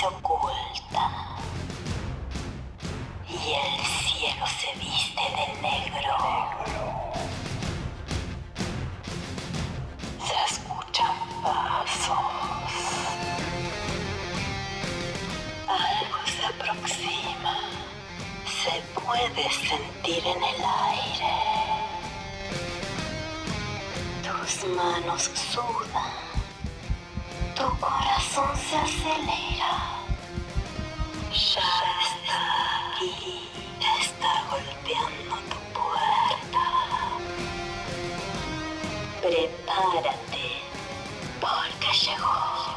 se oculta y el cielo se viste de negro. Se escuchan pasos. Algo se aproxima. Se puede sentir en el aire. Tus manos sudan. Tu corazón se acelera. Ya está aquí. Está golpeando tu puerta. Prepárate, porque llegó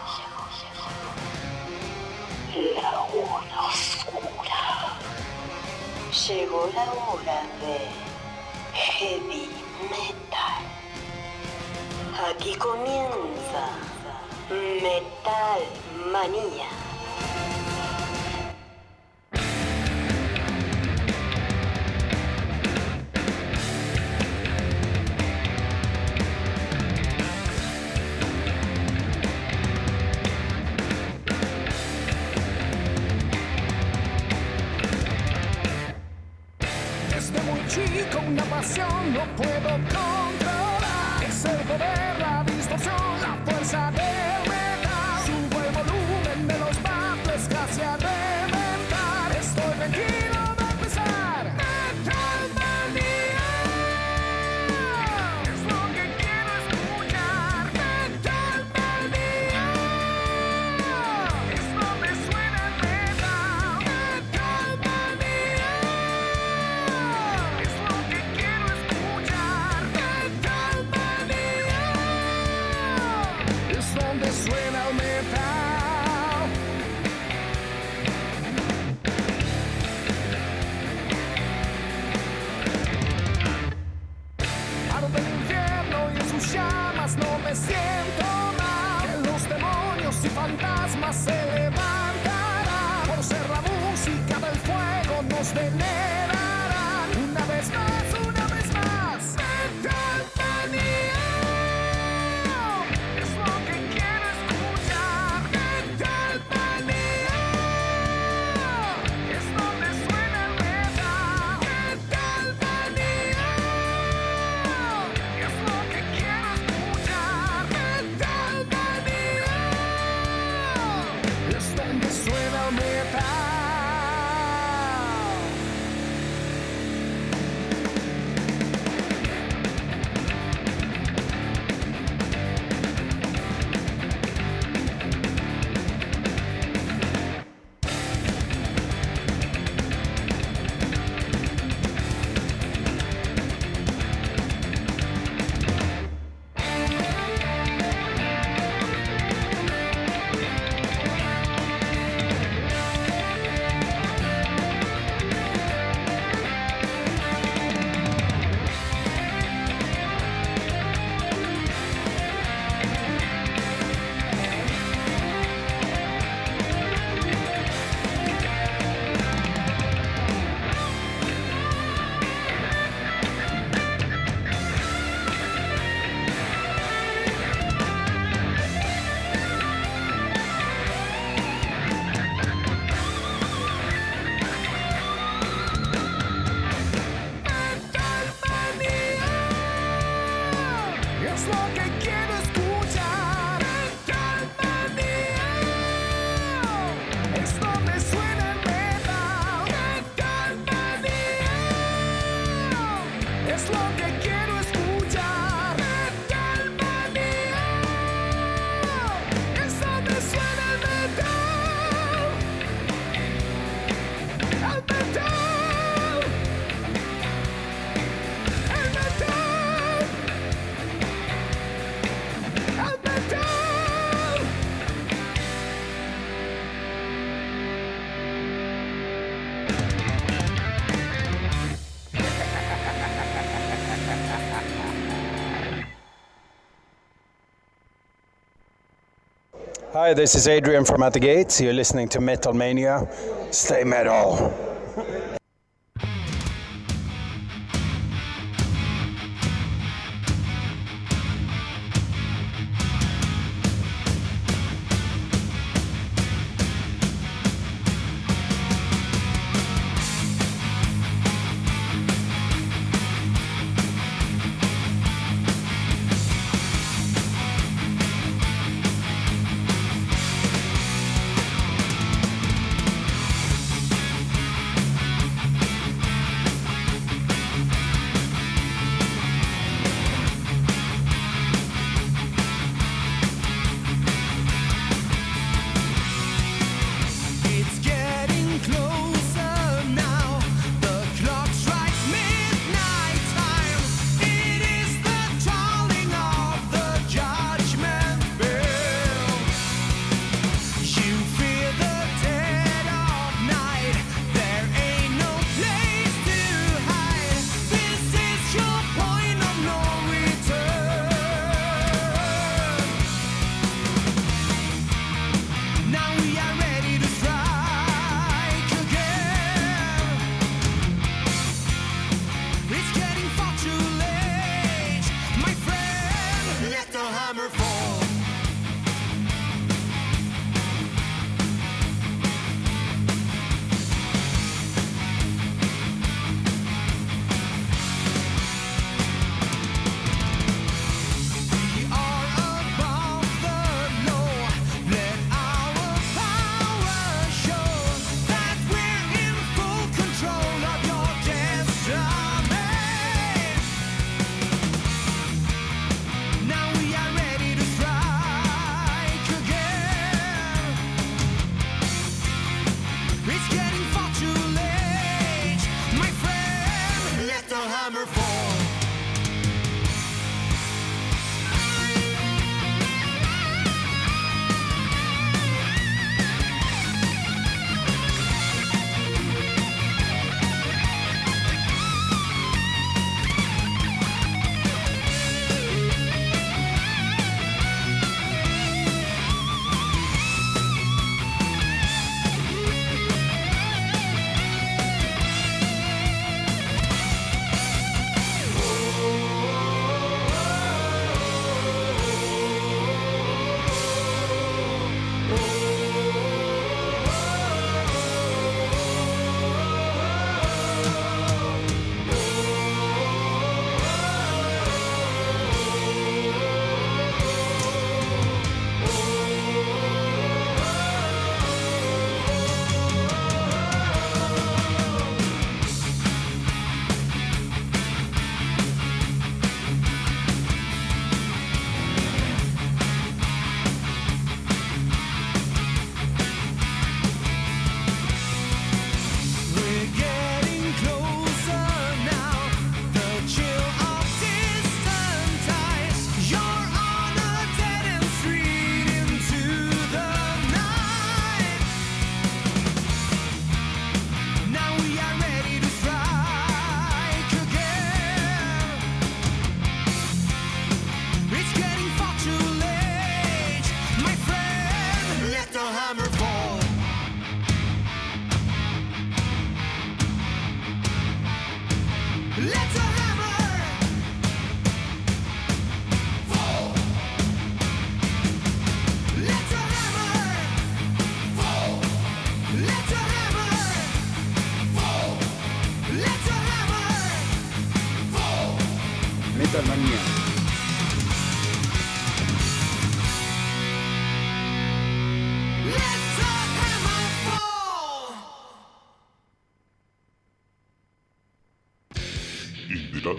la hora oscura. Llegó la hora de heavy metal. Aquí comienza Metal Manía. Desde muy chico una pasión no puedo controlar. Es el poder, la distorsión, la fuerza del metal. Subo el volumen de los baffles casi a reventar. Estoy tranquilo de empezar. Metal Manía es lo que quiero escuchar. Metal Manía es donde suena el metal. Metal Manía es lo que quiero escuchar. Metal Manía es donde suena el metal. Arde el infierno y en sus llamas no me siento mal. Que los demonios y fantasmas se levantarán. Por ser la música del fuego nos venerarán. Una vez más, una vez más. Metal Manía es lo que quiero escuchar. Metal Manía es donde suena el metal. Metal Manía es lo que quiero escuchar. Metal Manía es donde suena el metal. Metal Manía es lo que quiero escuchar. Metal Manía es donde suena el metal. Metal Manía es lo que quiero escuchar. Metal Manía es donde suena el metal. El metal. El metal. El metal. Hi, this is Adrian from At the Gates. You're listening to Metal Mania. Stay metal.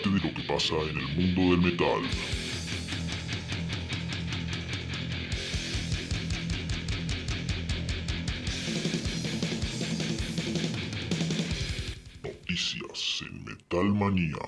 enterarte de lo que pasa en el mundo del metal. Noticias en Metal Manía.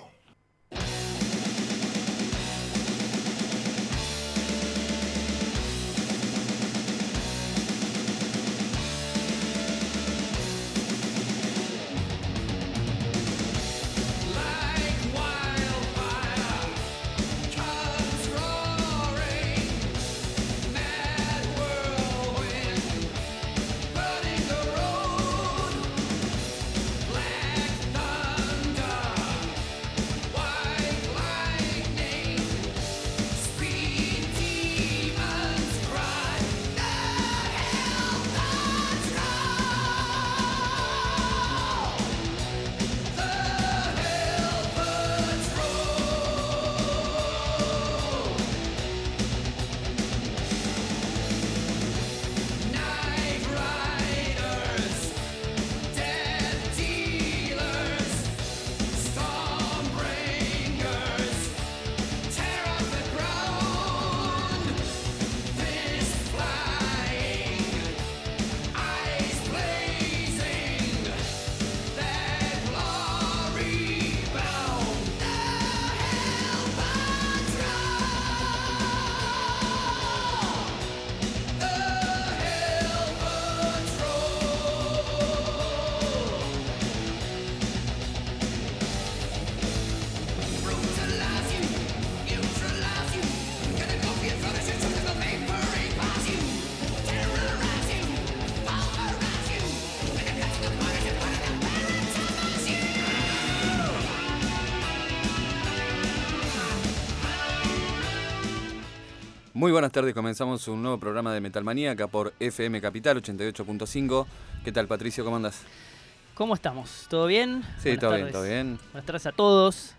Muy buenas tardes, comenzamos un nuevo programa de Metal Manía acá por FM Capital 88.5. ¿Qué tal, Patricio? ¿Cómo andas? ¿Cómo estamos? ¿Todo bien? Sí, todo bien, todo bien. Buenas tardes a todos.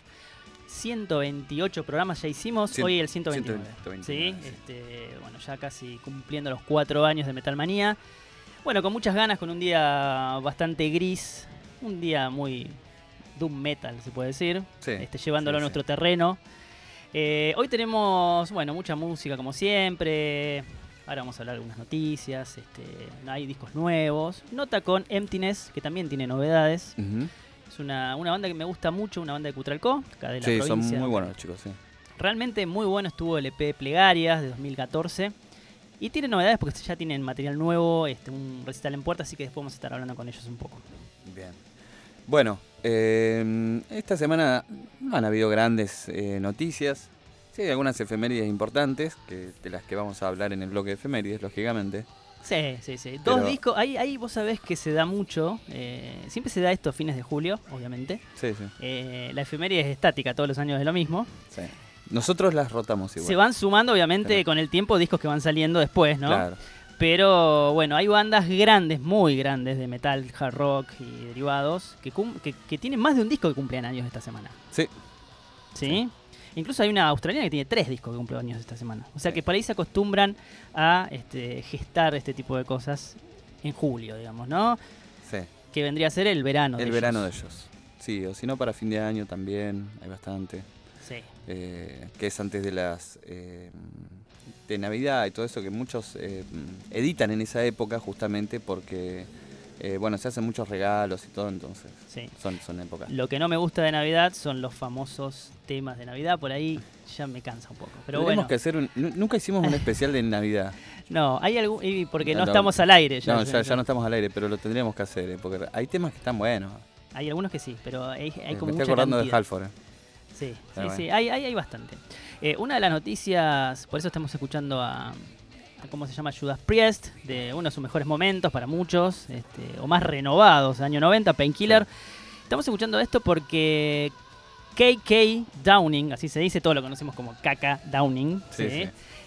128 programas ya hicimos, hoy el 129. 129, ¿Sí? Bueno, ya casi cumpliendo los 4 años de Metal Manía. Bueno, con muchas ganas, con un día bastante gris, un día muy doom metal, se puede decir, sí, llevándolo a nuestro terreno. Hoy tenemos, bueno, mucha música como siempre. Ahora vamos a hablar de algunas noticias. Hay discos nuevos. Nota con Emptiness, que también tiene novedades. Uh-huh. Es una banda que me gusta mucho, una banda de Cutralcó, acá de la provincia. Sí, son muy buenos chicos, sí. Realmente muy bueno estuvo el EP Plegarias de 2014. Y tiene novedades porque ya tienen material nuevo, un recital en puerta, así que después vamos a estar hablando con ellos un poco. Bien. Bueno, esta semana no han habido grandes noticias. Sí, hay algunas efemérides importantes, de las que vamos a hablar en el bloque de efemérides, lógicamente. Sí. Dos discos, ahí vos sabés que se da mucho. Siempre se da esto a fines de julio, obviamente. Sí. La efeméride es estática, todos los años es lo mismo. Sí. Nosotros las rotamos igual. Se van sumando, obviamente, claro, con el tiempo discos que van saliendo después, ¿no? Claro. Pero bueno, hay bandas grandes, muy grandes de metal, hard rock y derivados que tienen más de un disco que cumplen años esta semana. ¿Sí? Incluso hay una australiana que tiene 3 discos que cumplen años esta semana. O sea que por ahí se acostumbran a gestar este tipo de cosas en julio, digamos, ¿no? Sí. Que vendría a ser el verano de ellos. El verano de ellos. Sí, o si no para fin de año también hay bastante. Sí. Que es antes de las de Navidad y todo eso, que muchos editan en esa época justamente porque se hacen muchos regalos y todo, entonces sí, son épocas. Lo que no me gusta de Navidad son los famosos temas de Navidad, por ahí ya me cansa un poco. Pero tenemos bueno, que hacer nunca hicimos un especial de Navidad. No, hay algún porque no estamos al aire. Ya no estamos al aire, pero lo tendríamos que hacer, porque hay temas que están buenos. Hay algunos que sí, pero hay como mucha Me estoy acordando cantidad. de Halford. Sí, bueno, hay bastante. Una de las noticias, por eso estamos escuchando a ¿cómo se llama? Judas Priest, de uno de sus mejores momentos para muchos, o más renovados, año 90, Painkiller. Sí. Estamos escuchando esto porque KK Downing, así se dice, todos lo conocemos como KK Downing. Sí.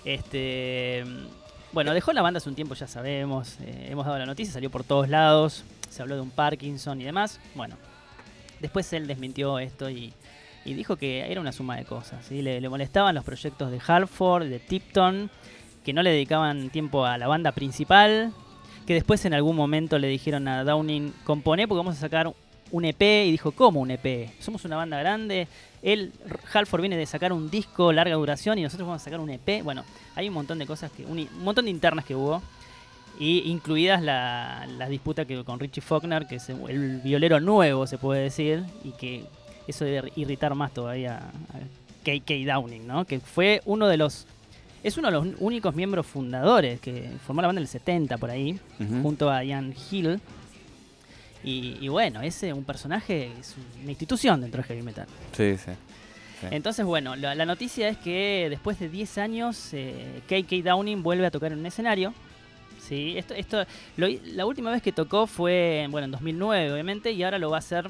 Bueno, dejó la banda hace un tiempo, ya sabemos, hemos dado la noticia, salió por todos lados, se habló de un Parkinson y demás. Bueno, después él desmintió esto y dijo que era una suma de cosas, ¿sí? Le molestaban los proyectos de Halford, de Tipton, que no le dedicaban tiempo a la banda principal, que después en algún momento le dijeron a Downing, componé porque vamos a sacar un EP y dijo, ¿cómo un EP? Somos una banda grande. Halford viene de sacar un disco larga duración y nosotros vamos a sacar un EP. Bueno, hay un montón de cosas, un montón de internas que hubo. Y incluidas la disputa con Richie Faulkner, que es el violero nuevo, se puede decir, y que eso debe irritar más todavía a K.K. Downing, ¿no? Que fue es uno de los únicos miembros fundadores que formó la banda en el 70 por ahí, junto a Ian Hill. Y bueno, un personaje, es una institución dentro del heavy metal. Sí, sí. Entonces, bueno, la noticia es que después de 10 años, K.K. Downing vuelve a tocar en un escenario. Sí, la última vez que tocó fue en 2009, obviamente, y ahora lo va a hacer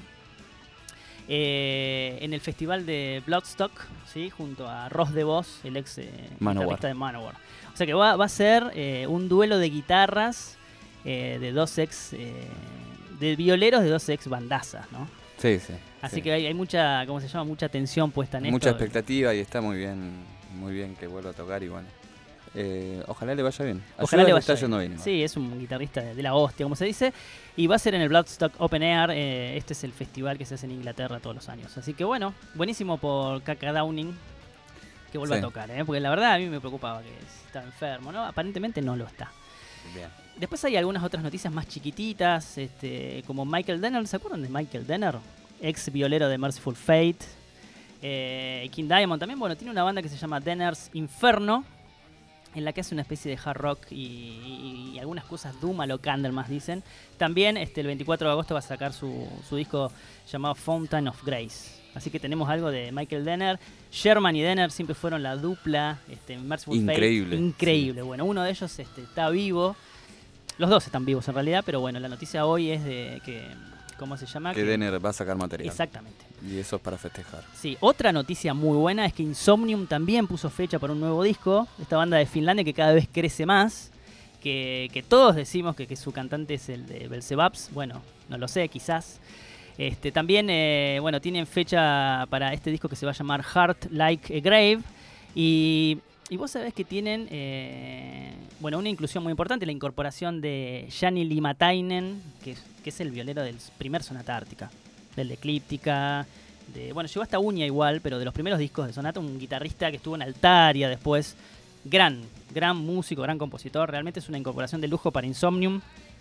en el festival de Bloodstock, ¿sí? Junto a Ross DeVos, el ex guitarrista de Manowar. O sea que va a ser un duelo de guitarras de violeros de dos ex bandazas, ¿no? Sí, sí. Así que hay mucha, ¿cómo se llama? Mucha tensión puesta en esto. Mucha expectativa y está muy bien que vuelva a tocar y bueno. Ojalá le vaya bien. Ojalá le vaya yendo bien. Sí, es un guitarrista de la hostia, como se dice. Y va a ser en el Bloodstock Open Air. Este es el festival que se hace en Inglaterra todos los años. Así que bueno, buenísimo por K.K. Downing que vuelva a tocar, porque la verdad a mí me preocupaba que estaba enfermo, ¿no? Aparentemente no lo está. Bien. Después hay algunas otras noticias más chiquititas, como Michael Denner. ¿Se acuerdan de Michael Denner? Ex violero de Merciful Fate. King Diamond también, tiene una banda que se llama Denner's Inferno, en la que hace una especie de hard rock y algunas cosas doom a lo Candlemas, dicen. También el 24 de agosto va a sacar su disco llamado Fountain of Grace. Así que tenemos algo de Michael Denner. Sherman y Denner siempre fueron la dupla Merciful Fate. Increíble. Sí. Bueno, uno de ellos está vivo. Los dos están vivos en realidad, pero bueno, la noticia hoy es de que... ¿Cómo se llama? Que Denner va a sacar material. Exactamente. Y eso es para festejar. Sí, otra noticia muy buena es que Insomnium también puso fecha para un nuevo disco. Esta banda de Finlandia que cada vez crece más. Que todos decimos que su cantante es el de Belzebups. Bueno, no lo sé, quizás. También, tienen fecha para este disco que se va a llamar Heart Like a Grave. Y vos sabés que tienen una inclusión muy importante, la incorporación de Jani Limatainen, que es el violero del primer Sonata Ártica, del de Eclíptica, llegó hasta Uña igual, pero de los primeros discos de Sonata, un guitarrista que estuvo en Altaria después, gran músico, gran compositor, realmente es una incorporación de lujo para Insomnium.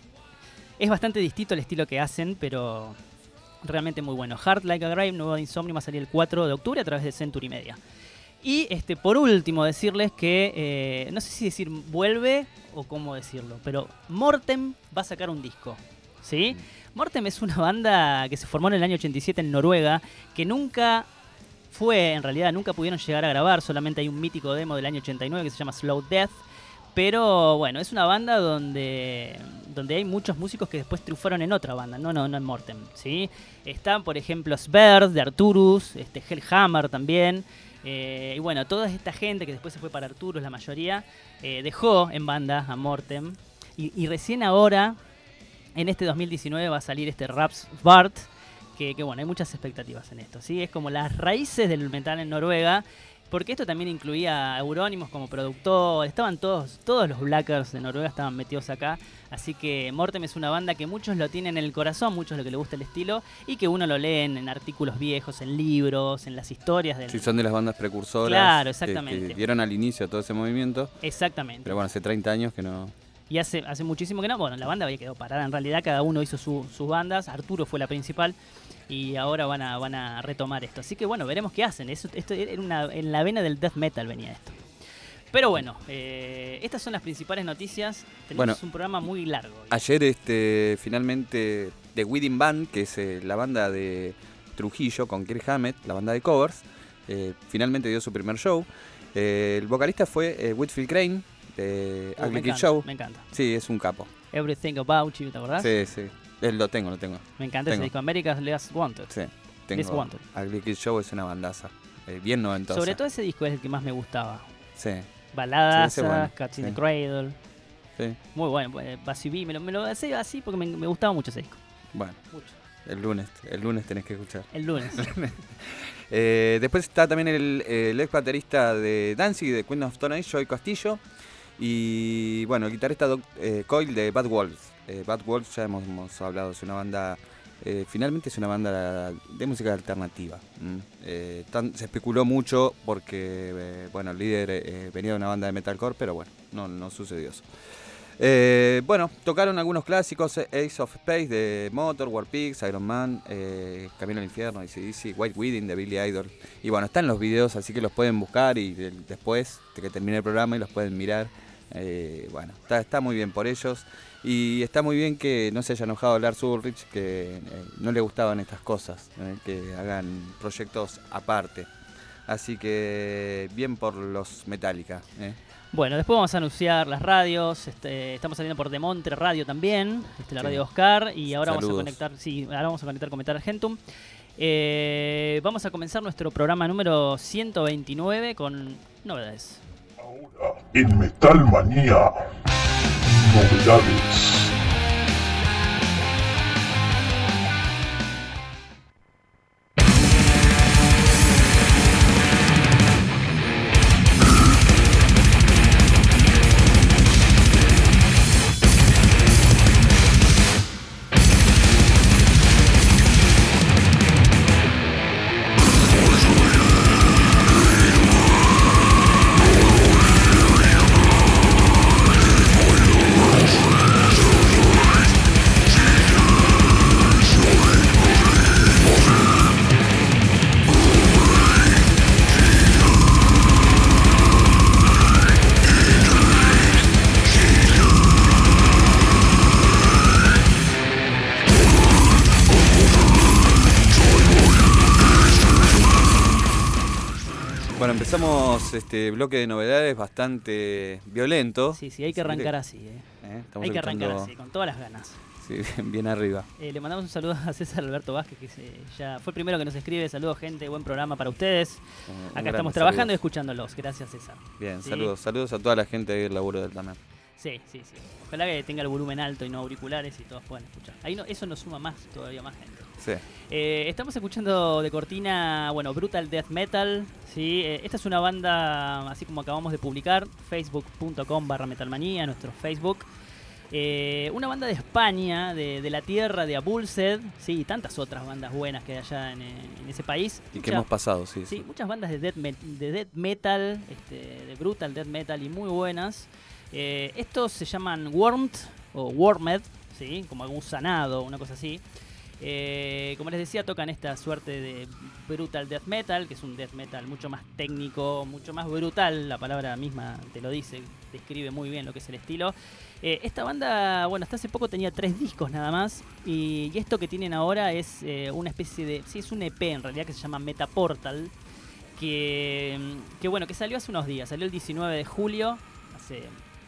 Es bastante distinto el estilo que hacen, pero realmente muy bueno. Heart Like a Grave, nuevo de Insomnium, va a salir el 4 de octubre a través de Century Media. Y por último decirles que, no sé si decir vuelve o cómo decirlo, pero Mortem va a sacar un disco, ¿sí? Mortem es una banda que se formó en el año 87 en Noruega, que nunca pudieron llegar a grabar, solamente hay un mítico demo del año 89 que se llama Slow Death, pero bueno, es una banda donde hay muchos músicos que después triunfaron en otra banda, no en Mortem, ¿sí? Están, por ejemplo, Sverd de Arturus, Hellhammer también. Y bueno, toda esta gente que después se fue para Arturus, la mayoría, dejó en banda a Mortem. Y recién ahora, en 2019, va a salir Raps Bart, que hay muchas expectativas en esto, ¿sí? Es como las raíces del metal en Noruega, porque esto también incluía a Euronymous como productor, estaban todos los Blackers de Noruega estaban metidos acá, así que Mortem es una banda que muchos lo tienen en el corazón, muchos lo que les gusta el estilo, y que uno lo lee en artículos viejos, en libros, en las historias del... Sí, son de las bandas precursoras. Claro, exactamente. Que dieron al inicio a todo ese movimiento. Exactamente. Pero bueno, hace 30 años que no... Y hace muchísimo que no. Bueno, la banda había quedado parada en realidad, cada uno hizo sus bandas, Arturo fue la principal, y ahora van a retomar esto. Así que bueno, veremos qué hacen. Esto era en la vena del death metal venía esto. Pero bueno, estas son las principales noticias. Tenemos un programa muy largo. Ayer finalmente The Wedding Band, que es la banda de Trujillo con Kirk Hammett, la banda de covers, finalmente dio su primer show. El vocalista fue Whitfield Crane, de Ugly Kid Show. Me encanta. Sí, es un capo. Everything About You, ¿te acordás? Sí. Lo tengo. Me encanta ese disco, America's Least Wanted. Sí, tengo. Ugly Kid Show es una bandaza. Bien noventosa. Sobre todo ese disco es el que más me gustaba. Sí. Baladas, Cats in the Cradle. Sí. Muy bueno. Basiví, me lo hacía así porque me gustaba mucho ese disco. Bueno. Mucho. El lunes tenés que escuchar. El lunes. Después está también el ex baterista de Danzig, de Queen of Stone Age, Joey Castillo. Y bueno, el guitarrista Coil de Bad Wolves. Bad Wolves ya hemos hablado, es una banda finalmente es una banda de música alternativa. Se especuló mucho porque el líder venía de una banda de metalcore, pero bueno, no sucedió eso. Tocaron algunos clásicos: Ace of Space de Motor, War Pigs, Iron Man, Camino al Infierno, AC/DC, White Wedding de Billy Idol. Y bueno, están los videos, así que los pueden buscar y después de que termine el programa y los pueden mirar. Está muy bien por ellos. Y está muy bien que no se haya enojado Lars Ulrich, que no le gustaban estas cosas, que hagan proyectos aparte. Así que bien por los Metallica. Bueno, después vamos a anunciar las radios. Estamos saliendo por Demontre Radio también, la radio Oscar, y ahora vamos a conectar con Metal Argentum. Vamos a comenzar nuestro programa número 129 con novedades. Ahora en Metal Manía, novedades. Empezamos este bloque de novedades bastante violento. Sí, hay que arrancar así. Hay que arrancar así, con todas las ganas. Sí, bien arriba. Le mandamos un saludo a César Alberto Vázquez, que ya fue el primero que nos escribe. Saludos, gente, buen programa para ustedes. Acá estamos trabajando y escuchándolos. Gracias, César. Bien, ¿sí? Saludos a toda la gente del laburo del Tamer. Sí. Ojalá que tenga el volumen alto y no auriculares y todos puedan escuchar. Ahí eso nos suma todavía más gente. Sí. Estamos escuchando de cortina, Brutal Death Metal. ¿Sí? Esta es una banda, así como acabamos de publicar, facebook.com/metalmanía, nuestro Facebook. Una banda de España, de la tierra de Abulsed, sí, y tantas otras bandas buenas que hay allá en ese país. Y que hemos pasado, sí. Muchas bandas de death metal, de brutal death metal y muy buenas. Estos se llaman Wormed o Wormed, ¿sí? Como gusanado, una cosa así. Como les decía, tocan esta suerte de brutal death metal, que es un death metal mucho más técnico, mucho más brutal. La palabra misma te lo dice, describe muy bien lo que es el estilo. Esta banda, hasta hace poco tenía 3 discos nada más, y esto que tienen ahora es una especie de... Sí, es un EP en realidad que se llama Metaportal, que salió hace unos días, salió el 19 de julio, hace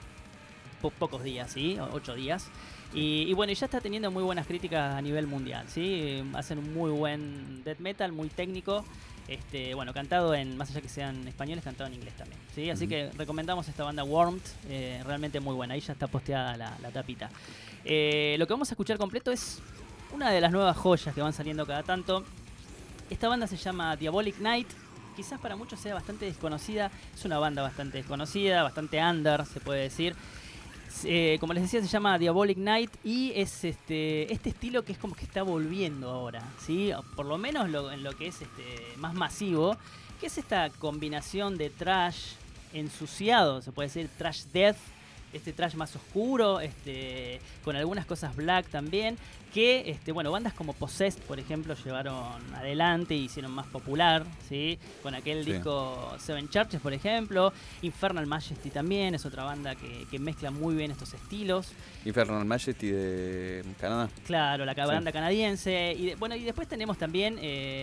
pocos días, ¿sí? 8 días. Y ya está teniendo muy buenas críticas a nivel mundial, ¿sí? Hacen un muy buen death metal, muy técnico. Cantado más allá que sean españoles, cantado en inglés también, ¿sí? Así que recomendamos esta banda Wormed, realmente muy buena. Ahí ya está posteada la tapita. Lo que vamos a escuchar completo es una de las nuevas joyas que van saliendo cada tanto. Esta banda se llama Diabolic Night. Quizás para muchos sea bastante desconocida. Es una banda bastante desconocida, bastante under, se puede decir. Como les decía, se llama Diabolic Night y es este estilo que es como que está volviendo ahora, ¿sí? Por lo menos en lo que es más masivo, que es esta combinación de trash ensuciado, se puede decir trash death, trash más oscuro, con algunas cosas black también, que bandas como Possessed, por ejemplo, llevaron adelante y hicieron más popular, ¿sí? Con aquel disco Seven Churches, por ejemplo. Infernal Majesty también es otra banda que mezcla muy bien estos estilos. Infernal Majesty de Canadá. Claro, la banda canadiense. Y después tenemos también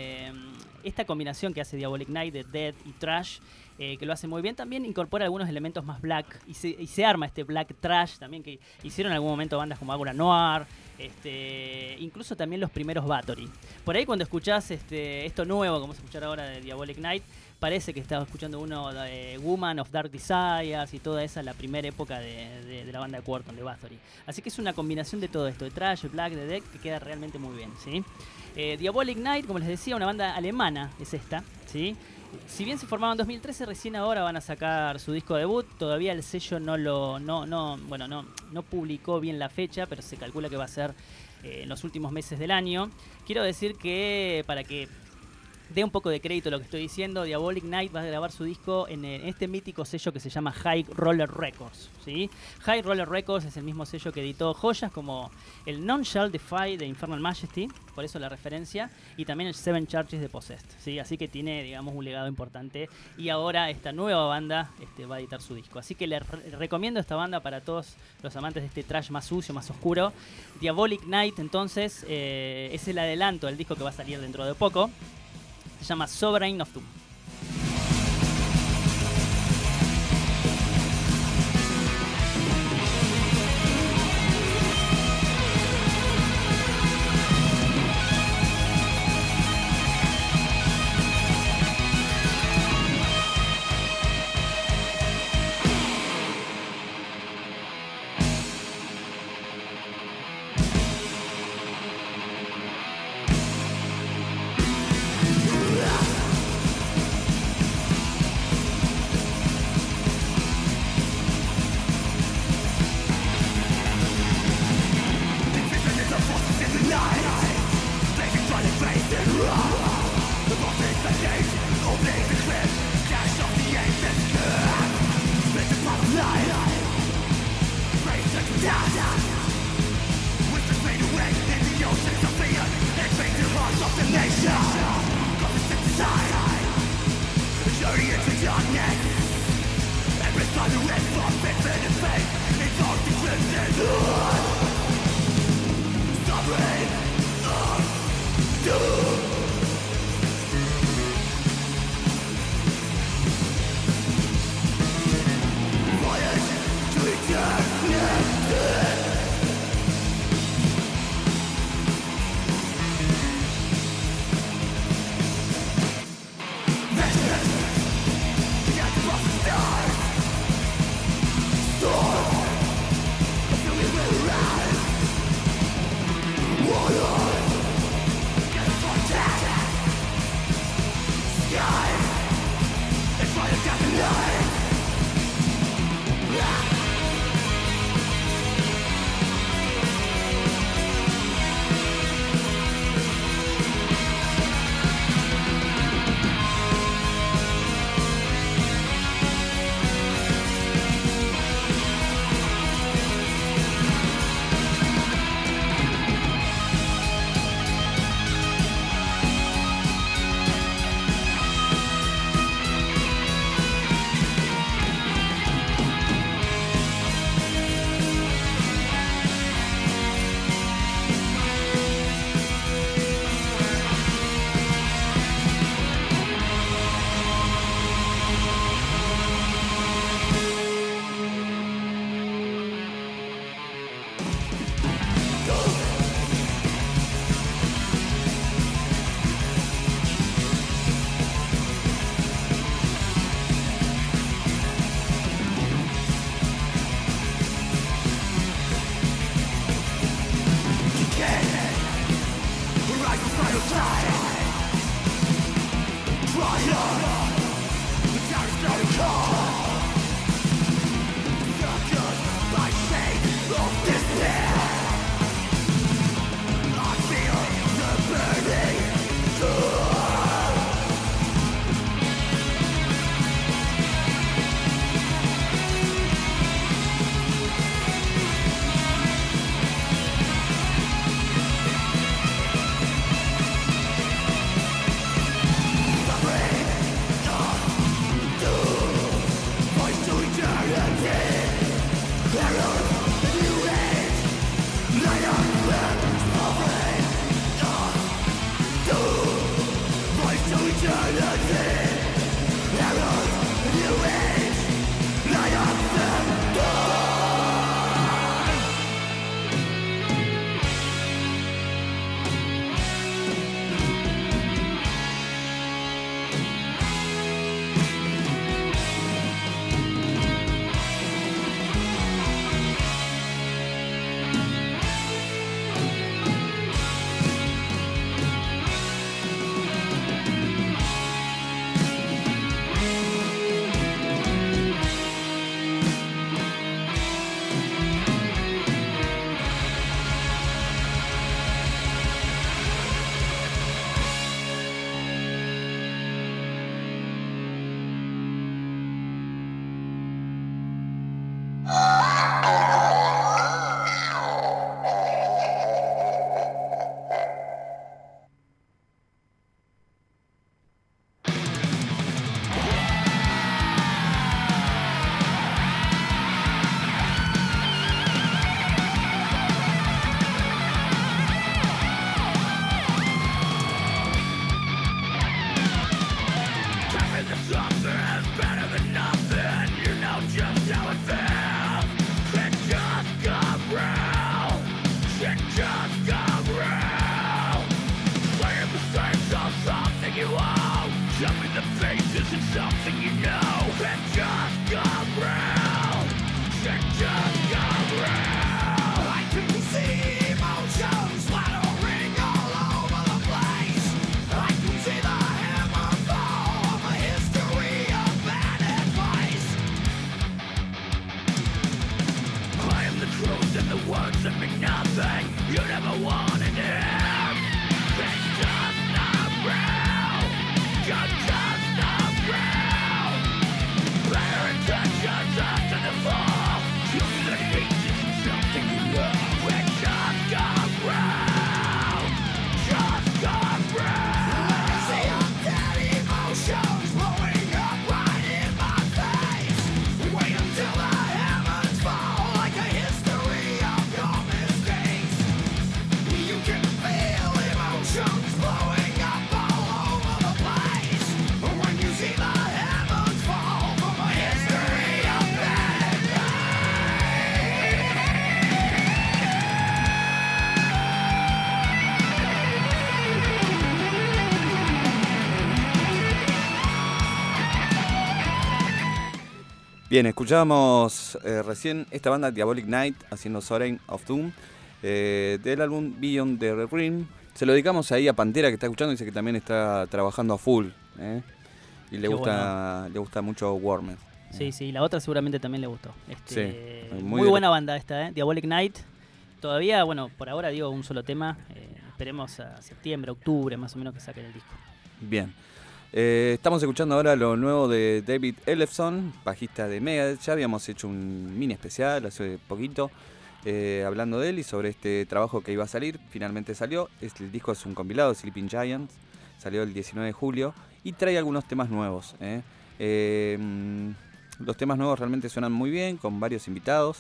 esta combinación que hace Diabolic Night de death y trash, que lo hace muy bien. También incorpora algunos elementos más black y se arma este black trash también, que hicieron en algún momento bandas como Agora Noir, incluso también los primeros Bathory. Por ahí cuando escuchás esto nuevo, como vamos a escuchar ahora de Diabolic Night, parece que estaba escuchando uno de Woman of Dark Desires y toda esa, la primera época de la banda de Quorthon, de Bathory. Así que es una combinación de todo esto, de trash, de black, de death, que queda realmente muy bien, ¿sí? Diabolic Night, como les decía, una banda alemana es esta, ¿sí? Si bien se formaron en 2013, recién ahora van a sacar su disco debut. Todavía el sello no publicó bien la fecha, pero se calcula que va a ser en los últimos meses del año. Quiero decir que, para que dé un poco de crédito a lo que estoy diciendo, Diabolic Knight va a grabar su disco en este mítico sello que se llama High Roller Records, ¿sí? High Roller Records es el mismo sello que editó joyas como el None Shall Defy de Infernal Majesty, por eso la referencia, y también el Seven Churches de Possessed, ¿sí? Así que tiene, digamos, un legado importante, y ahora esta nueva banda va a editar su disco. Así que le recomiendo esta banda para todos los amantes de este thrash más sucio, más oscuro. Diabolic Knight, entonces, es el adelanto del disco que va a salir dentro de poco. Se llama Sovereign of Doom. Bien, escuchábamos recién esta banda Diabolic Night haciendo Soaring of Doom del álbum Beyond the Rim. Se lo dedicamos ahí a Pantera, que está escuchando y dice que también está trabajando a full. Y le gusta mucho Wormed. Sí, la otra seguramente también le gustó. Sí, muy buena banda esta, Diabolic Night. Todavía, bueno, por ahora digo un solo tema. Esperemos a septiembre, octubre, más o menos, que saquen el disco. Bien. Estamos escuchando ahora lo nuevo de David Ellefson, bajista de Megadeth. Ya habíamos hecho un mini especial hace poquito hablando de él y sobre este trabajo que iba a salir. Finalmente salió. El disco es un compilado de Sleeping Giants. Salió el 19 de julio y trae algunos temas nuevos. Los temas nuevos realmente suenan muy bien, con varios invitados.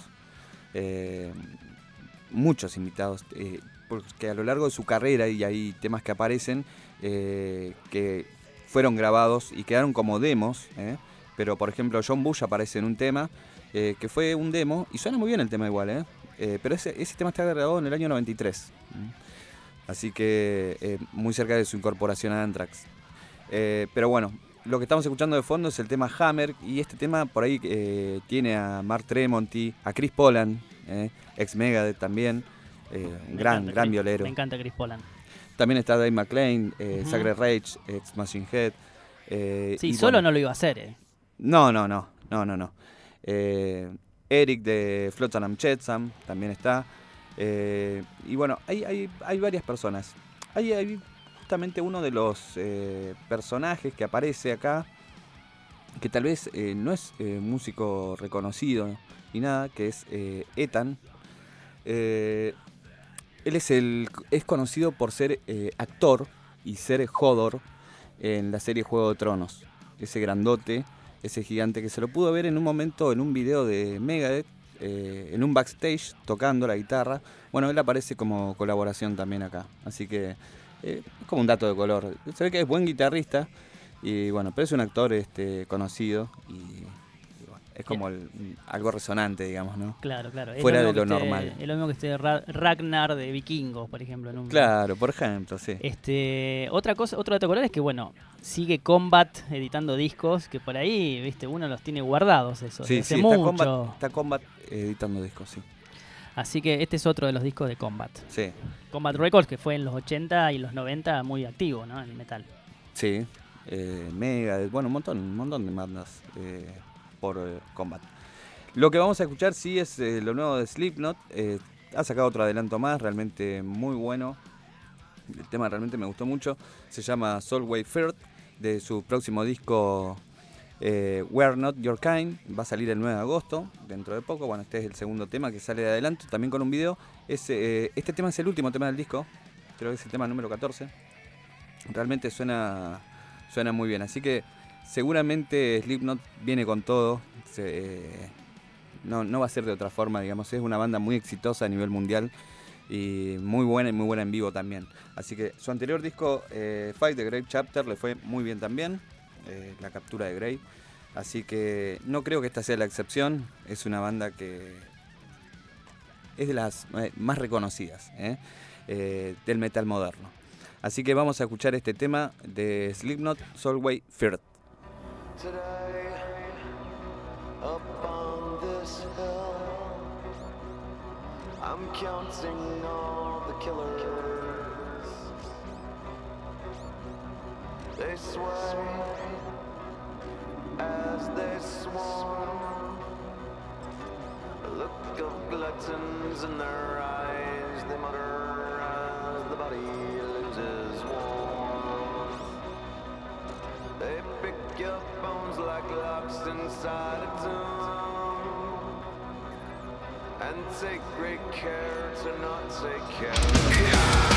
Muchos invitados. Porque a lo largo de su carrera, y hay temas que aparecen que fueron grabados y quedaron como demos, pero por ejemplo John Bush aparece en un tema que fue un demo y suena muy bien el tema igual, pero ese tema está grabado en el año 93, así que muy cerca de su incorporación a Anthrax. Pero bueno, lo que estamos escuchando de fondo es el tema Hammer, y este tema por ahí tiene a Mark Tremonti, a Chris Poland, ex Megadeth también, un gran violero. Me encanta Chris Poland. También está Dave McClain, Sacred Rage, ex Machine Head. Sí, solo bueno, no lo iba a hacer. No. Eric de Flotsam and Jetsam también está. Y bueno, hay varias personas. Hay justamente uno de los personajes que aparece acá, que tal vez no es músico reconocido ni nada, que es Ethan. Él es conocido por ser actor y ser Hodor en la serie Juego de Tronos. Ese grandote, ese gigante que se lo pudo ver en un momento en un video de Megadeth, en un backstage tocando la guitarra. Bueno, él aparece como colaboración también acá. Así que es como un dato de color. Se ve que es buen guitarrista y bueno, pero es un actor conocido y es como algo resonante, digamos, ¿no? Claro. Fuera de lo normal. Es lo mismo que esté Ragnar de Vikingos, por ejemplo. Claro, por ejemplo, sí. Otro dato color es que, bueno, sigue Combat editando discos, que por ahí, viste, uno los tiene guardados esos. Sí, hace mucho. Está Combat editando discos, sí. Así que este es otro de los discos de Combat. Sí. Combat Records, que fue en los 80 y los 90 muy activo, ¿no? En el metal. Sí. Megadeth, bueno, un montón de bandas por Combat. Lo que vamos a escuchar sí es lo nuevo de Slipknot. Ha sacado otro adelanto más, realmente muy bueno. El tema realmente me gustó mucho. Se llama Soulwave First, de su próximo disco We're Not Your Kind. Va a salir el 9 de agosto, dentro de poco. Bueno, este es el segundo tema que sale de adelanto, también con un video. Este tema es el último tema del disco, creo que es el tema número 14. Realmente suena muy bien, así que seguramente Slipknot viene con todo. No va a ser de otra forma, digamos. Es una banda muy exitosa a nivel mundial y muy buena en vivo también. Así que su anterior disco, Fight the Grave Chapter, le fue muy bien también, la captura de Grey. Así que no creo que esta sea la excepción. Es una banda que es de las más reconocidas del metal moderno. Así que vamos a escuchar este tema de Slipknot, Soulwave First. Today, up on this hill, I'm counting all the killers. They sway as they swarm. A look of skeletons in their eyes. They mutter as the body loses warmth. They pick your bones like locks inside a tomb, and take great care to not take care of you.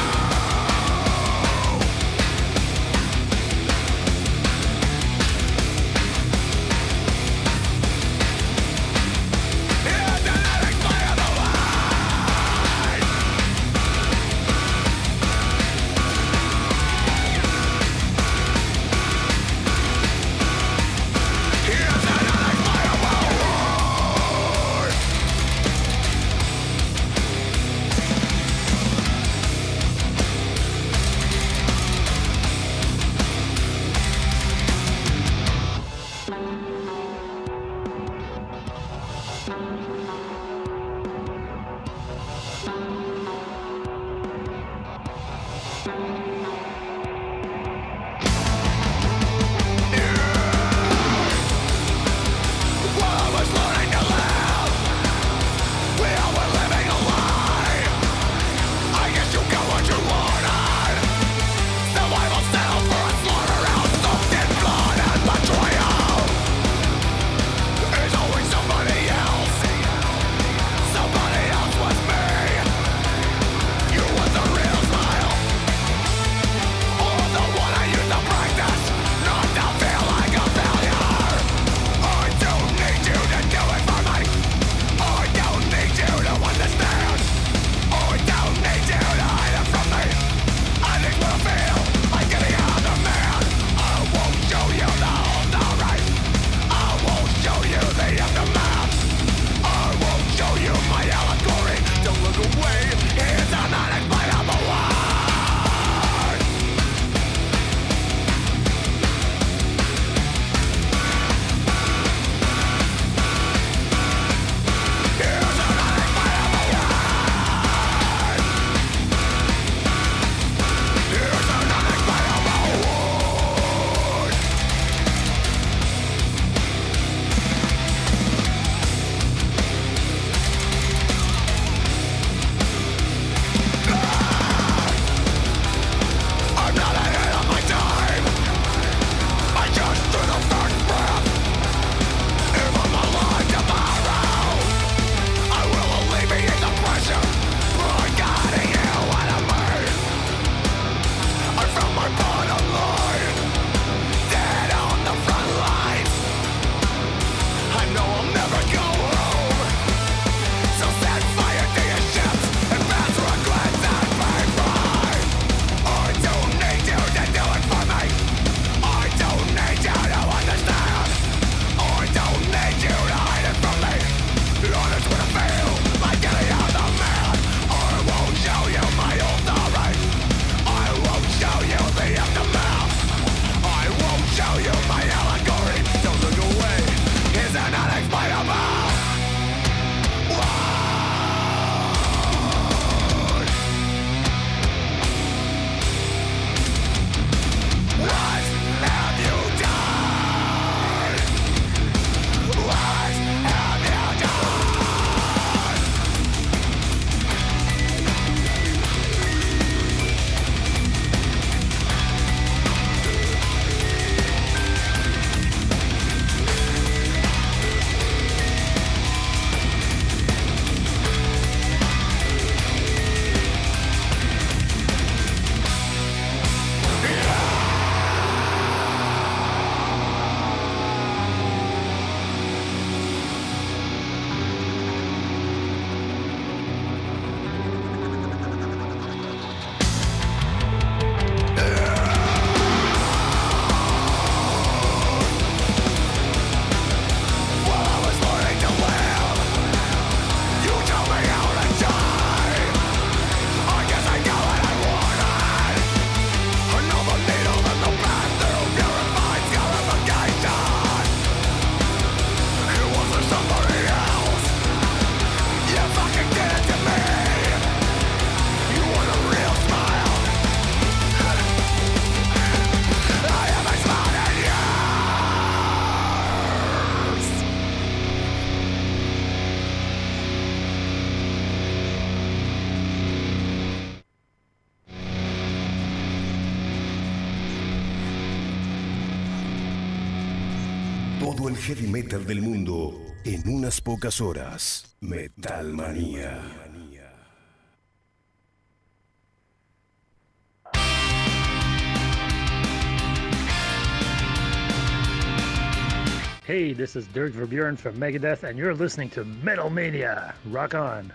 el heavy metal del mundo en unas pocas horas. Metal Manía. Hey, this is Dirk Verbeuren from Megadeth, and you're listening to Metal Mania. Rock on.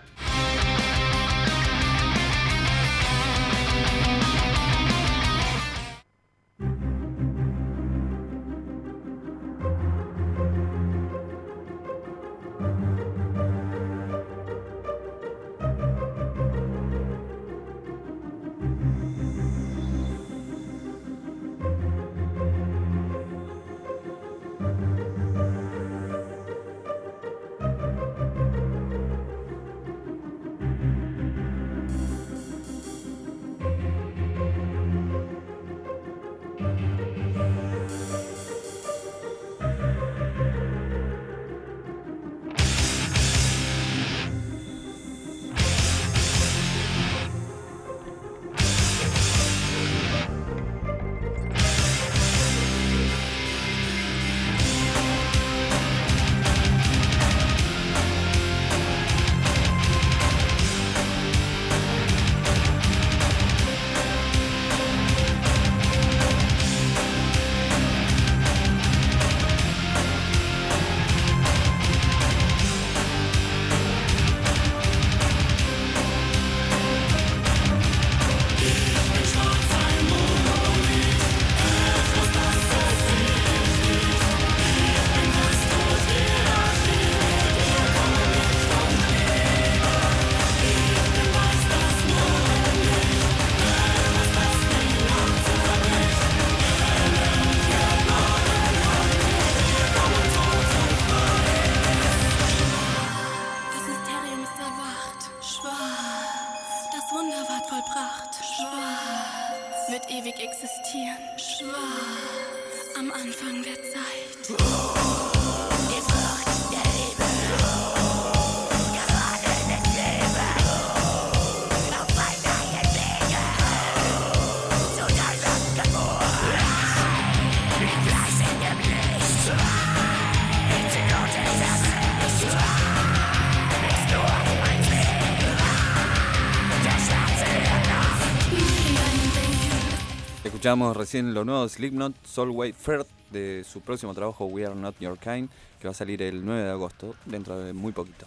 Escuchamos recién lo nuevo de Slipknot, Solway Firth, de su próximo trabajo We Are Not Your Kind, que va a salir el 9 de agosto, dentro de muy poquito.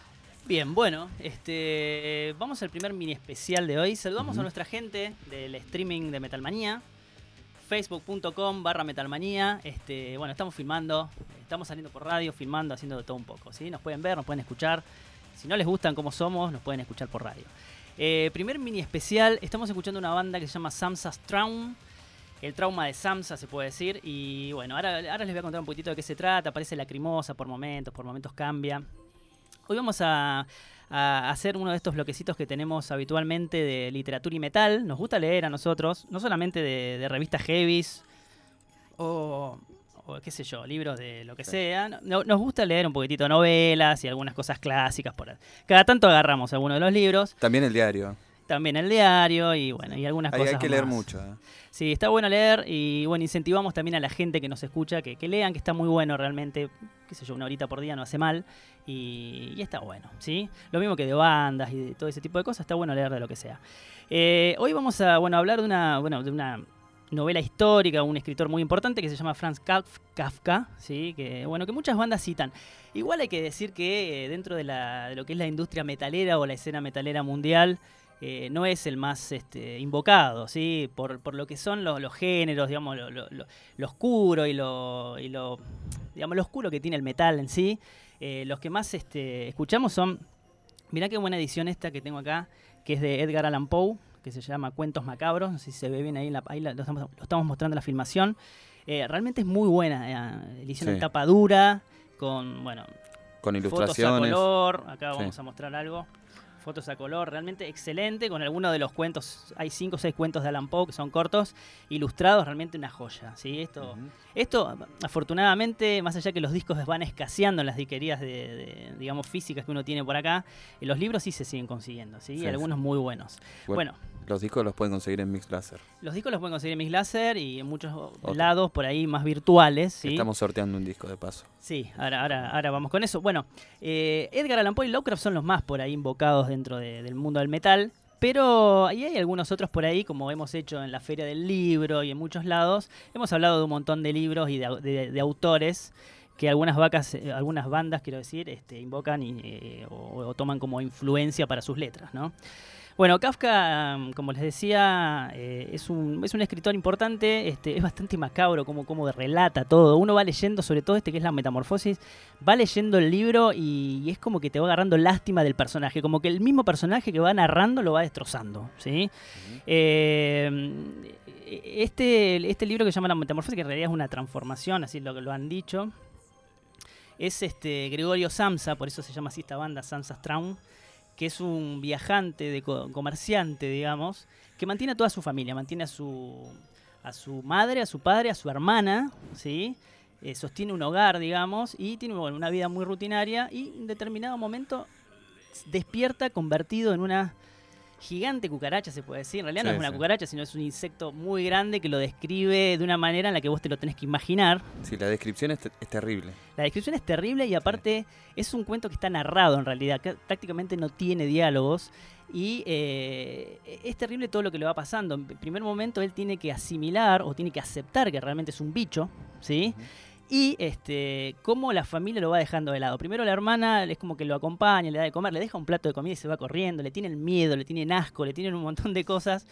Bien, bueno, vamos al primer mini especial de hoy. Saludamos a nuestra gente del streaming de Metalmanía, facebook.com/Metalmanía. Bueno, estamos filmando, estamos saliendo por radio, filmando, haciendo de todo un poco, ¿sí? Nos pueden ver, nos pueden escuchar. Si no les gustan cómo somos, nos pueden escuchar por radio. Primer mini especial, estamos escuchando una banda que se llama Samsa's Traum, el trauma de Samsa se puede decir, y bueno, ahora les voy a contar un poquitito de qué se trata. Parece lacrimosa por momentos cambia. Hoy vamos a hacer uno de estos bloquecitos que tenemos habitualmente de literatura y metal. Nos gusta leer a nosotros, no solamente de revistas heavies o qué sé yo, libros de lo que sea. Nos gusta leer un poquitito novelas y algunas cosas clásicas por ahí. Cada tanto agarramos alguno de los libros. También el diario y bueno, y algunas cosas más. Hay que leer mucho. Sí, está bueno leer y bueno, incentivamos también a la gente que nos escucha que lean, que está muy bueno realmente, qué sé yo, 1 horita por día no hace mal y está bueno, ¿sí? Lo mismo que de bandas y de todo ese tipo de cosas, está bueno leer de lo que sea. Hoy vamos a hablar de una novela histórica, un escritor muy importante que se llama Franz Kafka, ¿sí? Que muchas bandas citan. Igual hay que decir que dentro de lo que es la industria metalera o la escena metalera mundial, no es el más invocado, ¿sí? Por lo que son los géneros, digamos, lo oscuro y lo oscuro que tiene el metal en sí. Los que más escuchamos son, mirá qué buena edición esta que tengo acá, que es de Edgar Allan Poe, que se llama Cuentos Macabros. No sé si se ve bien ahí, lo estamos mostrando en la filmación. Realmente es muy buena, edición en tapa dura, con ilustraciones, fotos a color. Acá vamos a mostrar algo. fotos a color, realmente excelente, con algunos de los cuentos, hay 5 o 6 cuentos de Allan Poe que son cortos, ilustrados, realmente una joya, ¿sí? Esto, afortunadamente, más allá que los discos van escaseando en las disquerías digamos, físicas que uno tiene por acá, los libros sí se siguen consiguiendo, ¿sí? Y algunos muy buenos. Bueno, los discos los pueden conseguir en Mix Laser. Los discos los pueden conseguir en Mix Laser y en muchos lados por ahí más virtuales, ¿sí? Estamos sorteando un disco de paso. Sí, ahora vamos con eso. Bueno, Edgar Allan Poe y Lovecraft son los más por ahí invocados dentro del mundo del metal, pero ahí hay algunos otros por ahí, como hemos hecho en la Feria del Libro y en muchos lados. Hemos hablado de un montón de libros y de autores que algunas bandas, quiero decir, invocan o toman como influencia para sus letras, ¿no? Bueno, Kafka, como les decía, es un escritor importante, es bastante macabro como relata todo. Uno va leyendo, sobre todo que es la Metamorfosis, va leyendo el libro y es como que te va agarrando lástima del personaje, como que el mismo personaje que va narrando lo va destrozando, ¿sí? Este libro que se llama La Metamorfosis, que en realidad es una transformación, así lo han dicho, es Gregorio Samsa, por eso se llama así esta banda, Samsa's Traum, que es un viajante, comerciante, digamos, que mantiene a toda su familia, mantiene a su madre, a su padre, a su hermana, ¿sí? Sostiene un hogar, digamos, y tiene una vida muy rutinaria y en determinado momento despierta convertido en una gigante cucaracha, se puede decir. En realidad no es una cucaracha, sino es un insecto muy grande que lo describe de una manera en la que vos te lo tenés que imaginar. Sí, la descripción es terrible. La descripción es terrible y aparte es un cuento que está narrado en realidad, que prácticamente no tiene diálogos y es terrible todo lo que le va pasando. En primer momento él tiene que asimilar o tiene que aceptar que realmente es un bicho, ¿sí? Y cómo la familia lo va dejando de lado. Primero la hermana es como que lo acompaña, le da de comer, le deja un plato de comida y se va corriendo, le tienen miedo, le tienen asco, le tienen un montón de cosas.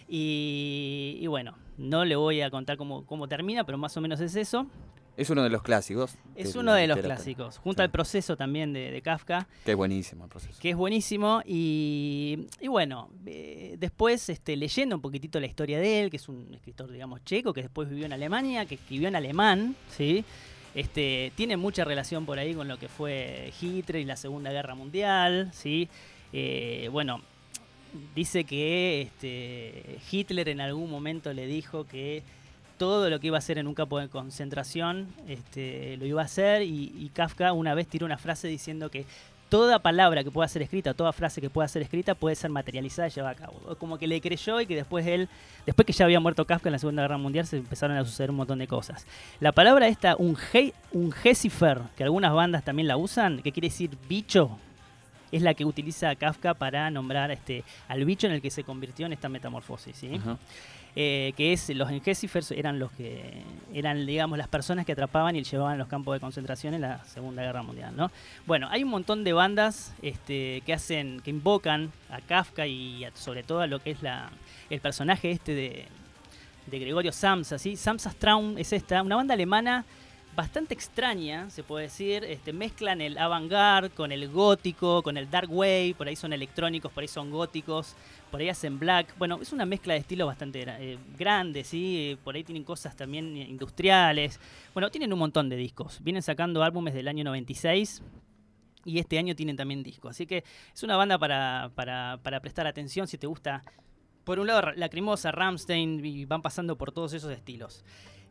Y bueno, no le voy a contar cómo termina, pero más o menos es eso. Es uno de los clásicos. Es uno de los clásicos, junto al Proceso también de Kafka. Que es buenísimo el Proceso. Que es buenísimo y bueno, después leyendo un poquitito la historia de él, que es un escritor, digamos, checo, que después vivió en Alemania, que escribió en alemán, ¿sí? Tiene mucha relación por ahí con lo que fue Hitler y la Segunda Guerra Mundial, ¿sí? Bueno, dice que Hitler en algún momento le dijo que todo lo que iba a hacer en un campo de concentración lo iba a hacer y Kafka una vez tiró una frase diciendo que toda palabra que pueda ser escrita, toda frase que pueda ser escrita puede ser materializada y llevada a cabo. Como que le creyó y que después que ya había muerto Kafka en la Segunda Guerra Mundial, se empezaron a suceder un montón de cosas. La palabra esta, un Gesifer, que algunas bandas también la usan, que quiere decir bicho, es la que utiliza Kafka para nombrar al bicho en el que se convirtió en esta metamorfosis, ¿sí? Uh-huh. Los Engesifers eran, digamos, las personas que atrapaban y llevaban a los campos de concentración en la Segunda Guerra Mundial, ¿no? Bueno, hay un montón de bandas que invocan a Kafka y sobre todo a lo que es el personaje de Gregorio Samsa, ¿sí? Samsa's Traum es una banda alemana bastante extraña, se puede decir. Mezclan el avant-garde con el gótico, con el dark wave, por ahí son electrónicos, por ahí son góticos, por ahí hacen black. Bueno, es una mezcla de estilos bastante grande, ¿sí? Por ahí tienen cosas también industriales. Bueno, tienen un montón de discos. Vienen sacando álbumes del año 96 y este año tienen también discos. Así que es una banda para prestar atención si te gusta. Por un lado, Lacrimosa, Rammstein, y van pasando por todos esos estilos.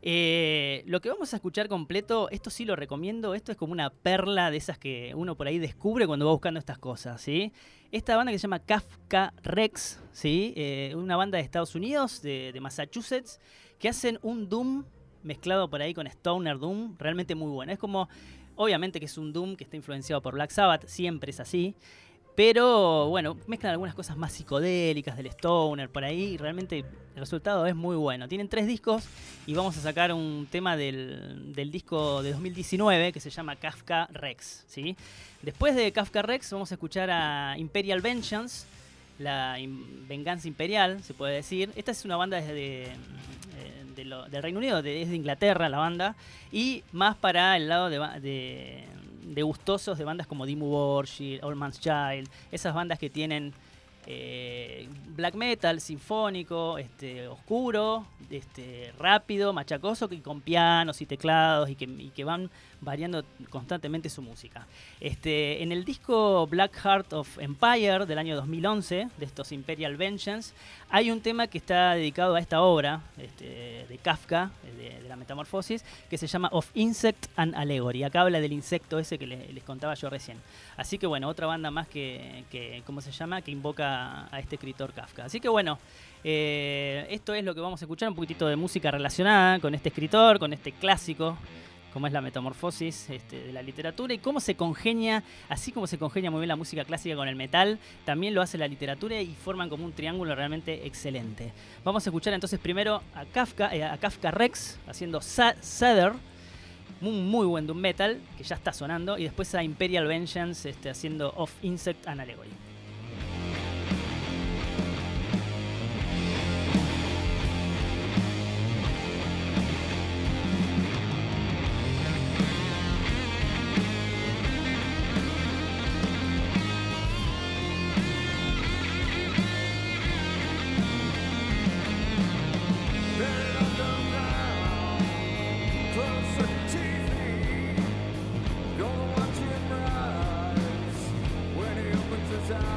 Lo que vamos a escuchar completo, esto sí lo recomiendo, esto es como una perla de esas que uno por ahí descubre cuando va buscando estas cosas, ¿sí? Esta banda que se llama Kafka Rex, ¿sí? Una banda de Estados Unidos, de Massachusetts, que hacen un Doom mezclado por ahí con Stoner Doom, realmente muy bueno. Es como, obviamente que es un Doom que está influenciado por Black Sabbath, siempre es así. Pero bueno, mezclan algunas cosas más psicodélicas del Stoner por ahí y realmente el resultado es muy bueno. Tienen 3 discos y vamos a sacar un tema del disco de 2019 que se llama Kafka Rex, ¿sí? Después de Kafka Rex vamos a escuchar a Imperial Vengeance, la venganza imperial, se puede decir. Esta es una banda del Reino Unido, es de Inglaterra la banda, y más para el lado de gustosos de bandas como Dimmu Borgir, Old Man's Child, esas bandas que tienen black metal, sinfónico, oscuro, rápido, machacoso, que con pianos y teclados y que van variando constantemente su música. En el disco Black Heart of Empire del año 2011, de estos Imperial Vengeance, hay un tema que está dedicado a esta obra de Kafka, de la Metamorfosis, que se llama Of Insect and Allegory. Acá habla del insecto ese que les contaba yo recién. Así que bueno, otra banda más que ¿cómo se llama? Que invoca a este escritor Kafka. Así que bueno, esto es lo que vamos a escuchar, un poquitito de música relacionada con este escritor, con este clásico, como es la Metamorfosis de la literatura, y cómo se congenia, así como se congenia muy bien la música clásica con el metal, también lo hace la literatura y forman como un triángulo realmente excelente. Vamos a escuchar entonces primero a Kafka Rex haciendo Cedar, muy buen doom metal, que ya está sonando, y después a Imperial Vengeance haciendo Of Insect and Allegory. Gonna watch him rise when he opens his eyes.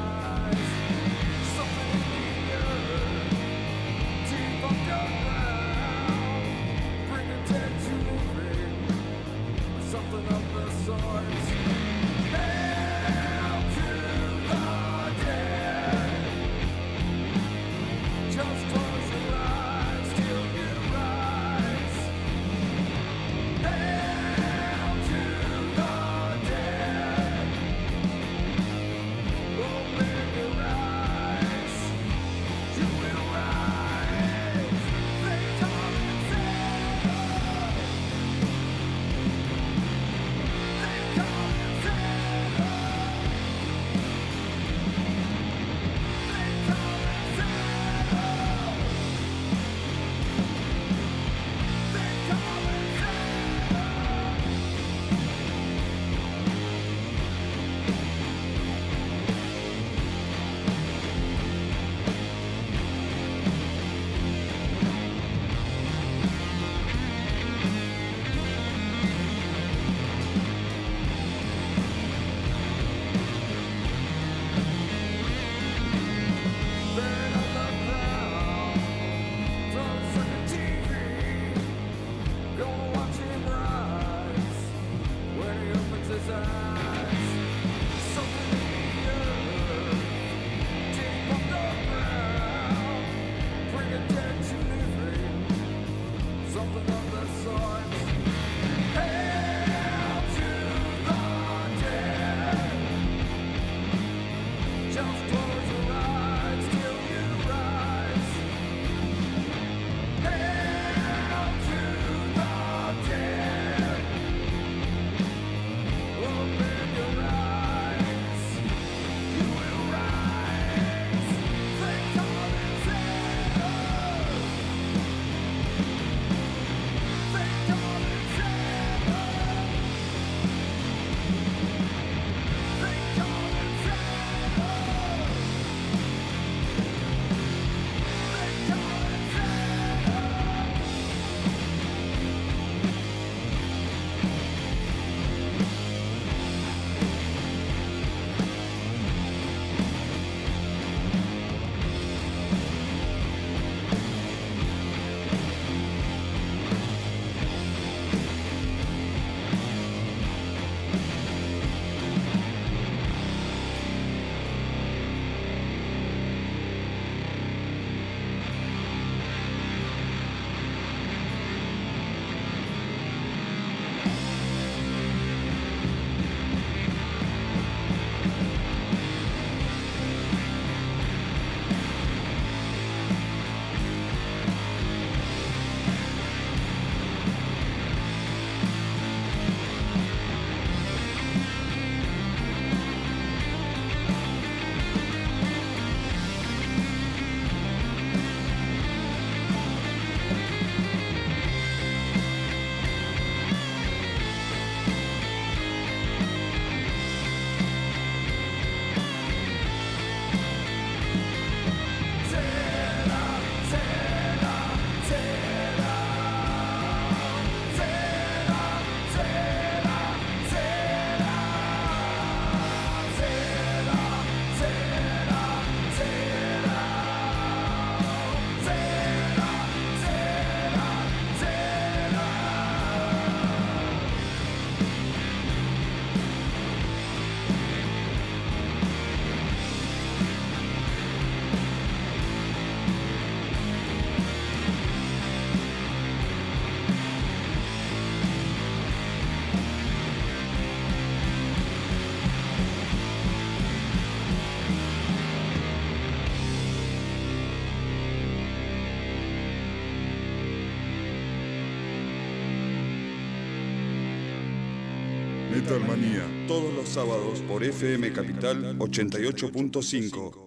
Metal Manía, todos los sábados por FM Capital 88.5.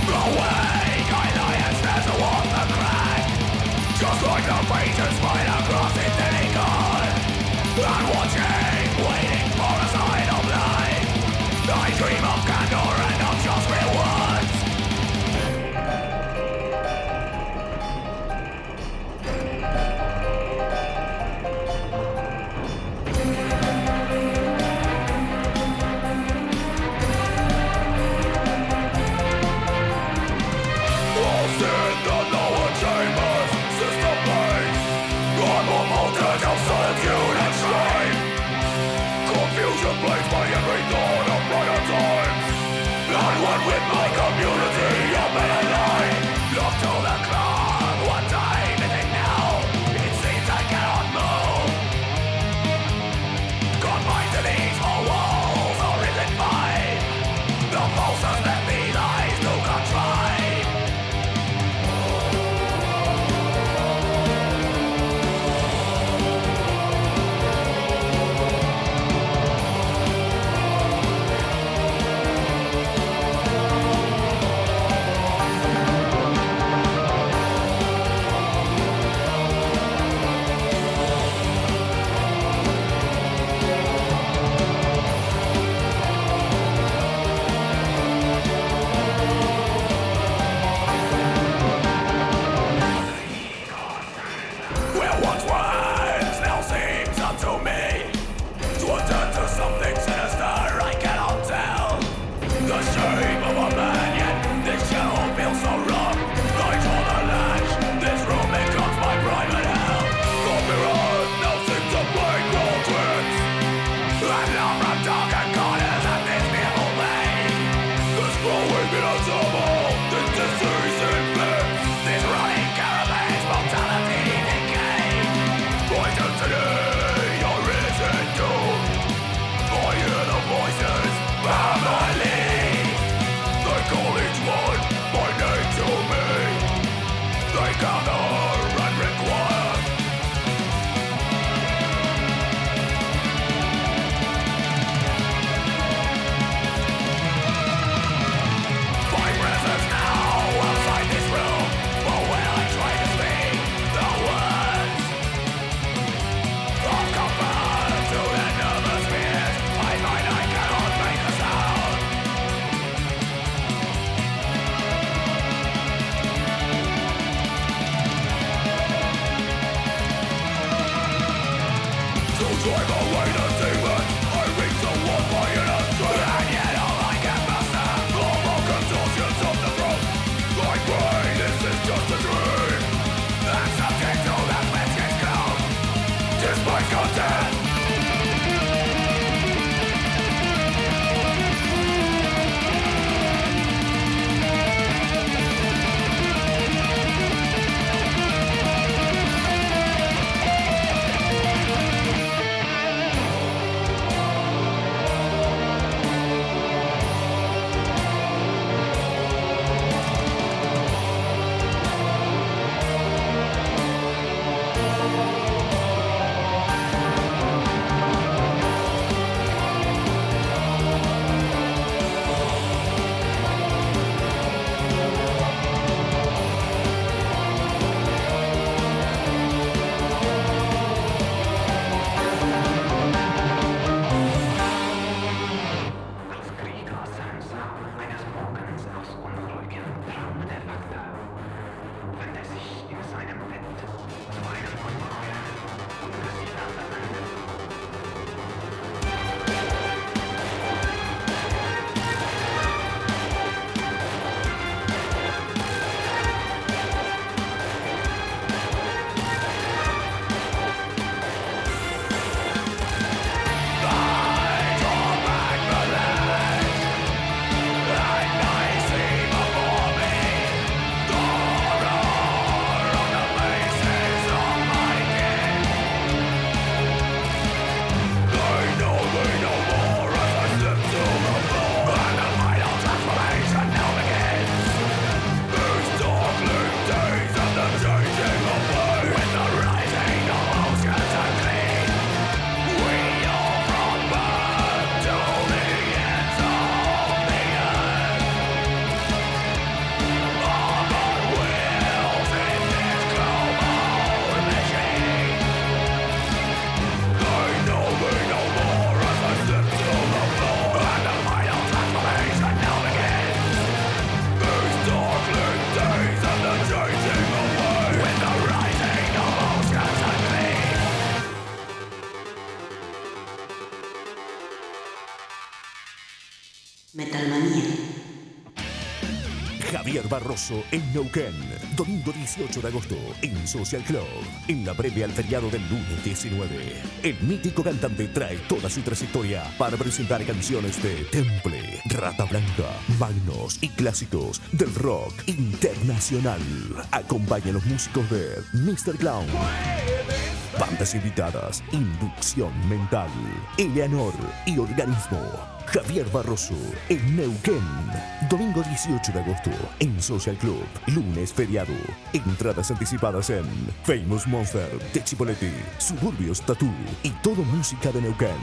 Just like the pages right across the Delicon. I'm watching, waiting for a sign of life. I dream of candor and of just rewards. Lost in the lower chambers, system based. I'm a voltage of solitude and shame. Javier Barroso en Neuquén. Domingo 18 de agosto en Social Club. En la previa al feriado del lunes 19. El mítico cantante trae toda su trayectoria para presentar canciones de Temple, Rata Blanca, Magnos y clásicos del rock internacional. Acompaña a los músicos de Mr. Clown. Bandas invitadas, Inducción Mental, Eleanor y Organismo. Javier Barroso en Neuquén. Domingo 18 de agosto en Social Club. Lunes feriado. Entradas anticipadas en Famous Monster, de Chipoleti, Suburbios Tattoo y Todo Música de Neuquén.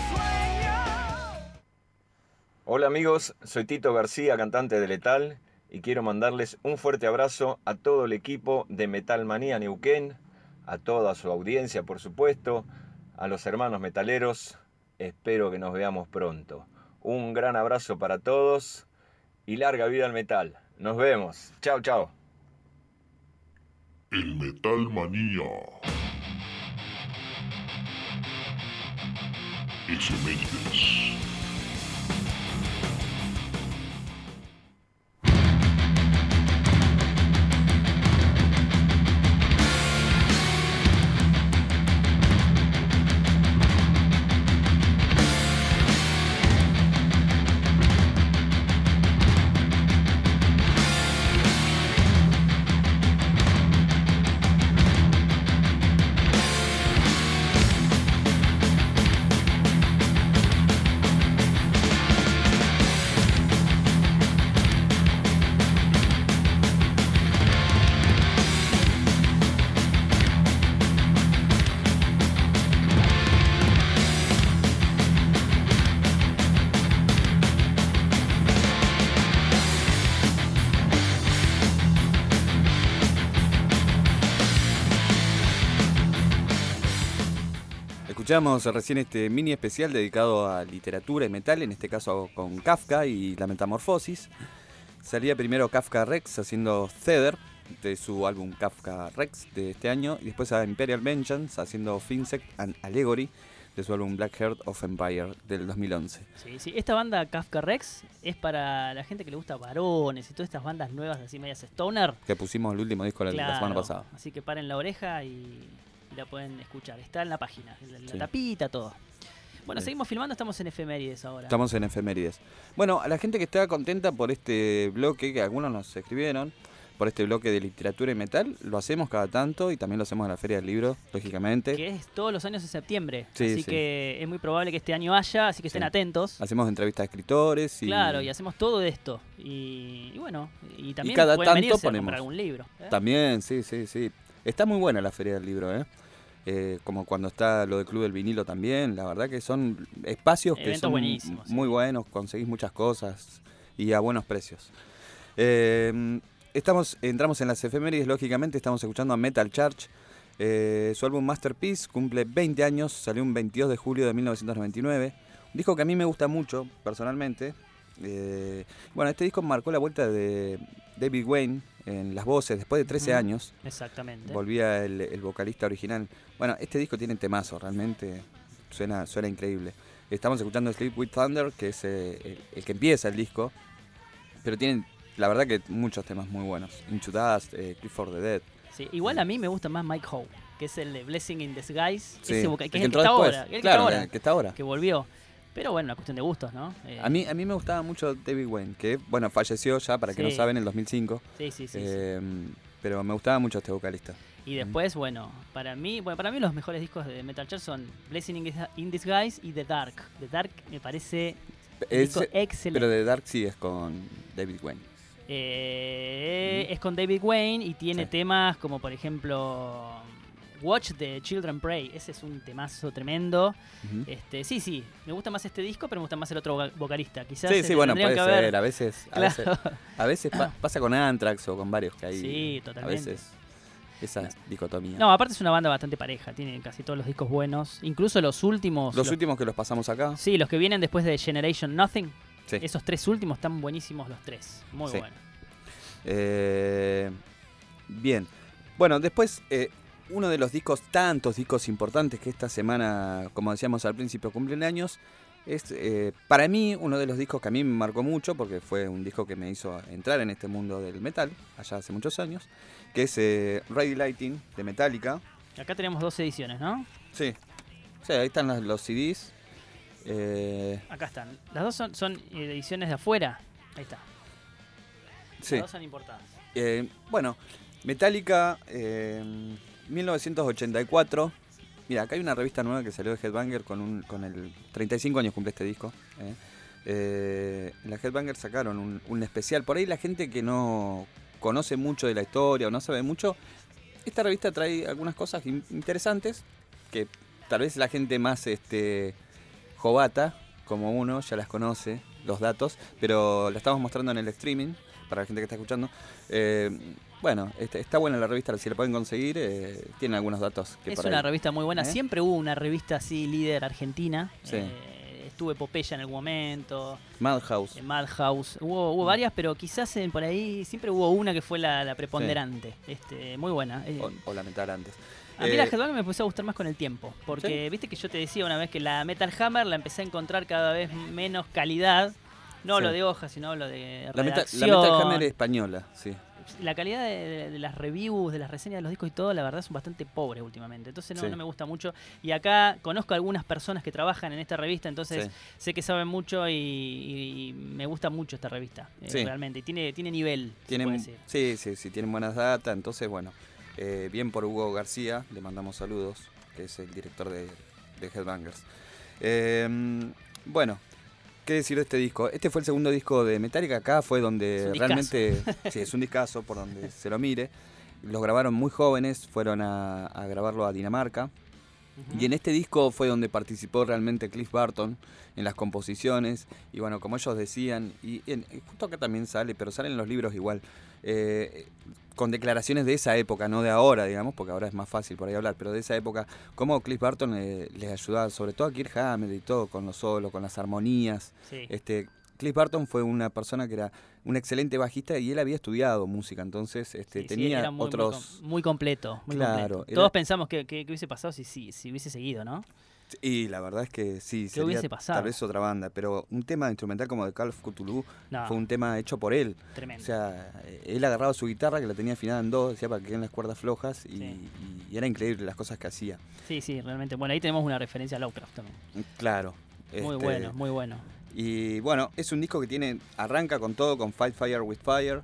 Hola amigos, soy Tito García, cantante de Letal, y quiero mandarles un fuerte abrazo a todo el equipo de Metal Manía Neuquén, a toda su audiencia por supuesto, a los hermanos metaleros. Espero que nos veamos pronto. Un gran abrazo para todos y larga vida al metal. Nos vemos. Chao, chao. El Metal Manía. Efemérides. Escuchamos recién este mini especial dedicado a literatura y metal, en este caso con Kafka y la Metamorfosis. Salía primero Kafka Rex haciendo Cedar, de su álbum Kafka Rex de este año, y después a Imperial Vengeance haciendo Finsect and Allegory, de su álbum Black Heart of Empire del 2011. Sí, esta banda Kafka Rex es para la gente que le gusta varones y todas estas bandas nuevas así medias stoner. Que pusimos el último disco la semana pasada. Así que paren la oreja y la pueden escuchar. Está en la página, en la tapita, todo. Bueno, seguimos filmando, estamos en efemérides ahora. Estamos en efemérides. Bueno, a la gente que está contenta por este bloque, que algunos nos escribieron, por este bloque de literatura y metal, lo hacemos cada tanto y también lo hacemos en la Feria del Libro, lógicamente. Que es todos los años en septiembre, sí, así que es muy probable que este año haya, así que estén atentos. Hacemos entrevistas a escritores y... Claro, y hacemos todo esto. Y bueno, y también y cada pueden tanto venirse ponemos a comprar algún libro. También, sí. Está muy buena la Feria del Libro, como cuando está lo del Club del Vinilo también, la verdad que son espacios que son muy buenos, conseguís muchas cosas y a buenos precios. Entramos en las efemérides, lógicamente estamos escuchando a Metal Church. Su álbum Masterpiece cumple 20 años, salió un 22 de julio de 1999. Un disco que a mí me gusta mucho, personalmente. Bueno, este disco marcó la vuelta de David Wayne en las voces después de 13 años. Exactamente. Volvía el vocalista original. Bueno, este disco tiene temazo, realmente suena increíble. Estamos escuchando Sleep with Thunder, que es el que empieza el disco, pero tienen, la verdad, que muchos temas muy buenos. Into Dust, Cliff for the Dead. Sí, igual a mí me gusta más Mike Howe, que es el de Blessing in Disguise, sí, ese que es el que está ahora. El que está ahora. Que volvió. Pero bueno, una cuestión de gustos, ¿no? A mí me gustaba mucho David Wayne, que bueno, falleció ya, para que no saben, en el 2005. Sí. Pero me gustaba mucho este vocalista. Y después, bueno, para mí los mejores discos de Metal Church son Blessing in Disguise y The Dark. The Dark me parece un disco excelente. Pero The Dark sí es con David Wayne. Es con David Wayne y tiene temas como, por ejemplo, Watch the Children Pray. Ese es un temazo tremendo. Sí, me gusta más este disco, pero me gusta más el otro vocalista. Quizás sí, bueno, puede ser. A veces pasa con Anthrax o con varios que hay. Sí, totalmente. A veces esa dicotomía. No, aparte es una banda bastante pareja. Tiene casi todos los discos buenos. Incluso los últimos. Los últimos que los pasamos acá. Sí, los que vienen después de Generation Nothing. Sí. Esos tres últimos están buenísimos los tres. Muy buenos. Bien. Bueno, después... uno de los tantos discos importantes que esta semana, como decíamos al principio, cumplen años, Es para mí uno de los discos que a mí me marcó mucho, porque fue un disco que me hizo entrar en este mundo del metal, allá hace muchos años, que es Ready Lighting de Metallica. Acá tenemos 2 ediciones, ¿no? Sí. Sí, ahí están los CDs. Acá están. Las dos son ediciones de afuera. Ahí está. Sí. Las dos son importadas. Bueno, Metallica, 1984. Mira, acá hay una revista nueva que salió de Headbanger con el 35 años cumple este disco. En la Headbanger sacaron un especial. Por ahí la gente que no conoce mucho de la historia o no sabe mucho, esta revista trae algunas cosas interesantes que tal vez la gente más jovata, como uno, ya las conoce, los datos, pero la estamos mostrando en el streaming para la gente que está escuchando. Bueno, está buena la revista, si la pueden conseguir, tiene algunos datos. Es una revista muy buena, siempre hubo una revista así líder argentina. Sí. Estuvo Epopeya en algún momento. Madhouse. Madhouse. Hubo varias, pero quizás por ahí siempre hubo una que fue la preponderante. Sí. Muy buena. O la Metal antes. A mí la Headbanger me empezó a gustar más con el tiempo. Porque ¿sí? Viste que yo te decía una vez que la Metal Hammer la empecé a encontrar cada vez menos calidad. No lo de hoja, sino lo de redacción. La Metal Hammer es española, sí. La calidad de las reviews, de las reseñas de los discos y todo, la verdad son bastante pobres últimamente. Entonces no me gusta mucho. Y acá conozco a algunas personas que trabajan en esta revista, entonces sé que saben mucho y me gusta mucho esta revista, realmente. Y tiene nivel, se puede decir. Sí, tienen buenas datas. Entonces, bueno, bien por Hugo García, le mandamos saludos, que es el director de Headbangers. Bueno, ¿qué decir de este disco? Este fue el segundo disco de Metallica. Acá fue donde realmente... Sí, es un discazo por donde se lo mire. Los grabaron muy jóvenes, fueron a grabarlo a Dinamarca. Y en este disco fue donde participó realmente Cliff Burton en las composiciones. Y bueno, como ellos decían, y justo acá también sale, pero salen en los libros igual, con declaraciones de esa época, no de ahora, digamos, porque ahora es más fácil por ahí hablar, pero de esa época, cómo Cliff Burton les ayudaba, sobre todo a Kirk Hammett y todo, con los solos, con las armonías. Sí. Cliff Burton fue una persona que era un excelente bajista y él había estudiado música, entonces tenía era otros... Muy completo, muy completo. Todos pensamos que hubiese pasado si hubiese seguido, ¿no? Y la verdad es que sí, sería tal vez otra banda, pero un tema instrumental como de Call of Cthulhu fue un tema hecho por él. Tremendo. O sea, él agarraba su guitarra, que la tenía afinada en 2, decía para que queden las cuerdas flojas, y era increíble las cosas que hacía. Sí, realmente. Bueno, ahí tenemos una referencia a Lovecraft también. Claro. Muy bueno, muy bueno. Y bueno, es un disco que arranca con todo, con Fight Fire with Fire,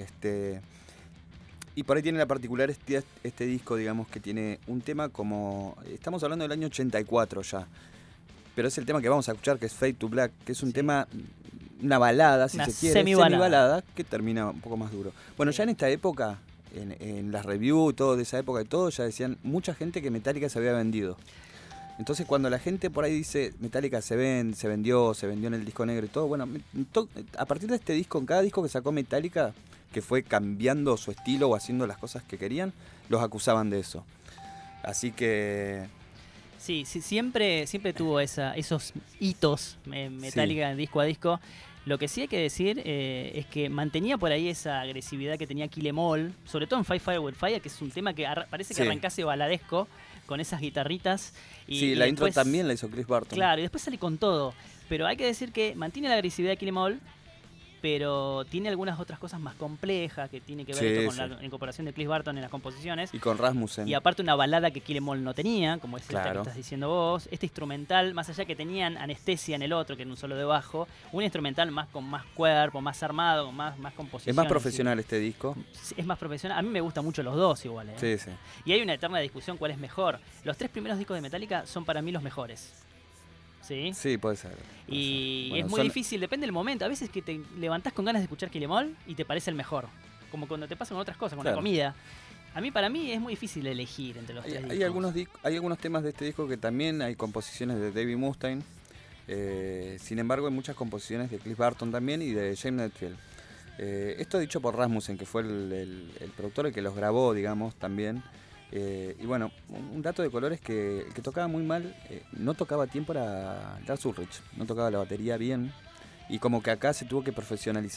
y por ahí tiene la particularidad este disco, digamos, que tiene un tema como... Estamos hablando del año 84 ya. Pero es el tema que vamos a escuchar, que es Fade to Black, que es un tema, una balada, si se quiere, semi-balada, que termina un poco más duro. Bueno, ya en esta época, en las reviews, todo de esa época y todo, ya decían mucha gente que Metallica se había vendido. Entonces cuando la gente por ahí dice Metallica se vendió en el disco negro y todo, bueno, a partir de este disco, en cada disco que sacó Metallica, que fue cambiando su estilo o haciendo las cosas que querían, los acusaban de eso. Así que... Sí, siempre tuvo esos hitos Metallica disco a disco. Lo que sí hay que decir es que mantenía por ahí esa agresividad que tenía Kill 'Em All, sobre todo en Fight Fire with Fire, que es un tema que parece que arrancase baladesco, con esas guitarritas. Y la después, intro también la hizo Cliff Burton. Claro, y después sale con todo. Pero hay que decir que mantiene la agresividad de Kill 'Em All, pero tiene algunas otras cosas más complejas que tiene que ver esto con la incorporación de Cliff Burton en las composiciones. Y con Rasmussen. Y aparte una balada que Kill 'Em All no tenía, como es esta que estás diciendo vos. Este instrumental, más allá que tenían anestesia en el otro, que en un solo de bajo, un instrumental con más cuerpo, más armado, con más composición. Es más profesional este disco. Es más profesional. A mí me gustan mucho los dos igual. Sí. Y hay una eterna discusión cuál es mejor. Los 3 primeros discos de Metallica son para mí los mejores. Sí, puede ser. Y bueno, es muy difícil, depende del momento. A veces que te levantás con ganas de escuchar Kill 'Em All y te parece el mejor. Como cuando te pasa con otras cosas, con la comida. Para mí es muy difícil elegir entre los tres discos. Hay algunos temas de este disco que también hay composiciones de David Mustaine. Sin embargo, hay muchas composiciones de Cliff Burton también y de James Hetfield. Esto dicho por Rasmussen, que fue el productor el que los grabó, digamos, también. Y bueno, un dato de color es que el que tocaba muy mal no tocaba a tiempo era Lars Ulrich, no tocaba la batería bien y como que acá se tuvo que profesionalizar.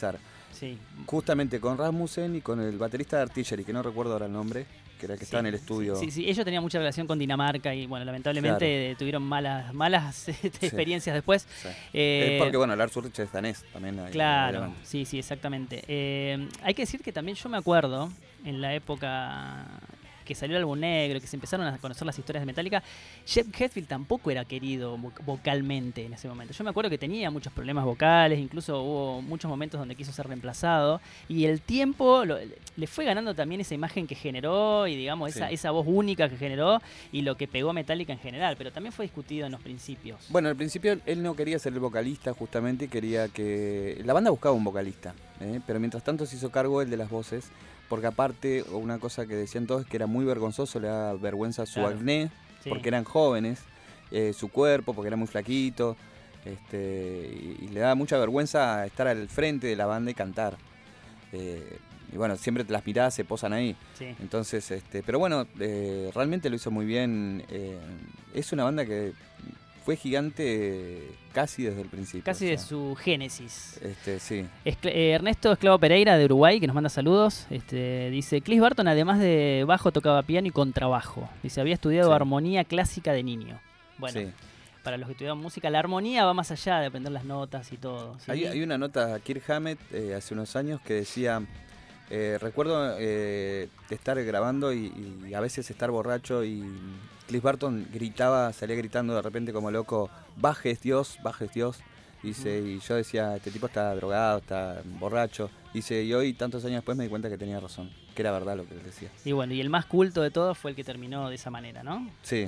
Sí. Justamente con Rasmussen y con el baterista de Artillery, que no recuerdo ahora el nombre, que era el que estaba en el estudio. Sí, ellos tenían mucha relación con Dinamarca y bueno, lamentablemente tuvieron malas experiencias después. Sí. Porque bueno, Lars Ulrich es danés también. Claro, sí, exactamente. Hay que decir que también yo me acuerdo en la época que salió el álbum negro, que se empezaron a conocer las historias de Metallica, Jeff Hetfield tampoco era querido vocalmente en ese momento. Yo me acuerdo que tenía muchos problemas vocales, incluso hubo muchos momentos donde quiso ser reemplazado, y el tiempo le fue ganando también esa imagen que generó y digamos esa voz única que generó y lo que pegó a Metallica en general, pero también fue discutido en los principios. Bueno, al principio él no quería ser el vocalista, justamente quería que... La banda buscaba un vocalista, pero mientras tanto se hizo cargo él de las voces, porque aparte, una cosa que decían todos es que era muy vergonzoso, le daba vergüenza su acné, porque eran jóvenes, su cuerpo, porque era muy flaquito, y le daba mucha vergüenza estar al frente de la banda y cantar. Y bueno, siempre las miradas se posan ahí. Sí. Entonces, pero bueno, realmente lo hizo muy bien. Es una banda que fue gigante casi desde el principio. Casi de su génesis. Sí. Ernesto Esclavo Pereira de Uruguay, que nos manda saludos, dice, Cliff Burton además de bajo tocaba piano y contrabajo. Dice, había estudiado armonía clásica de niño. Bueno, para los que estudiaban música, la armonía va más allá de aprender las notas y todo. ¿Sí? Hay una nota a Kirk Hammett hace unos años que decía... recuerdo estar grabando y a veces estar borracho y Cliff Burton salía gritando de repente como loco, bajes Dios, dice, y yo decía, este tipo está drogado, está borracho, dice, y hoy tantos años después me di cuenta que tenía razón, que era verdad lo que él decía. Y bueno, y el más culto de todos fue el que terminó de esa manera, ¿no? Sí.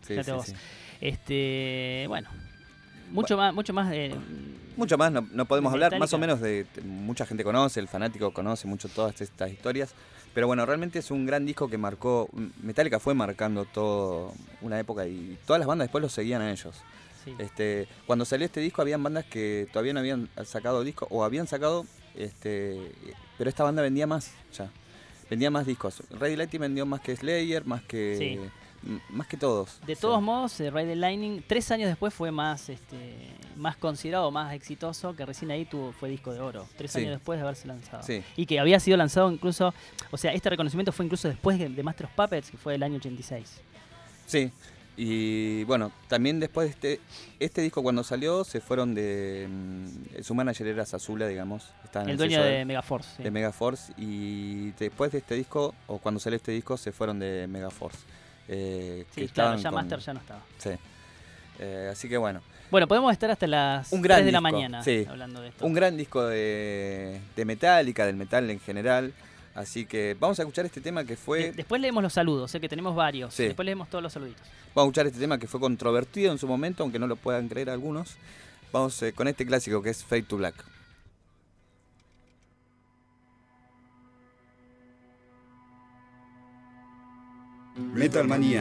Bueno, mucho más mucho más no podemos hablar, Metallica. Más o menos de mucha gente conoce, el fanático conoce mucho todas estas historias, pero bueno, realmente es un gran disco que marcó, Metallica fue marcando toda una época y todas las bandas después lo seguían a ellos. Sí. Cuando salió este disco habían bandas que todavía no habían sacado disco o habían sacado, pero esta banda vendía más discos. Ride the Lightning vendió más que Slayer, más que todos. De todos modos, Ride the Lightning 3 años después fue más considerado, más exitoso, que recién ahí fue disco de oro, 3 años después de haberse lanzado. Sí. Y que había sido lanzado incluso, o sea, este reconocimiento fue incluso después de Master of Puppets, que fue el año 86. Sí, y bueno, también después de este disco cuando salió, se fueron de... su manager era Zazula, digamos. El dueño de Megaforce. Sí. De Megaforce, y después de este disco, o cuando salió este disco, se fueron de Megaforce. Claro, ya Master ya no estaba. Sí. Así que bueno. Bueno, podemos estar hasta las 3 de la mañana hablando de esto. Un gran disco de Metallica, del metal en general. Así que vamos a escuchar este tema que fue... Después leemos los saludos, que tenemos varios. Sí. Después leemos todos los saluditos. Vamos a escuchar este tema que fue controvertido en su momento, aunque no lo puedan creer algunos. Vamos con este clásico que es Fade to Black. Metal Manía.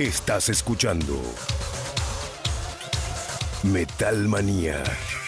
Estás escuchando Metal Manía.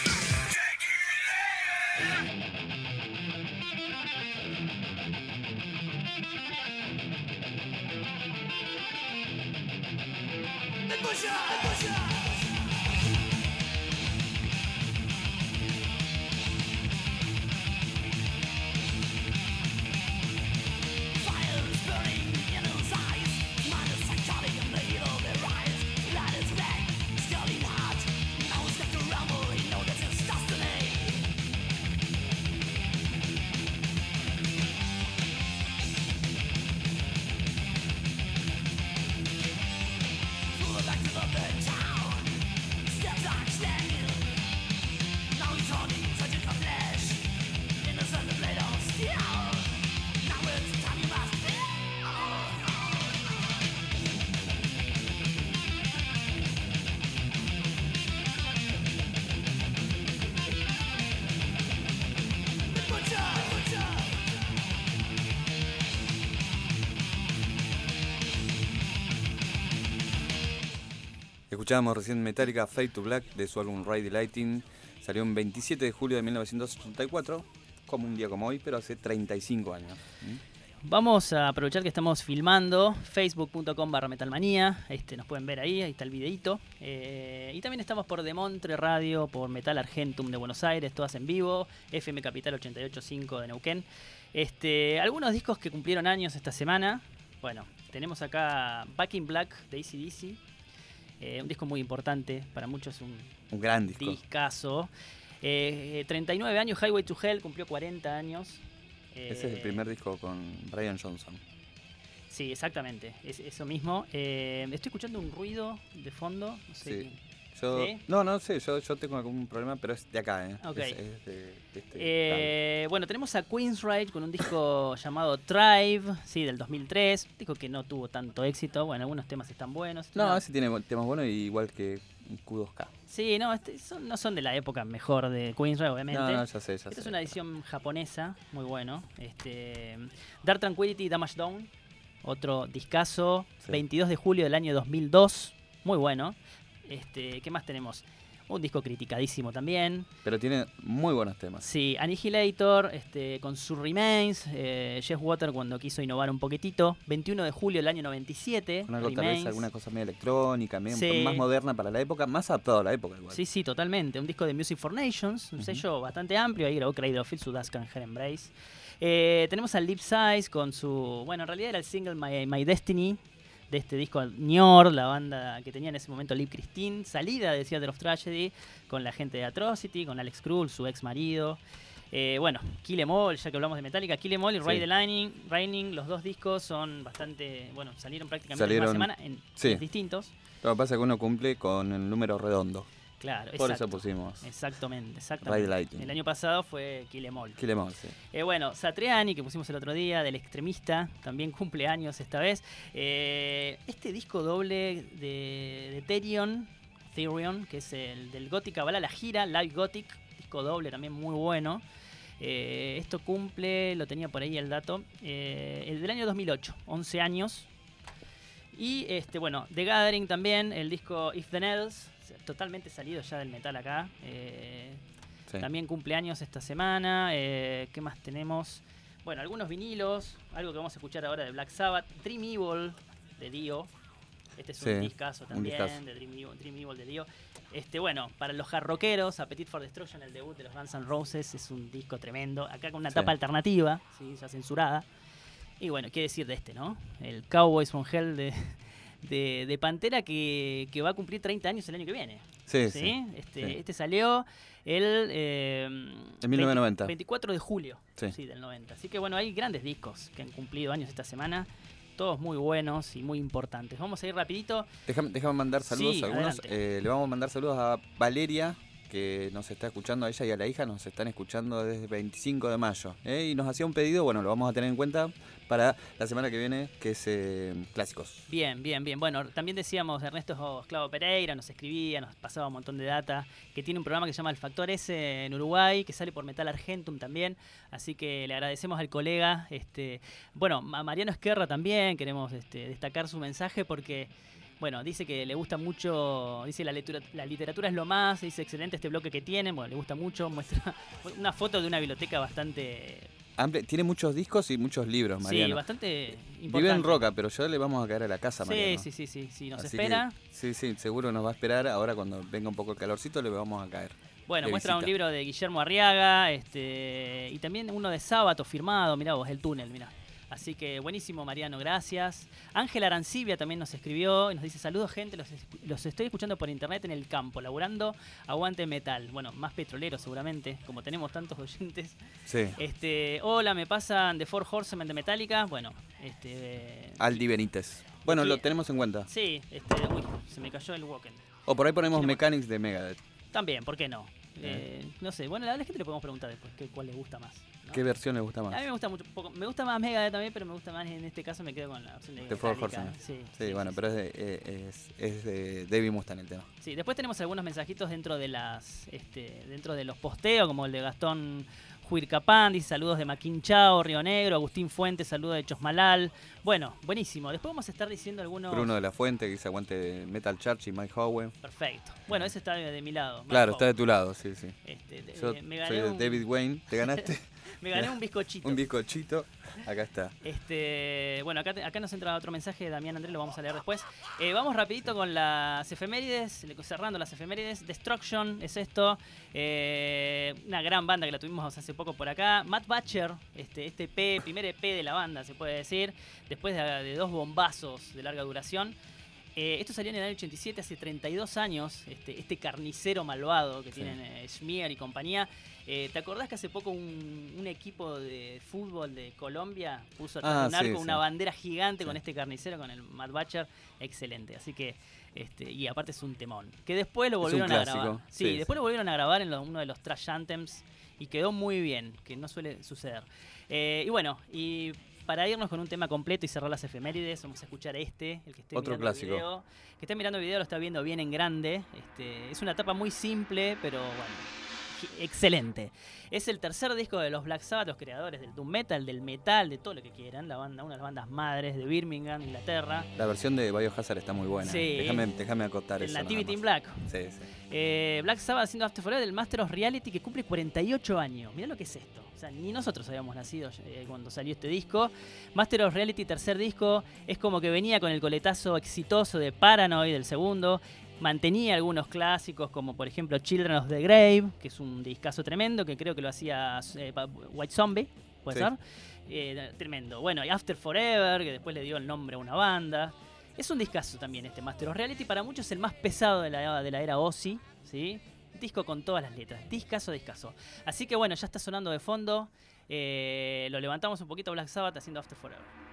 Escuchábamos recién Metallica Fade to Black de su álbum Ride the Lightning. Salió el 27 de julio de 1984, como un día como hoy, pero hace 35 años. Vamos a aprovechar que estamos filmando, facebook.com/metalmanía, nos pueden ver ahí está el videito. Y también estamos por Demontre Radio, por Metal Argentum de Buenos Aires, todas en vivo, FM Capital 88.5 de Neuquén. Algunos discos que cumplieron años esta semana. Bueno, tenemos acá Back in Black de AC/DC. Un disco muy importante, para muchos un gran disco. Discazo. 39 años, Highway to Hell cumplió 40 años. Ese es el primer disco con Brian Johnson. Sí, exactamente, es eso mismo. Estoy escuchando un ruido de fondo, no sé. Sí. ¿Sí? No sé, yo tengo algún problema, pero es de acá, Okay. Es de bueno, tenemos a Queensryche con un disco llamado Thrive, sí, del 2003, un disco que no tuvo tanto éxito, bueno, algunos temas están buenos. No, ese tiene temas buenos, igual que Q2K. Sí, no, no son de la época mejor de Queensryche, obviamente. No, ya sé. Esta es una edición japonesa, muy bueno. Dark Tranquility, Damage Down, otro discazo, sí. 22 de julio del año 2002, muy bueno. ¿Qué más tenemos? Un disco criticadísimo también. Pero tiene muy buenos temas. Sí, Annihilator, con su Remains, Jeff Water cuando quiso innovar un poquitito. 21 de julio del año 97. Tal vez alguna cosa medio electrónica, medio más moderna para la época, más adaptado a la época igual. Sí, totalmente. Un disco de Music for Nations, un sello bastante amplio. Ahí grabó Cradle of Filth, su Dusk and Her Embrace. Tenemos al Deep Size con su... Bueno, en realidad era el single My Destiny, de este disco Nior, la banda que tenía en ese momento Liv Christine, salida de Theater of Tragedy, con la gente de Atrocity, con Alex Krull, su ex marido. Kill Em All, ya que hablamos de Metallica, Kill Em All y Ride the Lightning, los dos discos son bastante, salieron prácticamente en una semana en distintos. Lo que pasa es que uno cumple con el número redondo. Claro, por eso pusimos. Exactamente. Ride the Lightning. El año pasado fue Kill Em All. Kill Em All, sí. Satriani, que pusimos el otro día, del Extremista, también cumple años esta vez. Este disco doble de Therion, que es el del Gothic Kabbalah, la gira, Live Gothic, disco doble también muy bueno. Esto cumple, lo tenía por ahí el dato, el del año 2008, 11 años. Y The Gathering también, el disco If Then Else, totalmente salido ya del metal acá. También cumpleaños esta semana. ¿Qué más tenemos? Bueno, algunos vinilos, algo que vamos a escuchar ahora de Black Sabbath, Dream Evil de Dio. Este es un discazo también, de Dream Evil de Dio. Para los jarroqueros, Appetite for Destruction, el debut de los Guns N' Roses, es un disco tremendo. Acá con una tapa alternativa, ¿sí? Ya censurada. Y bueno, ¿qué decir de ¿no? El Cowboys from Hell de Pantera que va a cumplir 30 años el año que viene. Sí. Este salió en 1990. 24 de julio del 90. Así que hay grandes discos que han cumplido años esta semana. Todos muy buenos y muy importantes. Vamos a ir rapidito. Déjame mandar saludos a algunos. Le vamos a mandar saludos a Valeria, que nos está escuchando, a ella y a la hija nos están escuchando desde el 25 de mayo. Y nos hacía un pedido, lo vamos a tener en cuenta para la semana que viene, que es clásicos. Bien. Bueno, también decíamos, Ernesto Esclavo Pereira nos escribía, nos pasaba un montón de data, que tiene un programa que se llama El Factor S en Uruguay, que sale por Metal Argentum también, así que le agradecemos al colega. A Mariano Esquerra también queremos destacar su mensaje porque Bueno, dice que le gusta mucho, dice la literatura es lo más, dice excelente este bloque que tienen, bueno, le gusta mucho, muestra una foto de una biblioteca bastante... Tiene muchos discos y muchos libros, Mariano. Sí, bastante importante. Vive en Roca, pero ya le vamos a caer a la casa, Mariano. Sí, nos Así espera. Sí, seguro nos va a esperar. Ahora cuando venga un poco el calorcito le vamos a caer. Bueno, muestra un libro de Guillermo Arriaga, y también uno de Sábato firmado, mirá vos, El túnel, mirá. Así que buenísimo, Mariano, gracias. Ángel Arancibia también nos escribió y nos dice: saludos, gente, los estoy escuchando por internet en el campo, laburando, aguante metal. Bueno, más petrolero seguramente, como tenemos tantos oyentes. Sí. Hola, me pasan de Four Horsemen de Metallica. Bueno, Aldi Benítez. Bueno, lo tenemos en cuenta. Sí, uy, se me cayó el Woken. O por ahí ponemos Mechanics de Megadeth. También, ¿por qué no? No sé, bueno, a la gente le podemos preguntar después cuál le gusta más, ¿no? ¿Qué versión le gusta más? A mí me gusta mucho, me gusta más Megadeth también, pero me gusta más, en este caso me quedo con la versión de Four Horsemen. Sí, bueno, pero es de Dave Mustaine el tema. Sí, después tenemos algunos mensajitos dentro de dentro de los posteos, como el de Gastón Huircapán, dice saludos de Maquinchao, Río Negro. Agustín Fuentes, saludos de Chosmalal. Bueno, buenísimo. Después vamos a estar diciendo algunos... Bruno de la Fuente, que dice aguante de Metal Church y Mike Howe. Perfecto. Bueno, ese está de mi lado. Claro, está de tu lado, sí. Yo me soy de David Wayne, ¿te ganaste? Me gané un bizcochito. Un bizcochito, acá está. Bueno, acá nos entra otro mensaje de Damián Andrés, lo vamos a leer después. Vamos rapidito con las efemérides, cerrando las efemérides. Destruction es esto, una gran banda que la tuvimos hace poco por acá. Matt Butcher, primer EP de la banda, se puede decir, después de 2 bombazos de larga duración. Esto salió en el año 87, hace 32 años, este carnicero malvado que tienen Schmier y compañía. ¿Te acordás que hace poco un equipo de fútbol de Colombia puso atrás de un arco una bandera gigante con este carnicero, con el Matt Butcher? Excelente, así que... y aparte es un temón. Que después lo volvieron a grabar. Sí, después lo volvieron a grabar en uno de los Trash Anthems y quedó muy bien, que no suele suceder. Y bueno, para irnos con un tema completo y cerrar las efemérides, vamos a escuchar el que esté otro mirando clásico. El video. Que esté mirando el video lo está viendo bien en grande. Es una tapa muy simple, pero bueno, excelente. Es el tercer disco de los Black Sabbath, los creadores del doom metal, del metal, de todo lo que quieran. La banda, una de las bandas madres de Birmingham, Inglaterra. La versión de Biohazard está muy buena. Sí. Déjame acotar eso. El Nativity in Black. Sí. Black Sabbath haciendo After Forever del Master of Reality, que cumple 48 años. Mirá lo que es esto. O sea, ni nosotros habíamos nacido cuando salió este disco. Master of Reality, tercer disco, es como que venía con el coletazo exitoso de Paranoid, del segundo. Mantenía algunos clásicos, como por ejemplo Children of the Grave, que es un discazo tremendo, que creo que lo hacía White Zombie, ¿puede ser? Tremendo. Bueno, y After Forever, que después le dio el nombre a una banda. Es un discazo también este Master of Reality. Para muchos es el más pesado de la era Ozzy, ¿sí? Disco con todas las letras. Discazo. Así que bueno, ya está sonando de fondo. Lo levantamos un poquito Black Sabbath haciendo After Forever.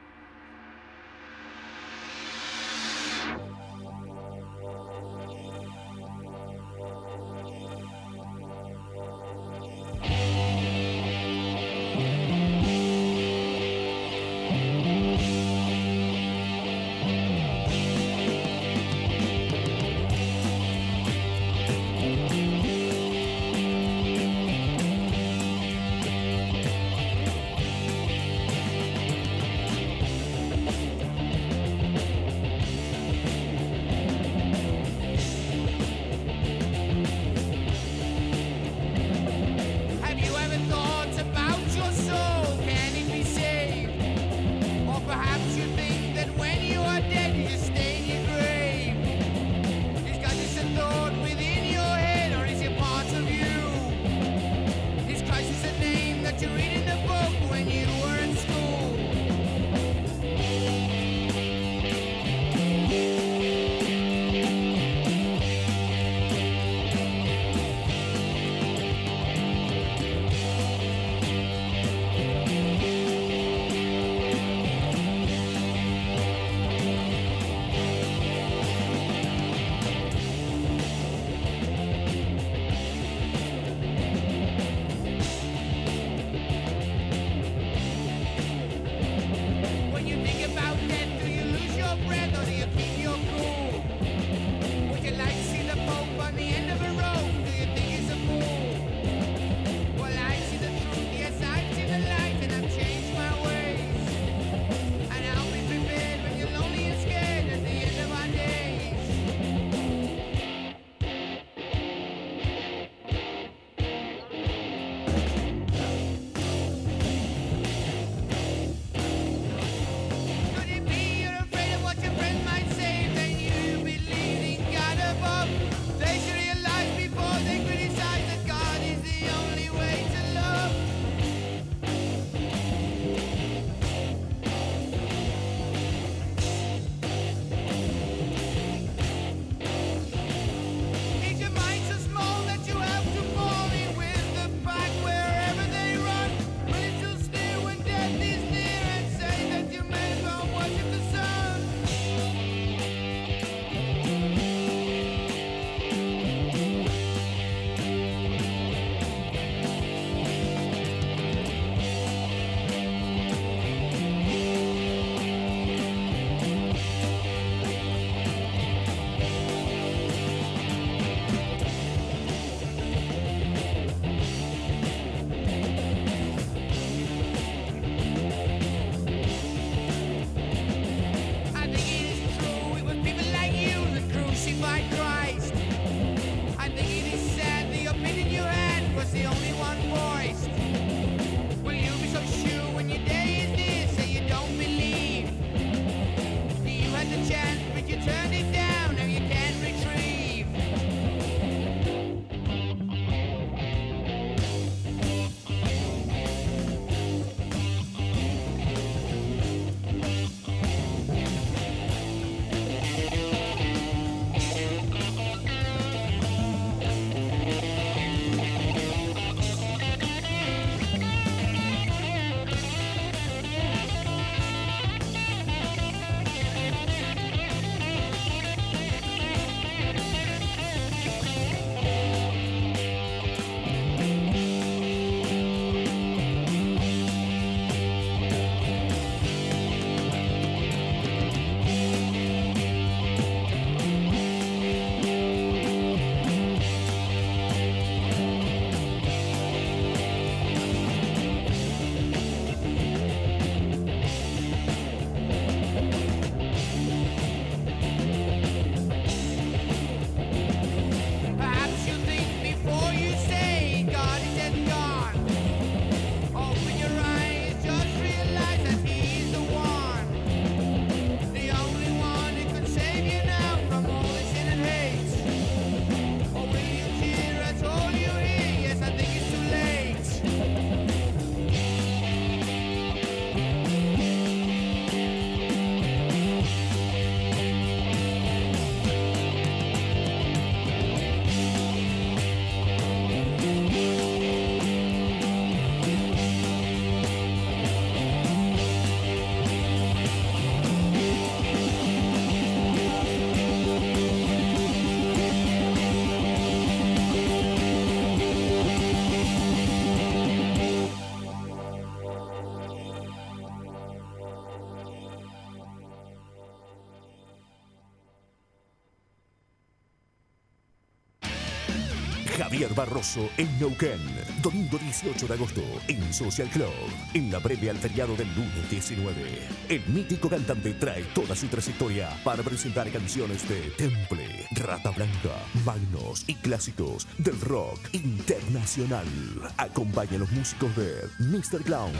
Javier Barroso en Neuquén, domingo 18 de agosto en Social Club, en la previa al feriado del lunes 19. El mítico cantante trae toda su trayectoria para presentar canciones de Temple, Rata Blanca, Magnus y clásicos del rock internacional. Acompaña a los músicos de Mr. Clown,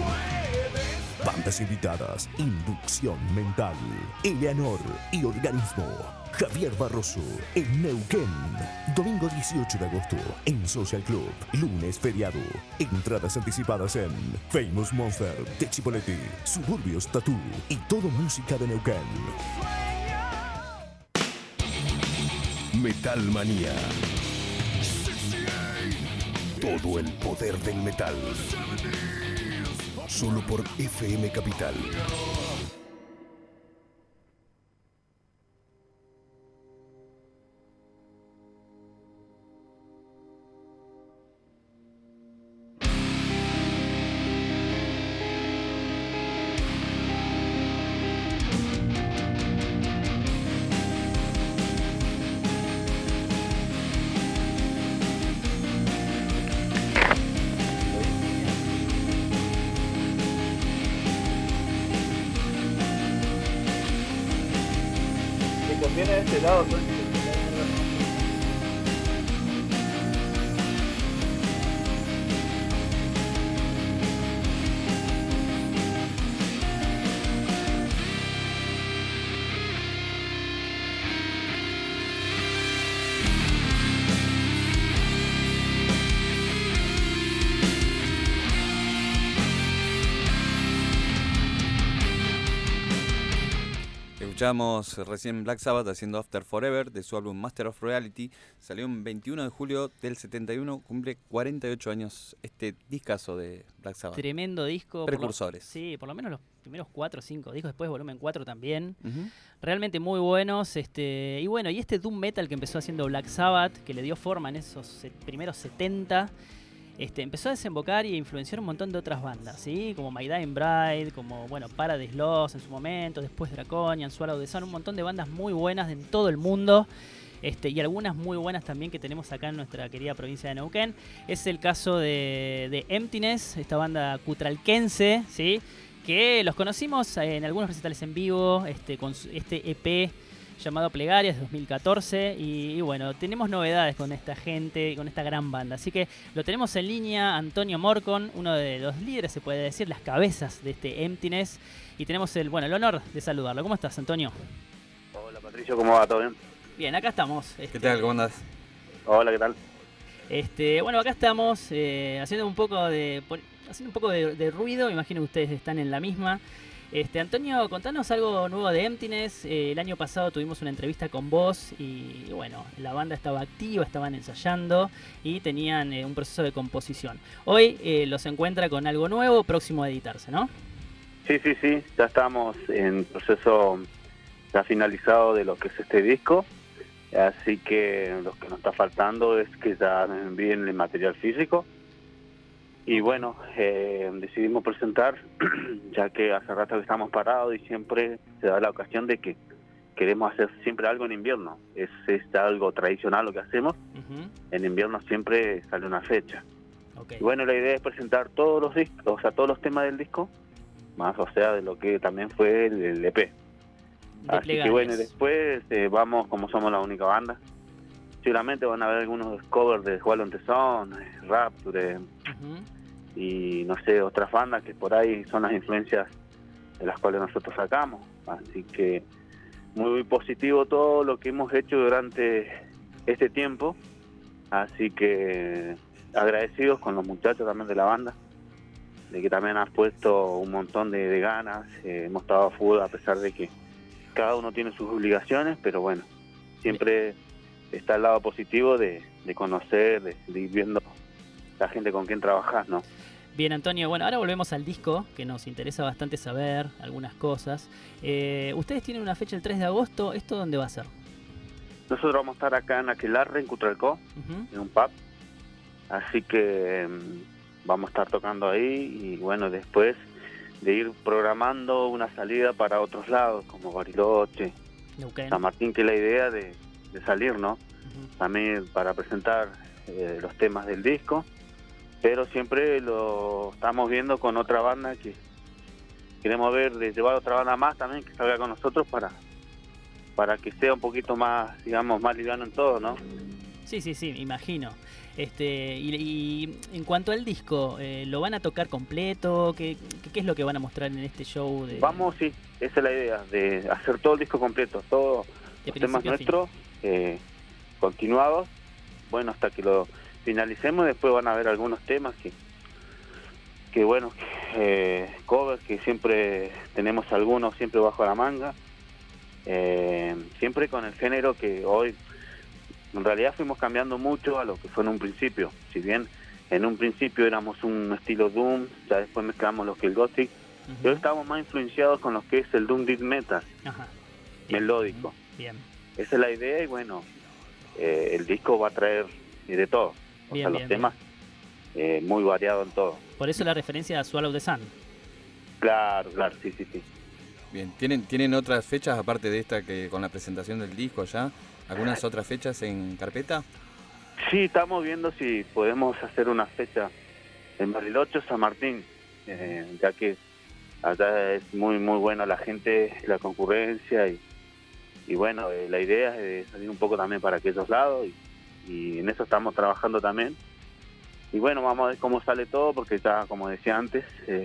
bandas invitadas, Inducción Mental, Eleanor y Organismo. Javier Barroso en Neuquén, domingo 18 de agosto en Social Club, lunes feriado. Entradas anticipadas en Famous Monster de Chipoleti, Suburbios Tattoo y todo música de Neuquén. Metal Manía. Todo el poder del metal. Solo por FM Capital. Viene de este lado, pues. Escuchamos recién Black Sabbath haciendo After Forever de su álbum Master of Reality. Salió el 21 de julio del 71, cumple 48 años este discazo de Black Sabbath. Tremendo disco. Precursores. Sí, por lo menos los primeros 4 o 5 discos, después volumen 4 también. Realmente muy buenos. Y bueno, y este Doom Metal que empezó haciendo Black Sabbath, que le dio forma en esos primeros 70... empezó a desembocar y a influenciar un montón de otras bandas, ¿sí? Como My Dying Bride, como, bueno, Paradise Lost en su momento, después Draconian, Swallow the Sun, un montón de bandas muy buenas en todo el mundo, y algunas muy buenas también que tenemos acá en nuestra querida provincia de Neuquén. Es el caso de Emptiness, esta banda cutralquense, ¿sí? Que los conocimos en algunos recitales en vivo, con este EP llamado Plegarias de 2014 y bueno, tenemos novedades con esta gente, con esta gran banda, así que lo tenemos en línea Antonio Morcon, uno de los líderes, se puede decir, las cabezas de este Emptiness, y tenemos el honor de saludarlo. ¿Cómo estás, Antonio? Hola, Hola Patricio, ¿cómo va? ¿Todo bien? Bien, acá estamos. ¿Qué tal? ¿Cómo andás? Hola, ¿qué tal? Bueno, acá estamos haciendo un poco de ruido. Me imagino que ustedes están en la misma. Antonio, contanos algo nuevo de Emptiness. El año pasado tuvimos una entrevista con vos y bueno, la banda estaba activa, estaban ensayando y tenían un proceso de composición. Hoy los encuentra con algo nuevo, próximo a editarse, ¿no? Sí, ya estamos en proceso ya finalizado de lo que es este disco, así que lo que nos está faltando es que ya nos envíen el material físico. Y bueno, decidimos presentar, ya que hace rato que estamos parados y siempre se da la ocasión de que queremos hacer siempre algo en invierno. Es algo tradicional lo que hacemos. En invierno siempre sale una fecha. Y bueno, la idea es presentar todos los discos, o sea, todos los temas del disco, más o sea, de lo que también fue el EP. Así que bueno, después vamos, como somos la única banda, seguramente van a haber algunos covers de Juan Lontezón, Rapture, y no sé, otras bandas que por ahí son las influencias de las cuales nosotros sacamos. Así que muy positivo todo lo que hemos hecho durante este tiempo, así que agradecidos con los muchachos también de la banda, de que también han puesto un montón de ganas. Hemos estado a full a pesar de que cada uno tiene sus obligaciones, pero bueno, siempre está el lado positivo de conocer, de ir viendo la gente con quien trabajas, ¿no? Bien, Antonio, bueno, ahora volvemos al disco, que nos interesa bastante saber algunas cosas. Ustedes tienen una fecha el 3 de agosto, ¿esto dónde va a ser? Nosotros vamos a estar acá en Aquelarre, en Cutralcó, en un pub, así que vamos a estar tocando ahí y bueno, después de ir programando una salida para otros lados, como Bariloche, San Martín, que es la idea de salir, ¿no? También para presentar los temas del disco, pero siempre lo estamos viendo con otra banda que queremos ver, de llevar otra banda más también que salga con nosotros para que sea un poquito más, digamos, más liviano en todo, ¿no? Sí, imagino. Y en cuanto al disco, ¿lo van a tocar completo? ¿Qué es lo que van a mostrar en este show? Vamos, sí, esa es la idea, de hacer todo el disco completo, todos los temas nuestros, continuados, bueno, hasta que lo finalicemos. Después van a haber algunos temas que bueno, covers, que siempre tenemos algunos siempre bajo la manga, siempre con el género que hoy en realidad fuimos cambiando mucho a lo que fue en un principio. Si bien en un principio éramos un estilo Doom, ya después mezclamos lo que es el Gothic, y hoy estamos más influenciados con lo que es el Doom Death Metal, melódico. Bien. Esa es la idea y bueno, el disco va a traer de todo. O sea, los temas muy variados en todo. Por eso la referencia a Swallow the Sun. Claro, sí. Bien, ¿tienen otras fechas aparte de esta que con la presentación del disco ya? ¿Algunas otras fechas en carpeta? Sí, estamos viendo si podemos hacer una fecha en Bariloche, San Martín, ya que allá es muy buena la gente, la concurrencia y bueno, la idea es salir un poco también para aquellos lados y en eso estamos trabajando también. Y bueno, vamos a ver cómo sale todo, porque ya, como decía antes,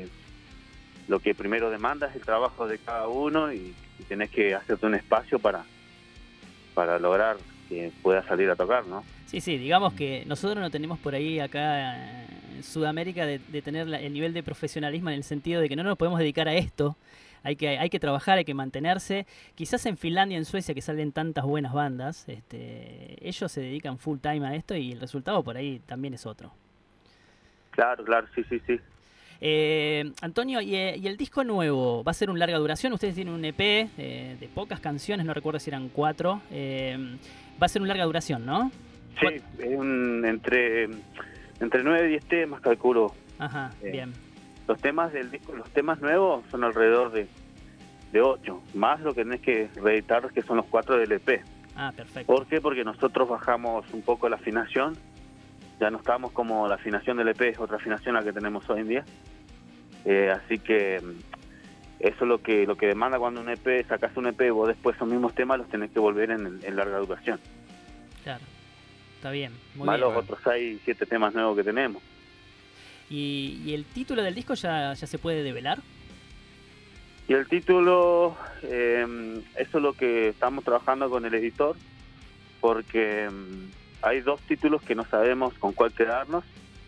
lo que primero demanda es el trabajo de cada uno y tenés que hacerte un espacio para lograr que pueda salir a tocar, ¿no? Sí, digamos que nosotros no tenemos por ahí acá en Sudamérica de tener el nivel de profesionalismo en el sentido de que no nos podemos dedicar a esto. Hay que trabajar, hay que mantenerse. Quizás en Finlandia, en Suecia, que salen tantas buenas bandas, ellos se dedican full time a esto y el resultado por ahí también es otro. Claro, sí. Antonio, ¿y el disco nuevo va a ser un larga duración? Ustedes tienen un EP de pocas canciones, no recuerdo si eran 4. Va a ser un larga duración, ¿no? Sí, entre 9 y 10 temas, calculo. Ajá, bien. Los temas del disco, los temas nuevos son alrededor de 8, más lo que tenés que reeditar, que son los 4 del EP. Ah, perfecto. ¿Por qué? Porque nosotros bajamos un poco la afinación. Ya no estamos como la afinación del EP, es otra afinación la que tenemos hoy en día. Así que eso es lo que demanda cuando un EP, sacas un EP, vos después esos mismos temas los tenés que volver en larga duración. Claro, está bien. Muy más bien. Los otros 6, 7 temas nuevos que tenemos. ¿Y el título del disco ya se puede develar? Y el título, eso es lo que estamos trabajando con el editor, porque hay 2 títulos que no sabemos con cuál quedarnos.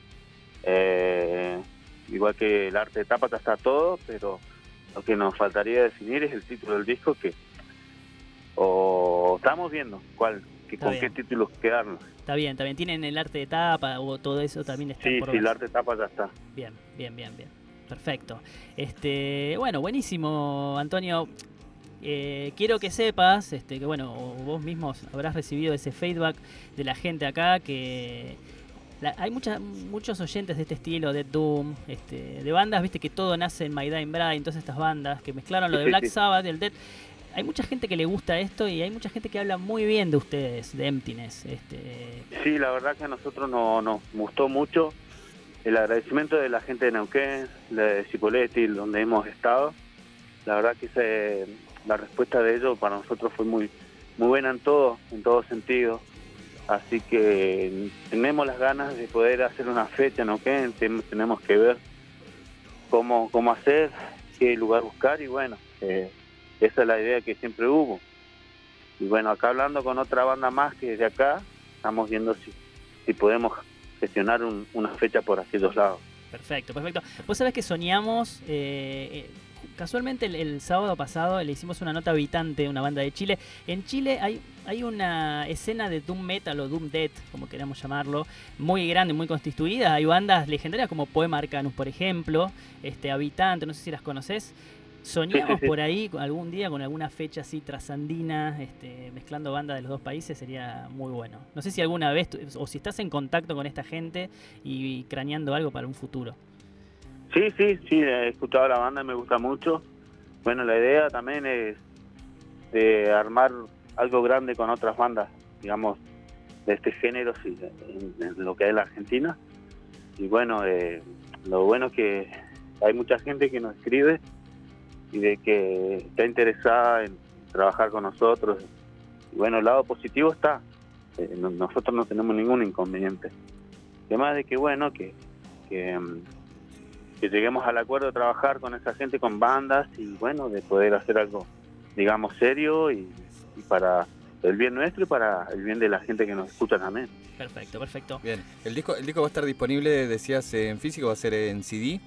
Igual que el arte de tapa está todo, pero lo que nos faltaría definir es el título del disco, que estamos viendo con qué título quedarnos. Está bien. ¿Tienen el arte de tapa o todo eso también está? Sí, el arte de tapa ya está. Bien. Perfecto. Bueno, buenísimo, Antonio. Quiero que sepas que bueno, vos mismo habrás recibido ese feedback de la gente acá, que hay muchos oyentes de este estilo, de Doom, de bandas, viste, que todo nace en My Dying Bride, todas estas bandas que mezclaron lo de Black Sabbath y el Dead. Hay mucha gente que le gusta esto y hay mucha gente que habla muy bien de ustedes, de Emptiness. Sí, la verdad que a nosotros nos gustó mucho el agradecimiento de la gente de Neuquén, de Cipolletti, donde hemos estado. La verdad que la respuesta de ellos para nosotros fue muy buena en todo sentido. Así que tenemos las ganas de poder hacer una fecha en Neuquén. Tenemos que ver cómo hacer, qué lugar buscar, y bueno, esa es la idea que siempre hubo. Y bueno, acá hablando con otra banda más que de acá, estamos viendo si podemos gestionar una fecha por aquellos lados. Perfecto. Vos sabés que soñamos, casualmente el sábado pasado le hicimos una nota habitante, una banda de Chile. En Chile hay una escena de Doom Metal o Doom Death, como queramos llamarlo, muy grande, muy constituida. Hay bandas legendarias como Poema Arcanus, por ejemplo, Habitante, no sé si las conocés. Soñamos por ahí algún día con alguna fecha así trasandina, mezclando bandas de los 2 países, sería muy bueno. No sé si alguna vez, o si estás en contacto con esta gente y craneando algo para un futuro. Sí, he escuchado la banda y me gusta mucho. Bueno, la idea también es de armar algo grande con otras bandas, digamos, de este género, en lo que es la Argentina. Y bueno, lo bueno es que hay mucha gente que nos escribe y de que está interesada en trabajar con nosotros. Y bueno, el lado positivo está. Nosotros no tenemos ningún inconveniente. Además de que bueno, que lleguemos al acuerdo de trabajar con esa gente, con bandas, y bueno, de poder hacer algo, digamos, serio y para el bien nuestro y para el bien de la gente que nos escucha también. Perfecto. Bien, ¿el disco va a estar disponible, decías, en físico, va a ser en CD?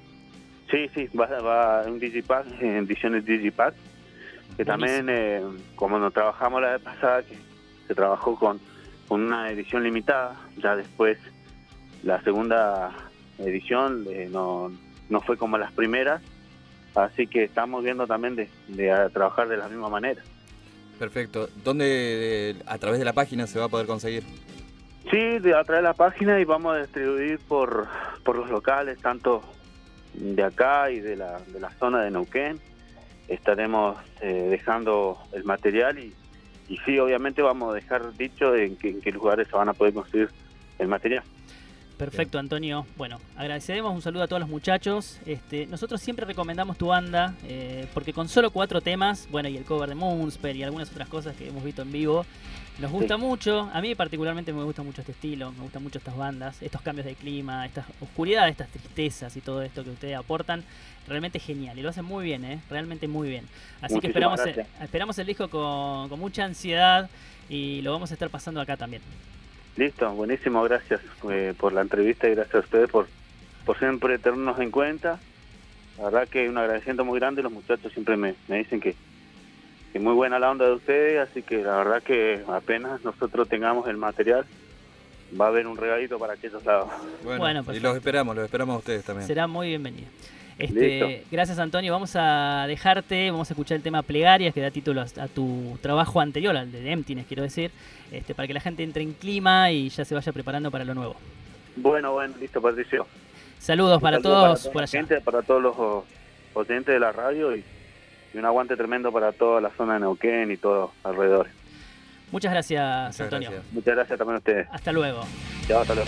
Sí, va en Digipack, en ediciones Digipack, que también, como nos trabajamos la vez pasada, que se trabajó con una edición limitada, ya después la segunda edición no fue como las primeras, así que estamos viendo también de trabajar de la misma manera. Perfecto. ¿Dónde, a través de la página, se va a poder conseguir? Sí, a través de la página, y vamos a distribuir por los locales, tanto de acá y de la zona de Neuquén. Estaremos dejando el material y sí, obviamente vamos a dejar dicho en qué lugares se van a poder conseguir el material. Perfecto, Antonio. Bueno, agradecemos, un saludo a todos los muchachos. Nosotros siempre recomendamos tu banda, porque con solo 4 temas, bueno, y el cover de Moonspell y algunas otras cosas que hemos visto en vivo, nos gusta mucho. A mí particularmente me gusta mucho este estilo, me gustan mucho estas bandas, estos cambios de clima, estas oscuridades, estas tristezas y todo esto que ustedes aportan. Realmente genial, y lo hacen muy bien, realmente muy bien. Así que esperamos el disco con mucha ansiedad, y lo vamos a estar pasando acá también. Listo, buenísimo, gracias por la entrevista y gracias a ustedes por siempre tenernos en cuenta. La verdad que un agradecimiento muy grande, los muchachos siempre me dicen que muy buena la onda de ustedes, así que la verdad que apenas nosotros tengamos el material, va a haber un regalito para aquellos lados. Bueno, y los esperamos a ustedes también. Será muy bienvenido. Gracias, Antonio. Vamos a vamos a escuchar el tema Plegarias, que da título a tu trabajo anterior, al de Emptiness, quiero decir, para que la gente entre en clima y ya se vaya preparando para lo nuevo. Bueno, listo, Patricio. Saludos para todos por allá. Para todos los oyentes de la radio, y un aguante tremendo para toda la zona de Neuquén y todos alrededor. Muchas gracias, Antonio. Muchas gracias también a ustedes. Hasta luego. Chao, hasta luego.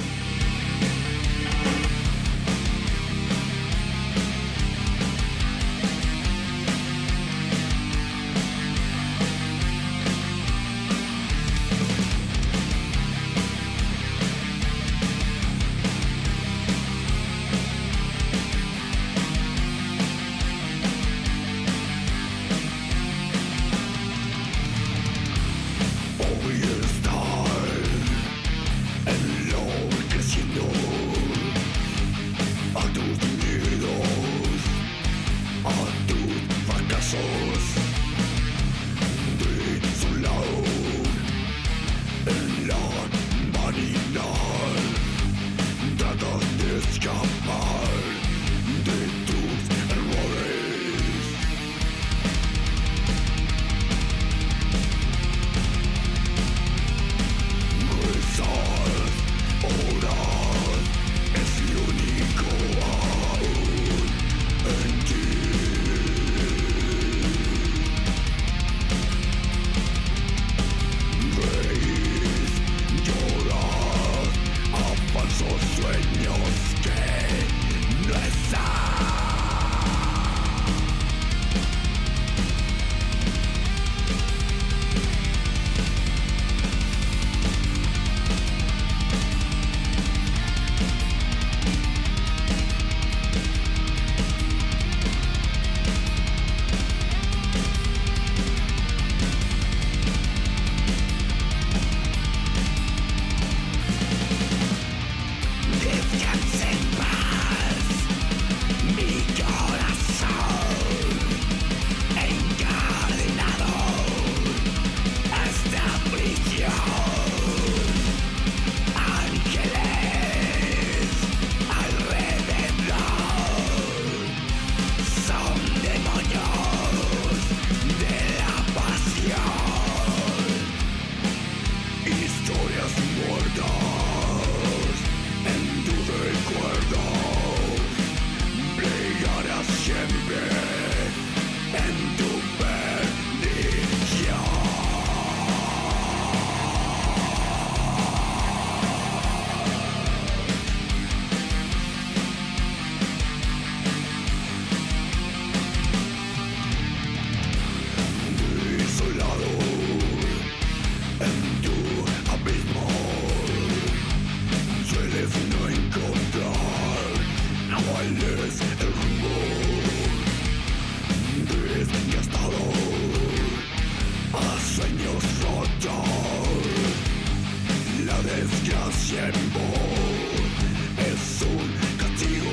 La desgracia en vos es un castigo.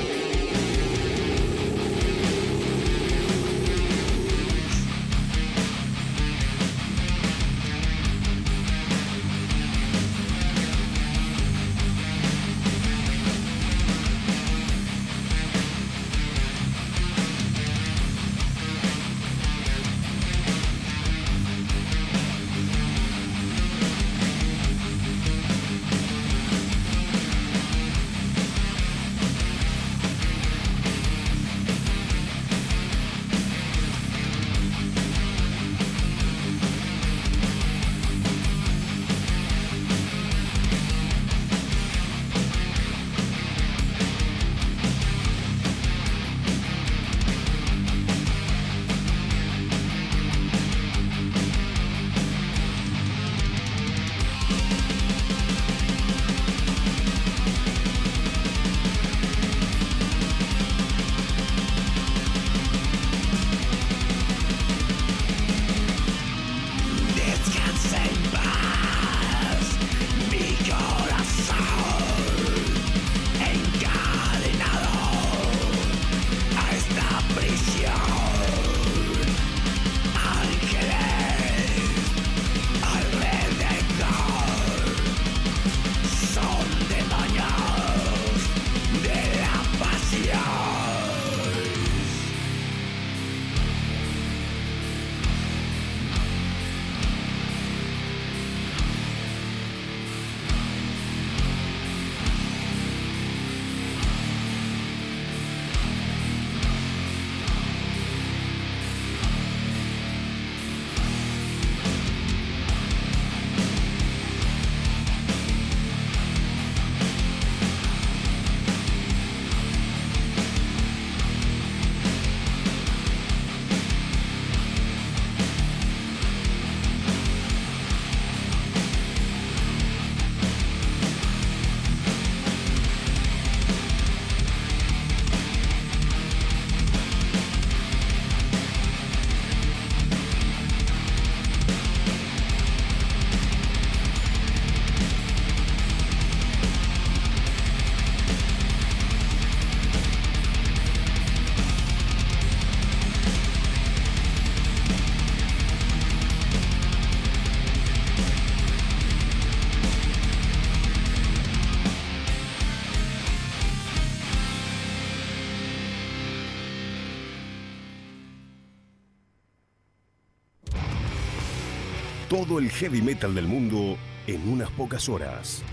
Todo el heavy metal del mundo en unas pocas horas.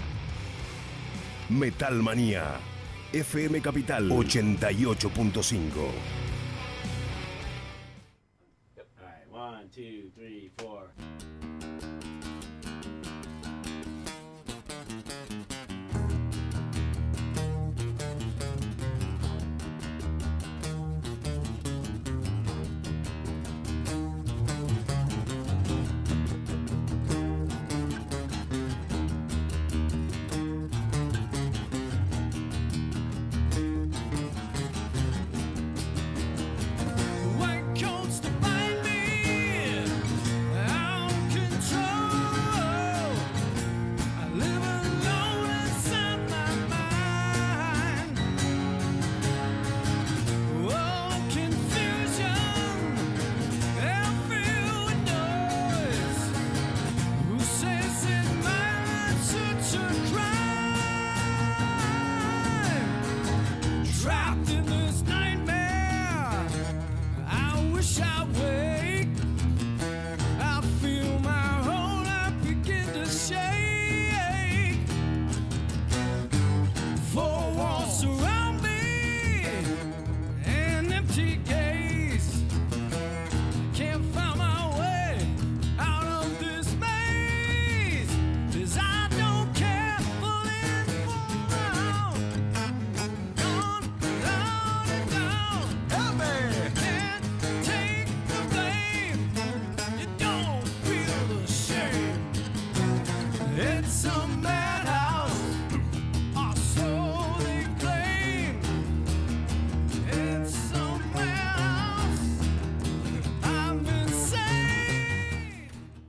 Metal Manía, FM Capital 88.5. Alright, 1, 2, 3, 4. White coats to bind me.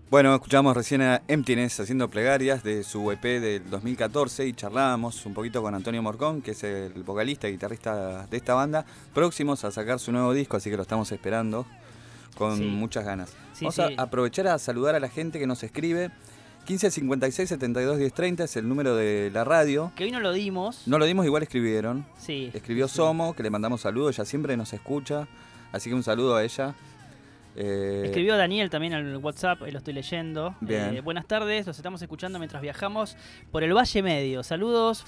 Bueno, escuchamos recién a Emptiness haciendo plegarias de su EP del 2014 y charlábamos un poquito con Antonio Morcón, que es el vocalista y guitarrista de esta banda, próximos a sacar su nuevo disco, así que lo estamos esperando con muchas ganas. Vamos a aprovechar a saludar a la gente que nos escribe. 15 56 72 10 30 es el número de la radio. Que hoy no lo dimos. No lo dimos, igual escribieron. Sí. Escribió Somo, que le mandamos saludos, ella siempre nos escucha, así que un saludo a ella. Escribió Daniel también al WhatsApp, lo estoy leyendo. Bien. Buenas tardes, los estamos escuchando mientras viajamos por el Valle Medio. Saludos,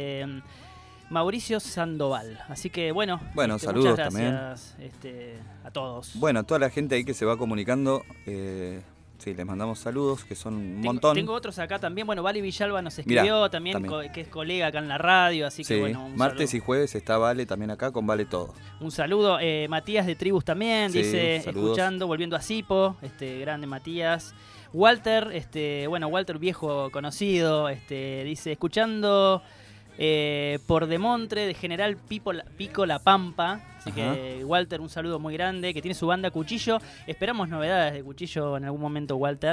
Mauricio Sandoval. Así que bueno, saludos muchas gracias a todos. Bueno, toda la gente ahí que se va comunicando, sí, les mandamos saludos, que son un montón. Tengo otros acá también. Bueno, Vale Villalba nos escribió también. Que es colega acá en la radio, así que bueno, un martes saludo. Y jueves está Vale también acá con Vale Todo. Un saludo. Matías de Tribus también, dice, saludos. Escuchando, volviendo a Sipo, grande Matías. Walter, Walter viejo conocido, dice, escuchando por Demontre de General Pico La Pampa. Así que Walter, un saludo muy grande, que tiene su banda Cuchillo. Esperamos novedades de Cuchillo en algún momento, Walter.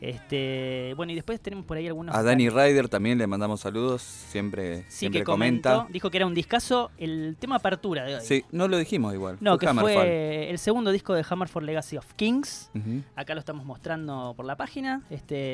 Y después tenemos por ahí algunos... A Danny Ryder también le mandamos saludos, siempre que comenta. Dijo que era un discazo, el tema apertura de hoy. Sí, no lo dijimos igual. No, fue el segundo disco de Hammerfall Legacy of Kings. Acá lo estamos mostrando por la página.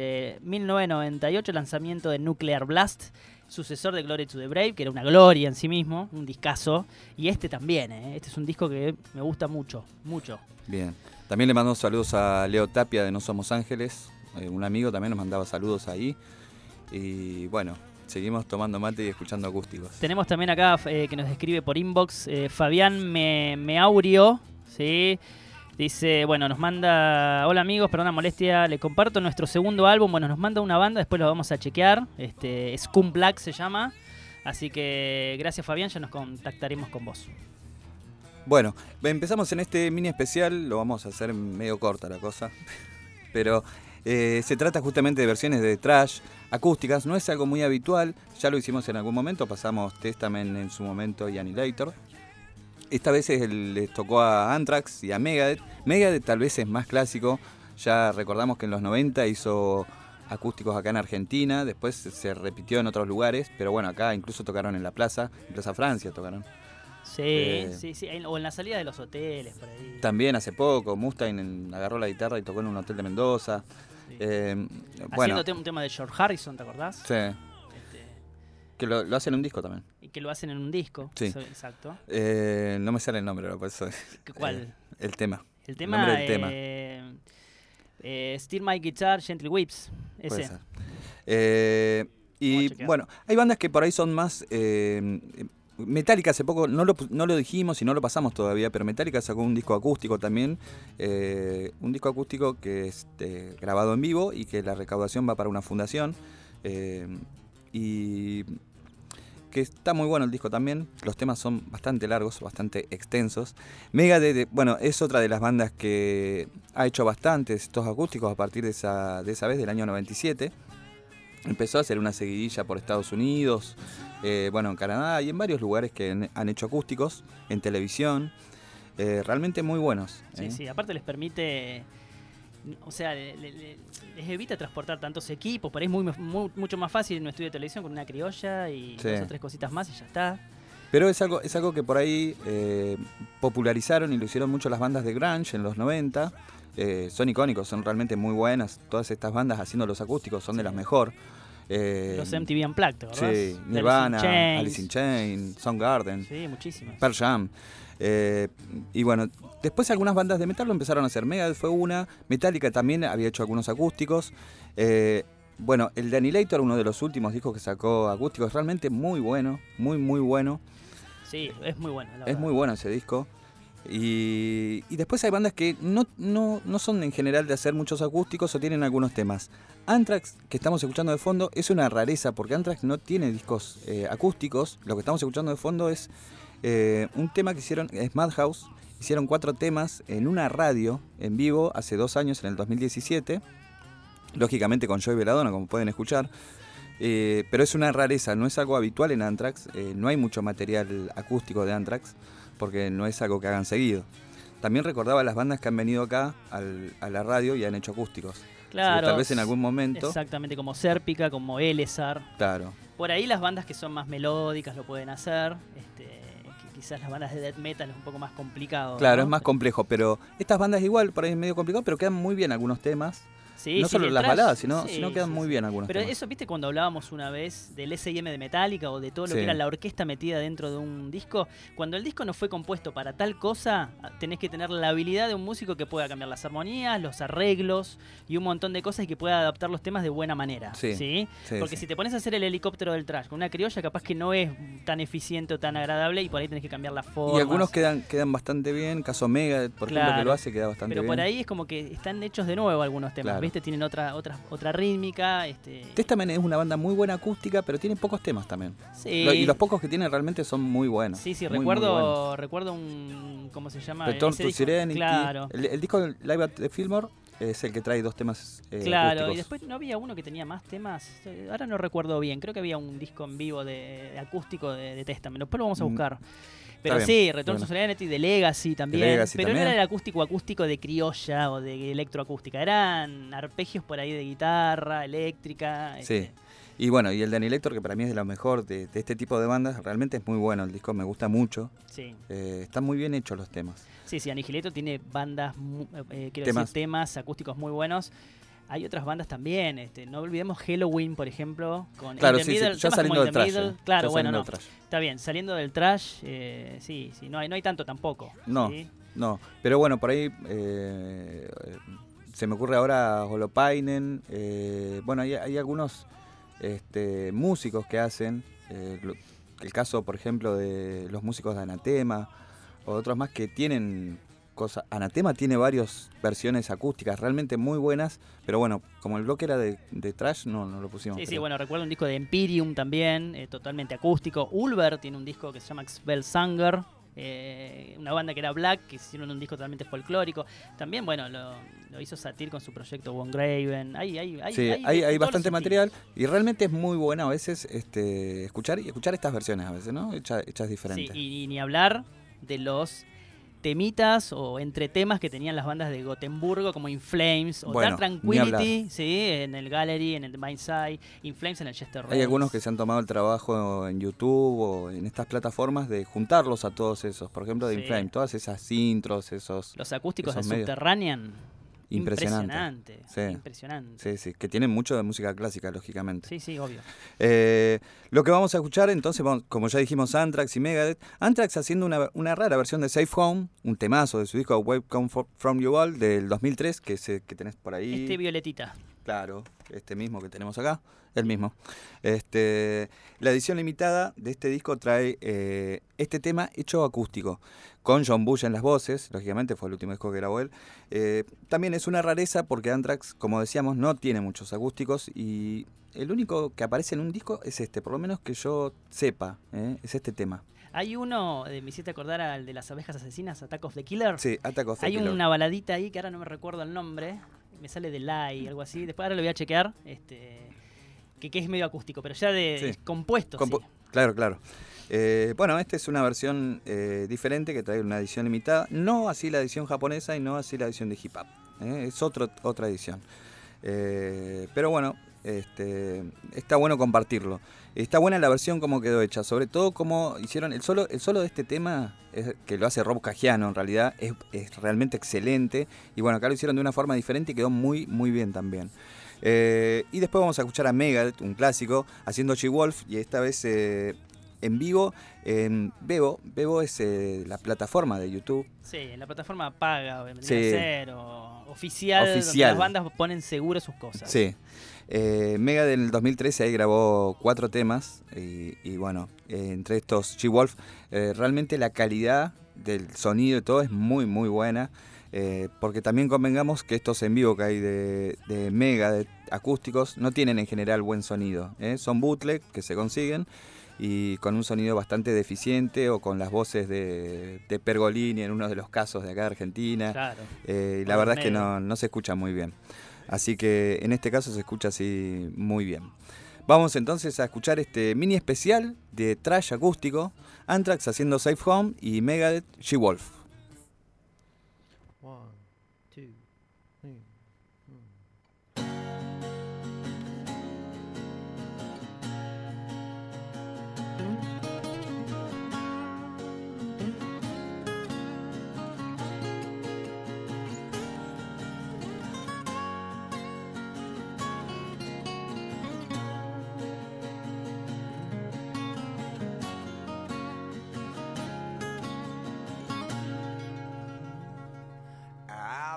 1998, lanzamiento de Nuclear Blast, sucesor de Glory to the Brave, que era una gloria en sí mismo, un discazo. Y también, Este es un disco que me gusta mucho, mucho. Bien. También le mando saludos a Leo Tapia de No Somos Ángeles. Un amigo también nos mandaba saludos ahí. Y bueno, seguimos tomando mate y escuchando acústicos. Tenemos también acá que nos escribe por inbox Fabián Meaurio, ¿sí? Dice, nos manda, hola amigos, perdón la molestia, le comparto nuestro segundo álbum. Bueno, nos manda una banda, después lo vamos a chequear. Scum Black se llama. Así que gracias Fabián, ya nos contactaremos con vos. Bueno, empezamos en este mini especial, lo vamos a hacer medio corta la cosa, pero se trata justamente de versiones de thrash acústicas, no es algo muy habitual, ya lo hicimos en algún momento, pasamos Testament en su momento y Annihilator. Esta vez les tocó a Anthrax y a Megadeth. Megadeth tal vez es más clásico, ya recordamos que en los 90 hizo acústicos acá en Argentina, después se repitió en otros lugares, pero bueno, acá incluso tocaron en Plaza Francia tocaron. Sí, o en la salida de los hoteles, por ahí. También hace poco, Mustaine agarró la guitarra y tocó en un hotel de Mendoza. Sí. Haciendo un tema de George Harrison, ¿te acordás? Sí. Que lo hacen en un disco también. Y que lo hacen en un disco, sí. Exacto. No me sale el nombre, por eso. ¿Cuál? El tema. El tema. El nombre del tema. Steal My Guitar, Gently Whips. Ese. Y bueno, hay bandas que por ahí son más... Metallica hace poco, no lo dijimos y no lo pasamos todavía, pero Metallica sacó un disco acústico también, un disco acústico que es grabado en vivo y que la recaudación va para una fundación, y que está muy bueno el disco también, los temas son bastante largos, bastante extensos. Megadeth, es otra de las bandas que ha hecho bastantes estos acústicos a partir de esa vez, del año 97. Empezó a hacer una seguidilla por Estados Unidos, en Canadá y en varios lugares que han hecho acústicos, en televisión, realmente muy buenos. Sí, aparte les permite, les evita transportar tantos equipos, por ahí es mucho más fácil en un estudio de televisión con una criolla y 2 o 3 cositas más y ya está. Pero es algo que por ahí popularizaron y lo hicieron mucho las bandas de grunge en los 90. Son icónicos, son realmente muy buenas. Todas estas bandas haciendo los acústicos son de las mejor. Los MTV Unplugged, ¿verdad? Sí, Nirvana, Alice in Chains, Soundgarden, sí, muchísimas. Pearl Jam. Y bueno, después algunas bandas de metal lo empezaron a hacer. Megadeth fue una, Metallica también había hecho algunos acústicos. El de Annihilator, uno de los últimos discos que sacó acústicos, realmente muy bueno, muy muy bueno. Sí, es muy bueno. Es muy bueno ese disco. Y después hay bandas que no son en general de hacer muchos acústicos o tienen algunos temas. Anthrax, que estamos escuchando de fondo, es una rareza porque Anthrax no tiene discos acústicos. Lo que estamos escuchando de fondo es un tema que hicieron, es Madhouse. Hicieron 4 temas en una radio en vivo hace 2 años, en el 2017. Lógicamente con Joey Belladonna, como pueden escuchar. Pero es una rareza, no es algo habitual en Anthrax. No hay mucho material acústico de Anthrax, porque no es algo que hagan seguido. También recordaba las bandas que han venido acá a la radio y han hecho acústicos. Claro. Tal vez en algún momento. Exactamente, como Serpica, como Elezar. Claro. Por ahí las bandas que son más melódicas lo pueden hacer. Que quizás las bandas de death metal es un poco más complicado. Claro, ¿no? es más complejo, pero estas bandas igual, por ahí es medio complicado, pero quedan muy bien algunos temas. Sí, no sí, solo las trash, baladas, sino quedan sí, muy bien algunos Pero temas. eso, viste, cuando hablábamos una vez del S&M de Metallica o de todo lo que era la orquesta metida dentro de un disco, cuando el disco no fue compuesto para tal cosa, tenés que tener la habilidad de un músico que pueda cambiar las armonías, los arreglos y un montón de cosas y que pueda adaptar los temas de buena manera. Sí. Porque si te pones a hacer el helicóptero del trash con una criolla, capaz que no es tan eficiente o tan agradable y por ahí tenés que cambiar la forma. Y algunos quedan bastante bien, caso Megadeth, por ejemplo, que lo hace, queda bastante bien. Pero por ahí es como que están hechos de nuevo algunos temas, ¿viste? Tienen otra rítmica. Testament es una banda muy buena acústica, pero tiene pocos temas también. Sí. Y los pocos que tiene realmente son muy buenos. Sí, muy recuerdo un... ¿Cómo se llama? Return to Serenity. Claro. El disco Live at the Fillmore es el que trae 2 temas claro, acústicos. Y después no había uno que tenía más temas. Ahora no recuerdo bien. Creo que había un disco en vivo de acústico de Testament. Después lo vamos a buscar. Pero sí, Return to Serenity, de Legacy también. Pero no era el acústico de criolla o de electroacústica. Eran arpegios por ahí de guitarra, eléctrica. Sí. Y bueno, y el Danny Lector, que para mí es de lo mejor de este tipo de bandas, realmente es muy bueno. El disco me gusta mucho. Sí. Están muy bien hechos los temas. Sí, Anihilator tiene bandas, temas acústicos muy buenos. Hay otras bandas también, no olvidemos Halloween, por ejemplo, con claro, Intermiddle, ya saliendo del trash. Claro, bueno, no. Está bien, saliendo del trash, sí, no hay tanto tampoco. No, ¿sí? No, pero bueno, por ahí se me ocurre ahora Holopainen, bueno, hay algunos músicos que hacen, el caso, por ejemplo, de los músicos de Anatema, o otros más que tienen cosas. Anatema tiene varias versiones acústicas realmente muy buenas, pero bueno, como el bloque era de trash, no lo pusimos. Sí, bueno, recuerdo un disco de Empyreum también, totalmente acústico. Ulver tiene un disco que se llama Spellsanger, una banda que era Black, que hicieron un disco totalmente folclórico. También, bueno, lo hizo Satyr con su proyecto Von Graven. Hay bastante material y realmente es muy bueno a veces escuchar estas versiones a veces, ¿no? Hechas diferentes. Sí, y ni hablar de los temitas o entre temas que tenían las bandas de Gotemburgo como In Flames o Dark Tranquility, sí, en el Gallery, en el Mindside, In Flames en el Chester Rhodes. Hay algunos que se han tomado el trabajo en YouTube o en estas plataformas de juntarlos a todos esos, por ejemplo de In Flames, todas esas intros, los acústicos de Subterranean. Impresionante. Sí, que tienen mucho de música clásica, lógicamente. Sí, obvio. Lo que vamos a escuchar, entonces, como ya dijimos, Anthrax y Megadeth. Anthrax haciendo una rara versión de Safe Home, un temazo de su disco Wave Come From You All del 2003, que tenés por ahí. Violetita. Claro, mismo que tenemos acá, el mismo. La edición limitada de este disco trae este tema hecho acústico, con John Bush en las voces, lógicamente fue el último disco que grabó él. También es una rareza porque Anthrax, como decíamos, no tiene muchos acústicos y el único que aparece en un disco es por lo menos que yo sepa, es este tema. Hay uno, me hiciste acordar al de las abejas asesinas, Attack of the Killer. Sí, Attack of the Killer. Hay una baladita ahí que ahora no me recuerdo el nombre, me sale de Lai, algo así. Después ahora lo voy a chequear, que es medio acústico, pero ya de compuesto. Sí. Claro. Bueno, esta es una versión diferente que trae una edición limitada. No así la edición japonesa y no así la edición de hip hop. Es otra edición. Pero bueno, está bueno compartirlo. Está buena la versión como quedó hecha. Sobre todo como hicieron el solo de este tema, que lo hace Rob Caggiano en realidad, es realmente excelente. Y bueno, acá lo hicieron de una forma diferente y quedó muy, muy bien también. Y después vamos a escuchar a Megadeth, un clásico, haciendo She-Wolf, y esta vez en vivo en Vevo. Vevo es la plataforma de YouTube. Sí, en la plataforma paga, vendría a ser, o oficial, donde las bandas ponen seguro sus cosas. Sí. Megadeth en el 2013 ahí grabó 4 temas y bueno, entre estos She-Wolf, realmente la calidad del sonido y todo es muy, muy buena. Porque también convengamos que estos en vivo que hay de Megadeth acústicos no tienen en general buen sonido, son bootleg que se consiguen y con un sonido bastante deficiente o con las voces de Pergolini en uno de los casos de acá de Argentina. Claro. Y la verdad es que no se escucha muy bien, así que en este caso se escucha así muy bien. Vamos entonces a escuchar este mini especial de trash acústico, Anthrax haciendo Safe Home y Megadeth She-Wolf. 1, 2, 3.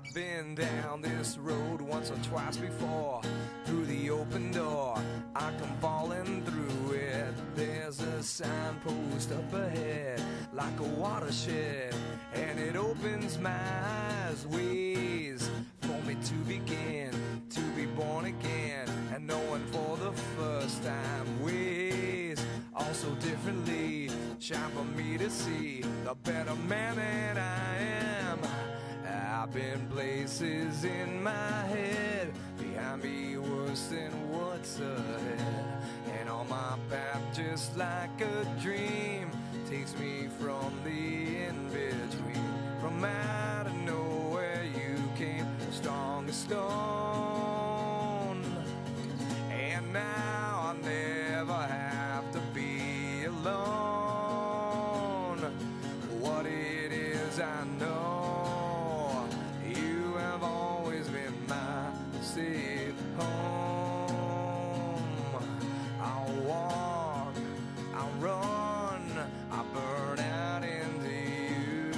I've been down this road once or twice before. Through the open door, I come falling through it. There's a signpost up ahead, like a watershed, and it opens my eyes, ways for me to begin, to be born again, and knowing for the first time ways also differently, shine for me to see the better man that I am. I've been places in my head, behind me worse than what's ahead, and on my path just like a dream takes me from the in-between, from out of nowhere you came, strong as stone, and now I'll never have to be alone. What it is I know, you have always been my safe home. I'll walk, I'll run, I'll burn out into you.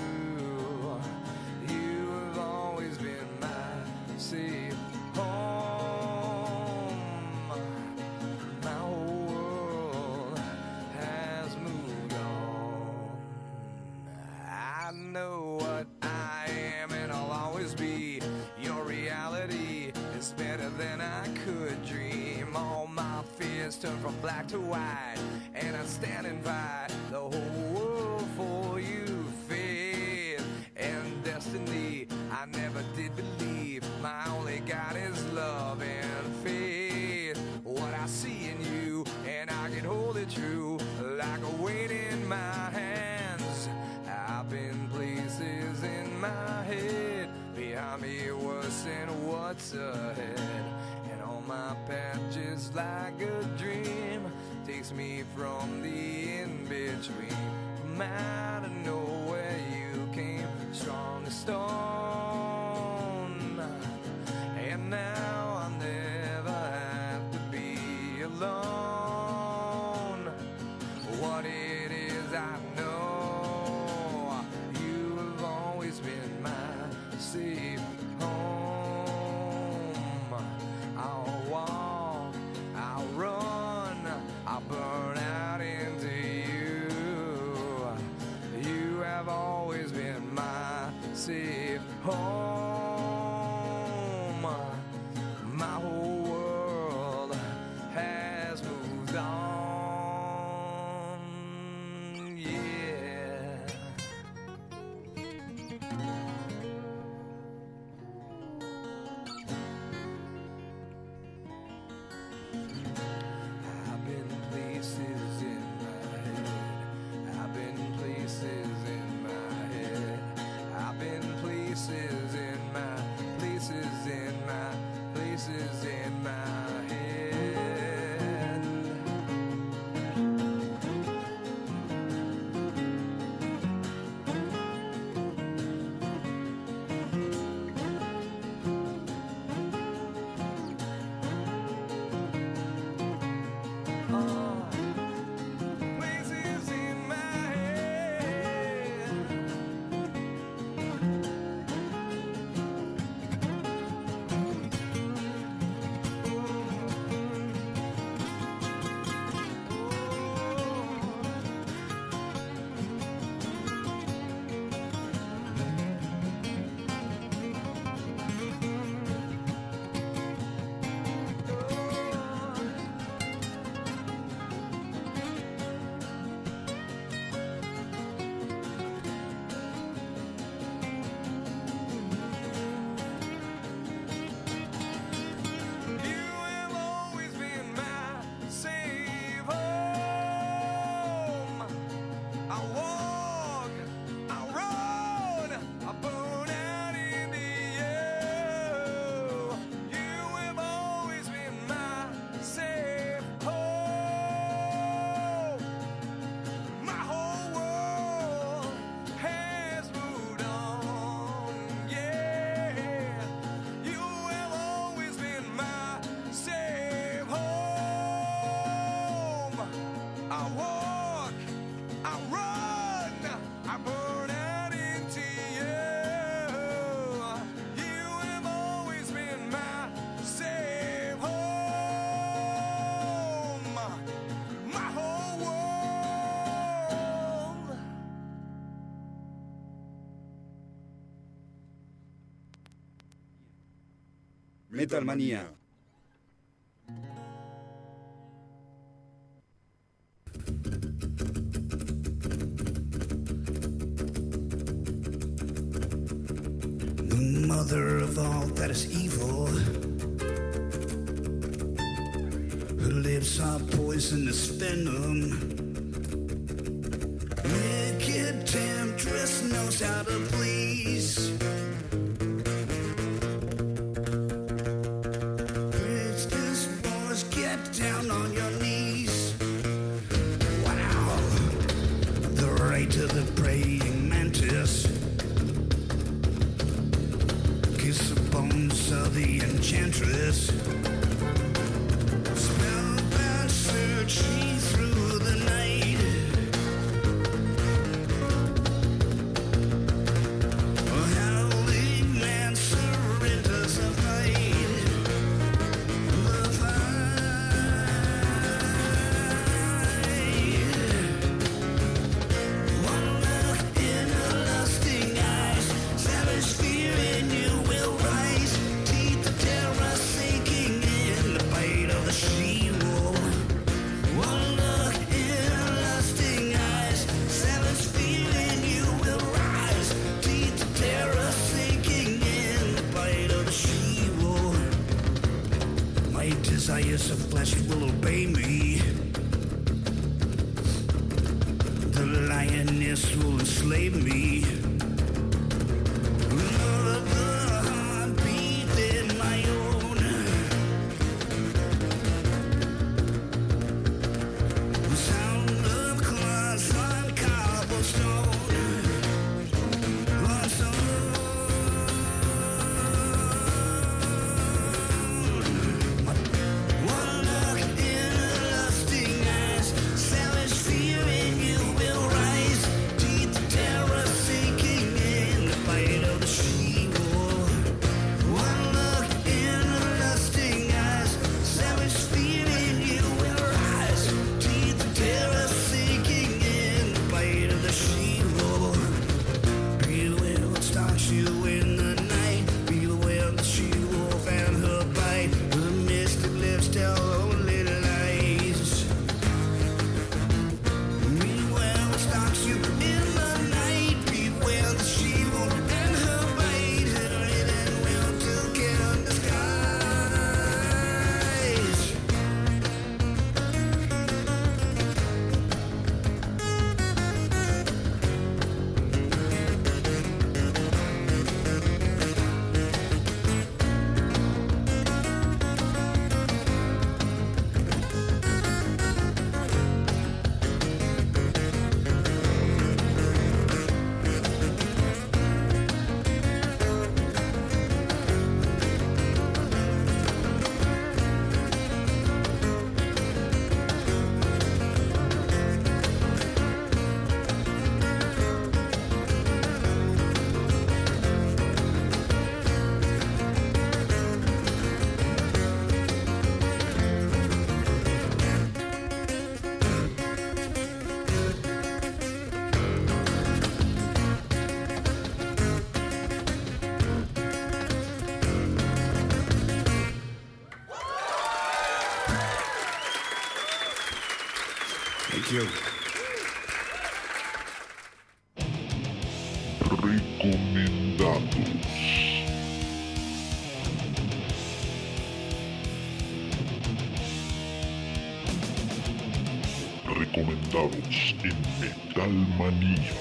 You have always been my safe home. My whole world has moved on. I know what I am and I'll always be. Your reality is better than I could dream. All my fears turn from black to white, and I stand and fight the whole world for you. Faith and destiny, I never did believe. My only God is love and faith. What I see in you, and I can hold it true like a weight in my hands. I've been places in my head, behind me worse than what's ahead, and on my path just like a dream takes me from the in-between, from out of nowhere you came, strong as stone, and now I'll never have to be alone. What it is I know, you have always been my safe home. I'll walk, I'll run, I'll burn out into you. You have always been my safe home. My whole world has moved on, yeah. I've been places in my head, I've been places in my head, I've been places in my, places in my, places in my head. Metal Manía. The mother of all that is evil. Her lips are poisonous venom. Wicked temptress knows how to please. Princess boys, get down on your knees. Wow, the rate of the praying mantis. Kiss the bones of the enchantress. Spellbound searching through the night. A howling man surrenders a fight. The fight. One look in her lusting eyes. Savage fear in you will rise. Teeth of terror sinking in the bite of the she-wolf. One look in her lusting eyes. Savage fear in you will rise. Teeth of terror sinking in the bite of the she-wolf. My desires of flesh will obey me. The lioness will enslave me. Love the heartbeat in my own. The sound of claws on cobblestone. On stone. One look in her lusting eyes. Savage fear in you will rise. Teeth of terror sinking in the bite of the she-wolf. One look in her lusting eyes. Savage fear in you will rise. Teeth of terror sinking in the bite of the she-wolf. Beware what stalks you in the night. Beware the she-wolf and her bite. The mystic lips tell only lies. Beware what stalks you in the night. Beware the she-wolf and her bite. Her hidden will to get undisguised. Thank you. Recomendados. Recomendados en Metal Manía.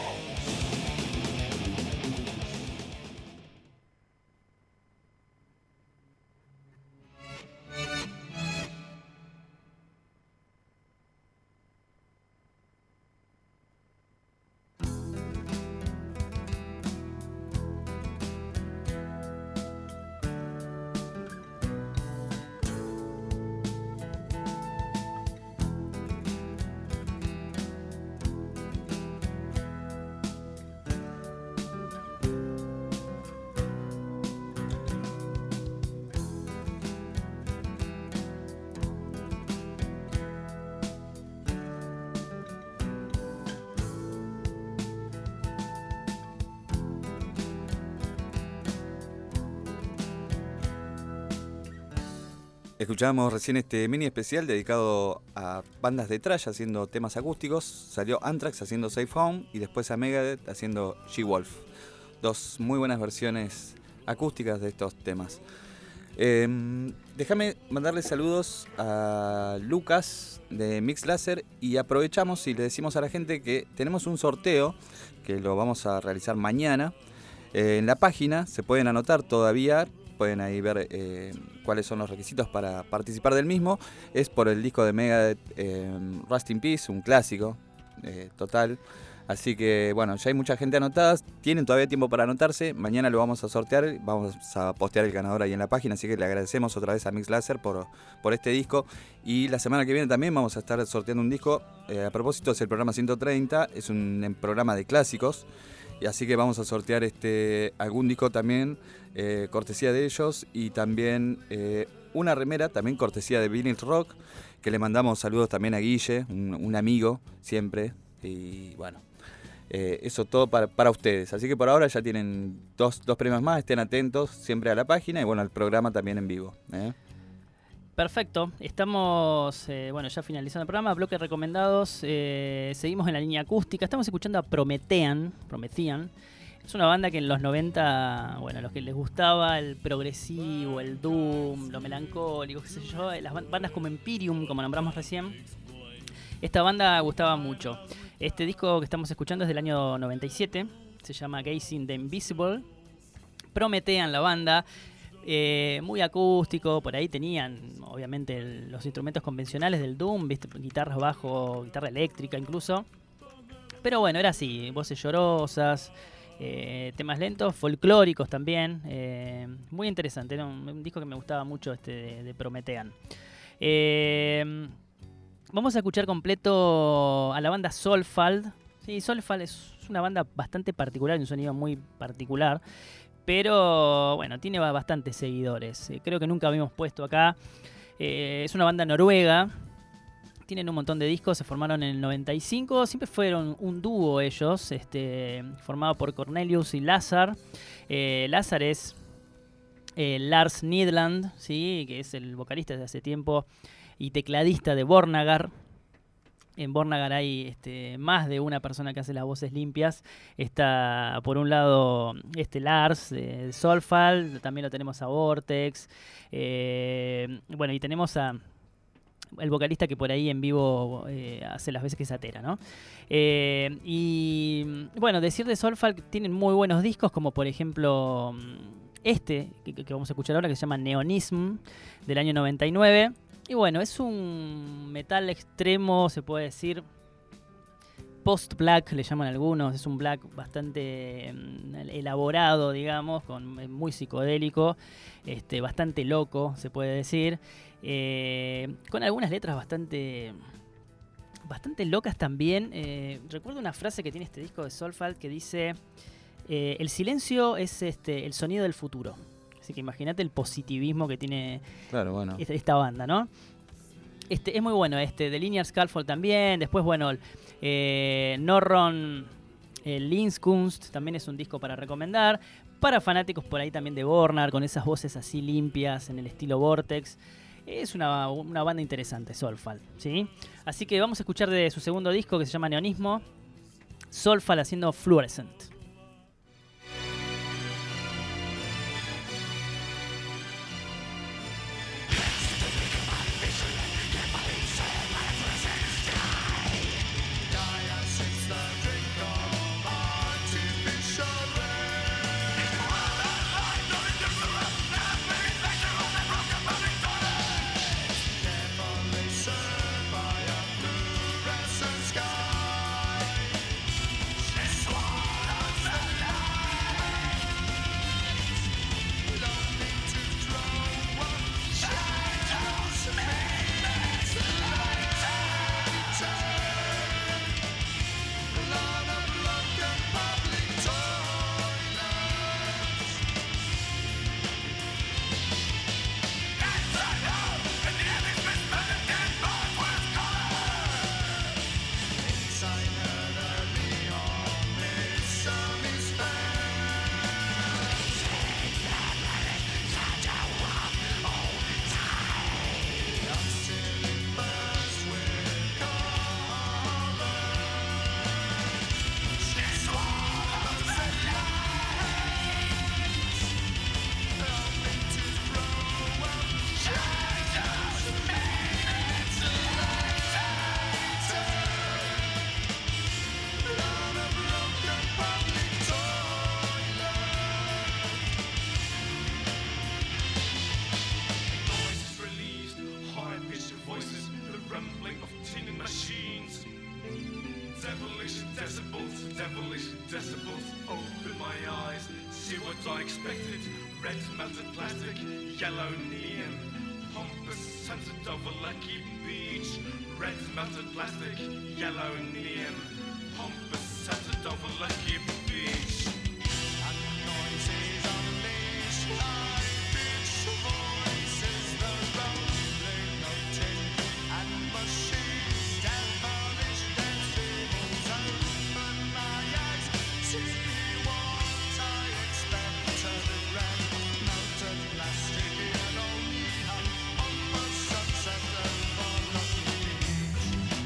Escuchábamos recién este mini especial dedicado a bandas de thrash haciendo temas acústicos. Salió Anthrax haciendo Safe Home y después a Megadeth haciendo She-Wolf. Dos muy buenas versiones acústicas de estos temas. Déjame mandarle saludos a Lucas de Mix Láser y aprovechamos y le decimos a la gente que tenemos un sorteo que lo vamos a realizar mañana. En la página se pueden anotar todavía, pueden ahí ver cuáles son los requisitos para participar del mismo. Es por el disco de Megadeth, Rust in Peace, un clásico total. Así que bueno, ya hay mucha gente anotada, tienen todavía tiempo para anotarse, mañana lo vamos a sortear, vamos a postear el ganador ahí en la página, así que le agradecemos otra vez a Mix Láser por este disco. Y la semana que viene también vamos a estar sorteando un disco, a propósito es el programa 130, es un programa de clásicos, y así que vamos a sortear algún disco también, cortesía de ellos, y también una remera, también cortesía de Vinyl Rock, que le mandamos saludos también a Guille, un amigo siempre, y bueno. Eso todo para ustedes. Así que por ahora ya tienen dos premios más. Estén atentos siempre a la página y bueno, al programa también en vivo. Perfecto. Estamos ya finalizando el programa. Bloque recomendados. Seguimos en la línea acústica. Estamos escuchando a Promethean. Es una banda que en los 90, bueno, a los que les gustaba el progresivo, el doom, lo melancólico, qué sé yo, las bandas como Empyreum, como nombramos recién, esta banda gustaba mucho. Este disco que estamos escuchando es del año 97, se llama Gazing the Invisible. Promethean la banda, muy acústico, por ahí tenían obviamente los instrumentos convencionales del doom, ¿viste? Guitarras bajo, guitarra eléctrica incluso. Pero bueno, era así, voces llorosas, temas lentos, folclóricos también. Muy interesante, era un disco que me gustaba mucho de Promethean. Vamos a escuchar completo a la banda Solfald. Sí, Solfald es una banda bastante particular, un sonido muy particular, pero bueno, tiene bastantes seguidores. Creo que nunca habíamos puesto acá. Es una banda noruega. Tienen un montón de discos, se formaron en el 95. Siempre fueron un dúo ellos, formado por Cornelius y Lazar. Lazar es Lars Nidland, ¿sí? Que es el vocalista desde hace tiempo y tecladista de Bornagar. En Bornagar hay más de una persona que hace las voces limpias. Está por un lado Lars de Solfald, también lo tenemos a Vortex. Bueno, y tenemos el vocalista que por ahí en vivo hace las veces que es Atera, ¿no? Y bueno, decir de Solfald que tienen muy buenos discos, como por ejemplo que vamos a escuchar ahora, que se llama Neonism, del año 99. Y bueno, es un metal extremo, se puede decir, post-black le llaman algunos, es un black bastante elaborado, digamos, muy psicodélico, bastante loco, se puede decir, con algunas letras bastante locas también. Recuerdo una frase que tiene este disco de Solfald que dice: el silencio es el sonido del futuro. Así que imagínate el positivismo que tiene esta banda, ¿no? Es muy bueno de Linear Scaffold también. Después, bueno, Norron Linskunst también es un disco para recomendar. Para fanáticos por ahí también de Bornar, con esas voces así limpias en el estilo Vortex. Es una banda interesante, Solfald, ¿sí? Así que vamos a escuchar de su segundo disco que se llama Neonismo, Solfald haciendo Fluorescent. Swallow voices, the rumbling of tin machines. Devilish decibels, open my eyes, see what I expected. Red melted plastic, yellow neon, pompous sunset of a lucky beach. Red melted plastic, yellow neon, pompous sunset of a lucky beach. And noises unleashed, high-pitched voices, the rumbling of tin and machines. Devilish decibels, open my eyes, see what I expected. Red melted plastic, yellow neon, pompous sunset of a lucky beach.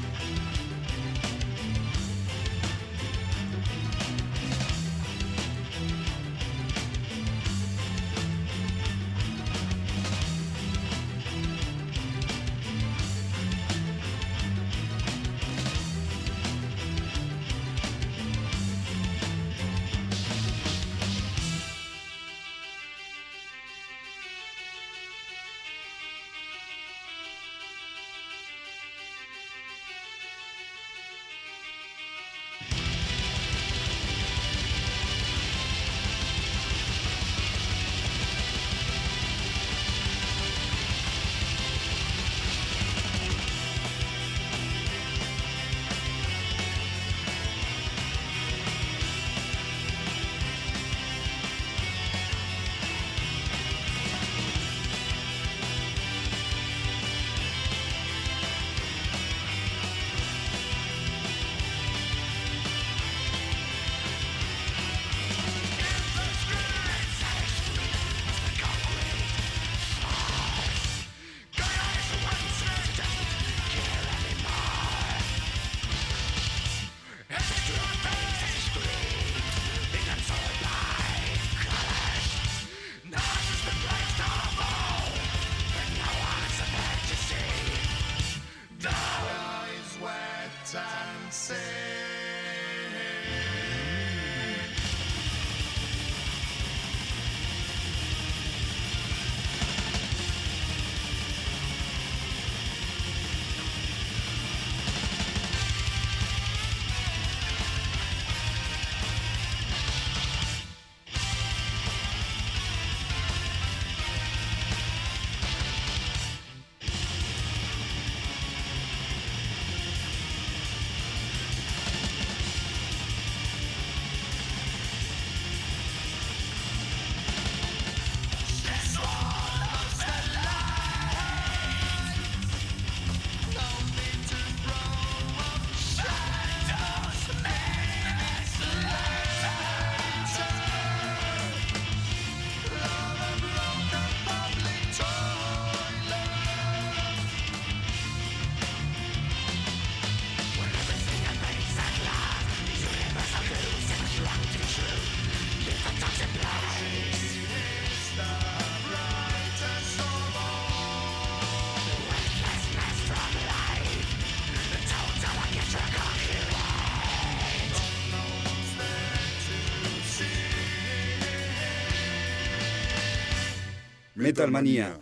Metal Manía.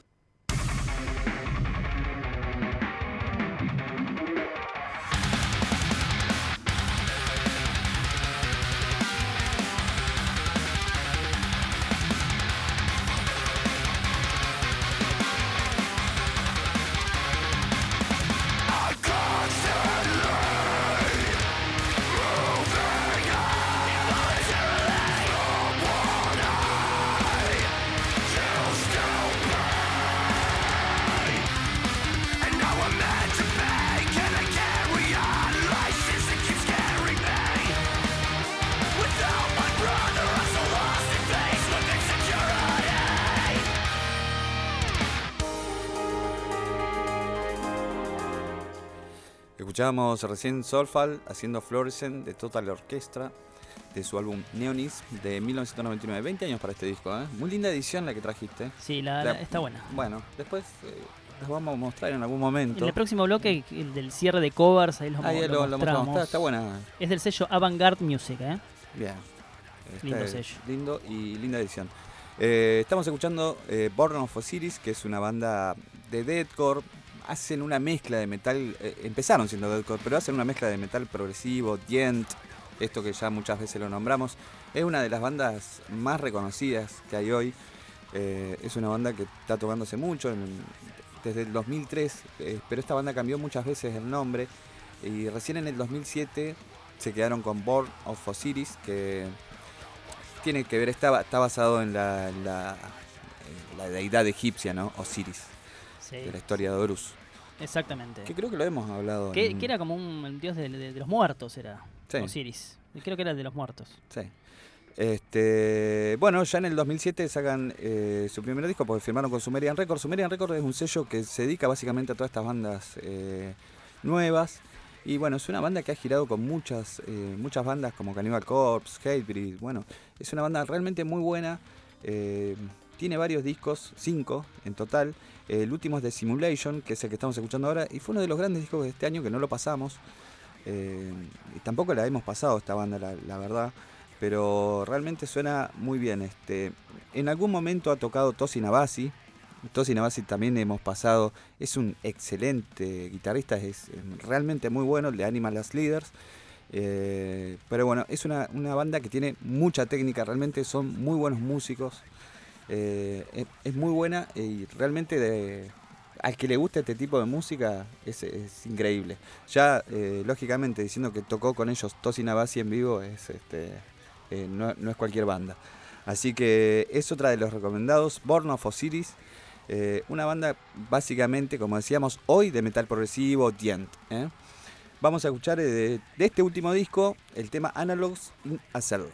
Escuchábamos recién Soulfall haciendo Fluorescent de Total Orchestra de su álbum Neonism de 1999. 20 años para este disco, ¿eh? Muy linda edición la que trajiste. Sí, está buena. Bueno, después las vamos a mostrar en algún momento. En el próximo bloque, el del cierre de covers, ahí lo mostramos. Está buena. Es del sello Avantgarde Music, ¿eh? Bien. Lindo sello. Lindo y linda edición. Estamos escuchando Born of Osiris, que es una banda de deathcore hacen una mezcla de metal, empezaron siendo deathcore, pero hacen una mezcla de metal progresivo, Dient, esto que ya muchas veces lo nombramos. Es una de las bandas más reconocidas que hay hoy. Es una banda que está tocándose mucho, desde el 2003, pero esta banda cambió muchas veces el nombre y recién en el 2007 se quedaron con Born of Osiris, que tiene que ver, está basado en la deidad egipcia, ¿no? Osiris, sí, de la historia de Horus. Exactamente. Que creo que lo hemos hablado. Que era como un dios de los muertos, era sí. Osiris. Creo que era el de los muertos. Sí. Bueno, ya en el 2007 sacan su primer disco porque firmaron con Sumerian Records. Sumerian Records es un sello que se dedica básicamente a todas estas bandas nuevas. Y bueno, es una banda que ha girado con muchas bandas como Cannibal Corpse, Hatebreed. Bueno, es una banda realmente muy buena. Tiene varios discos, 5 en total. El último es The Simulation, que es el que estamos escuchando ahora. Y fue uno de los grandes discos de este año que no lo pasamos. Y tampoco la hemos pasado esta banda, la verdad. Pero realmente suena muy bien. En algún momento ha tocado Tosin Abasi. Tosin Abasi también hemos pasado. Es un excelente guitarrista, es realmente muy bueno, le anima a las Leaders. Pero bueno, es una banda que tiene mucha técnica, realmente son muy buenos músicos. Es muy buena y realmente al que le guste este tipo de música es increíble. Ya, lógicamente, diciendo que tocó con ellos Tosin Abasi en vivo, no es cualquier banda. Así que es otra de los recomendados, Born of Osiris. Una banda básicamente, como decíamos, hoy de metal progresivo, Dient. Vamos a escuchar de este último disco el tema Analogs in a Cell.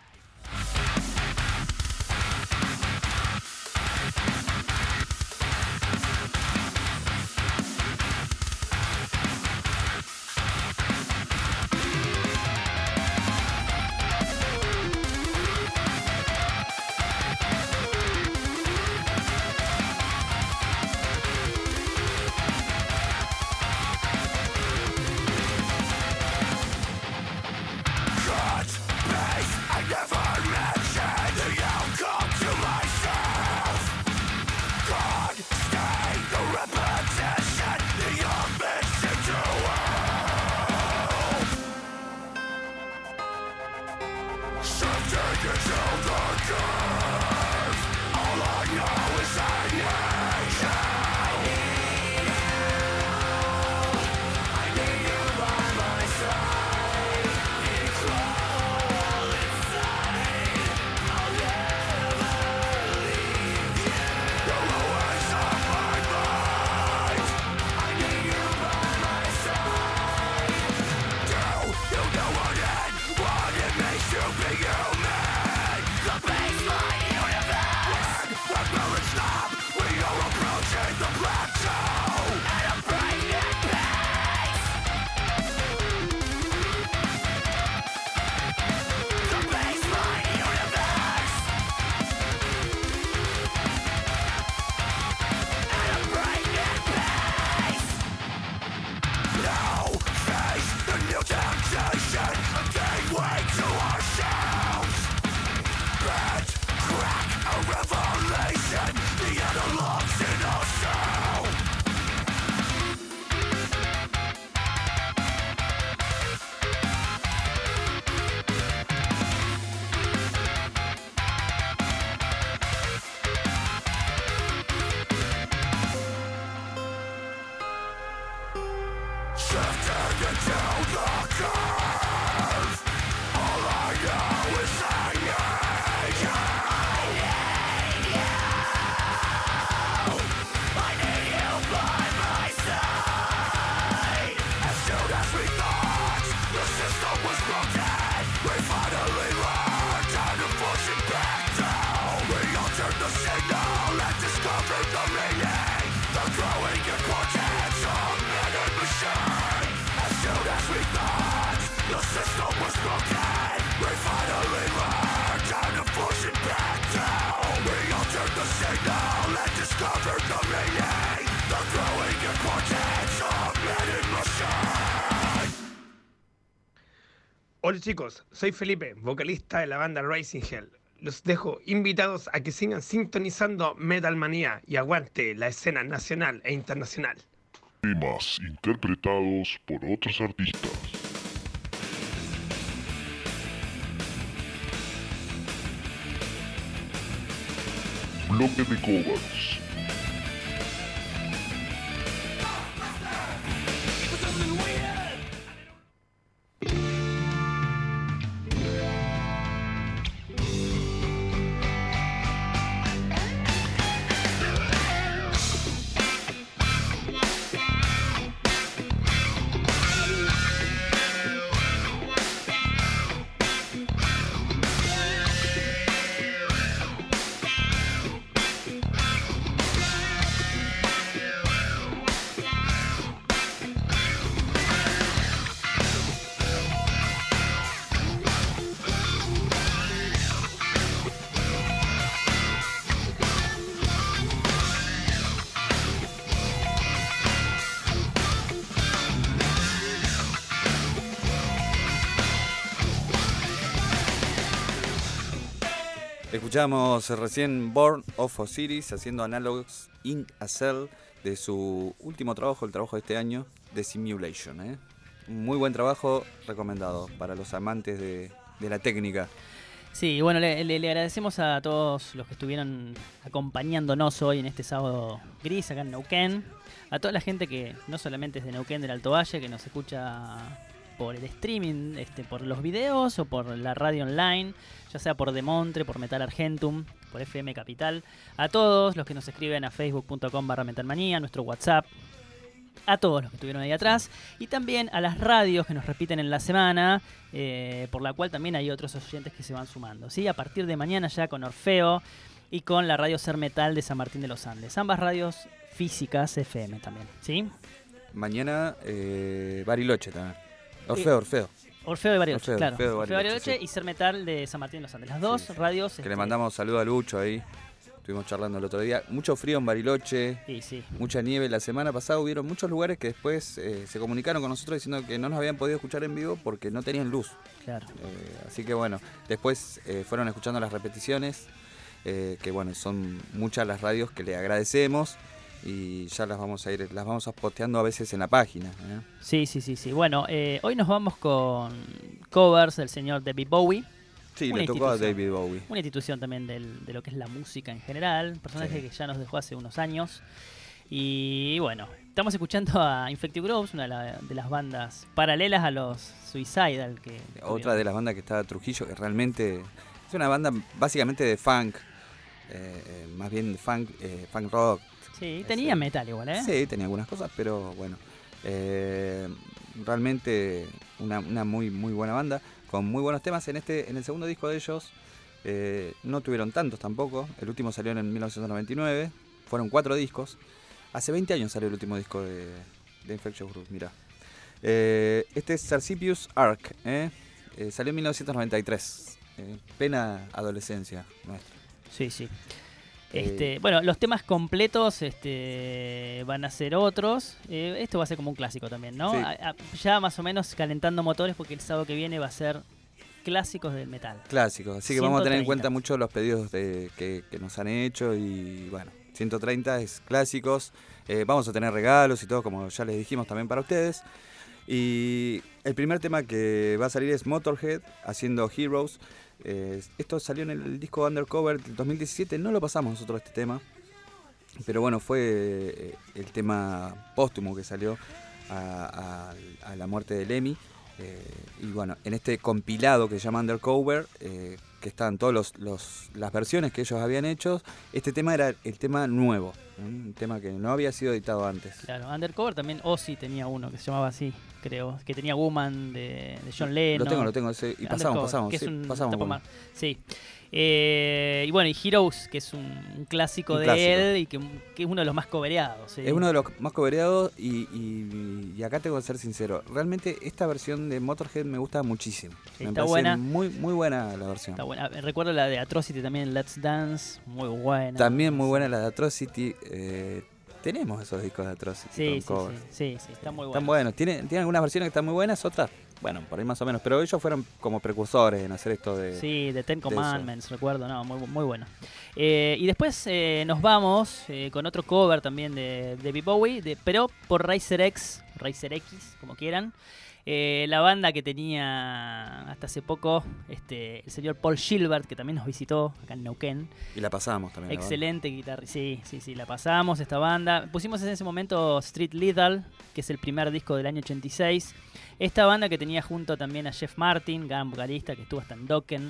Hola chicos, soy Felipe, vocalista de la banda Rising Hell. Los dejo invitados a que sigan sintonizando Metal Manía y aguante la escena nacional e internacional. Temas interpretados por otros artistas. Bloque de covers. Escuchamos recién Born of Osiris haciendo Analogs in a Cell de su último trabajo, el trabajo de este año, The Simulation. Muy buen trabajo, recomendado para los amantes de la técnica. Sí, bueno, le agradecemos a todos los que estuvieron acompañándonos hoy en este sábado gris acá en Neuquén. A toda la gente que no solamente es de Neuquén, del Alto Valle, que nos escucha por el streaming, por los videos o por la radio online, ya sea por Demontre, por Metal Argentum, por FM Capital. A todos los que nos escriben a facebook.com/metalmanía, nuestro WhatsApp. A todos los que estuvieron ahí atrás. Y también a las radios que nos repiten en la semana, por la cual también hay otros oyentes que se van sumando, ¿sí? A partir de mañana ya con Orfeo y con la radio Ser Metal de San Martín de los Andes. Ambas radios físicas FM también, ¿sí? Mañana Bariloche también. Orfeo de Bariloche, claro. Orfeo de Bariloche sí. Y Ser Metal de San Martín de los Andes. Las dos radios. Que le mandamos saludos a Lucho ahí. Estuvimos charlando el otro día. Mucho frío en Bariloche. Sí. Mucha nieve. La semana pasada hubieron muchos lugares que después se comunicaron con nosotros diciendo que no nos habían podido escuchar en vivo porque no tenían luz. Claro. Así que bueno, después fueron escuchando las repeticiones. Que bueno, son muchas las radios que le agradecemos. Y ya las vamos a posteando a veces en la página. Sí. Bueno, hoy nos vamos con covers del señor David Bowie. Sí, le tocó a David Bowie. Una institución también de lo que es la música en general. Un personaje que ya nos dejó hace unos años. Y bueno, estamos escuchando a Infected Grooves, una de las bandas paralelas a los Suicidal. Otra de las bandas que está Trujillo, que realmente es una banda básicamente de funk. Más bien funk rock. Sí, tenía metal igual, Sí, tenía algunas cosas, pero bueno. Realmente una muy buena banda, con muy buenos temas. En el segundo disco de ellos no tuvieron tantos tampoco. El último salió en 1999. Fueron 4 discos. Hace 20 años salió el último disco de Infectious Grooves, mirá. Este es Sarcipius Ark. Salió en 1993. Plena adolescencia nuestra. Sí. Bueno, los temas completos van a ser otros. Esto va a ser como un clásico también, ¿no? Sí. Ya más o menos calentando motores porque el sábado que viene va a ser clásicos del metal. Clásicos, así que 130. Vamos a tener en cuenta mucho los pedidos que nos han hecho y bueno, 130 es clásicos. Vamos a tener regalos y todo, como ya les dijimos también para ustedes. Y el primer tema que va a salir es Motorhead haciendo Heroes. Esto salió en el disco Undercover del 2017, no lo pasamos nosotros este tema, pero bueno, fue el tema póstumo que salió a la muerte de Lemmy. Y bueno, en este compilado que se llama Undercover, que están todas las versiones que ellos habían hecho, este tema era el tema nuevo, un tema que no había sido editado antes. Claro, Undercover también Ozzy tenía uno que se llamaba así, creo, que tenía Woman de John Lennon. Lo tengo, sí, y pasamos. Que es pasamos. Sí. Y bueno, y Heroes, que es un clásico de él y que es uno de los más cobereados. ¿Sí? Es uno de los más cobereados y acá tengo que ser sincero. Realmente esta versión de Motorhead me gusta muchísimo. Me parece buena. Muy buena la versión. Está buena. Recuerdo la de Atrocity también, Let's Dance, muy buena. También muy buena la de Atrocity. Tenemos esos discos de Atrocity. Sí, está muy bueno. Están buenos. Tienen algunas versiones que están muy buenas, otras bueno, por ahí más o menos, pero ellos fueron como precursores en hacer esto de... Sí, de Ten Commandments, recuerdo, no, muy bueno. Y después nos vamos con otro cover también de David Bowie, pero por Razer X, como quieran. La banda que tenía hasta hace poco el señor Paul Gilbert, que también nos visitó acá en Neuquén. Y la pasamos también. Excelente guitarra, sí, la pasamos esta banda. Pusimos en ese momento Street Lethal, que es el primer disco del año 86. Esta banda que tenía junto también a Jeff Martin, gran vocalista, que estuvo hasta en Dokken.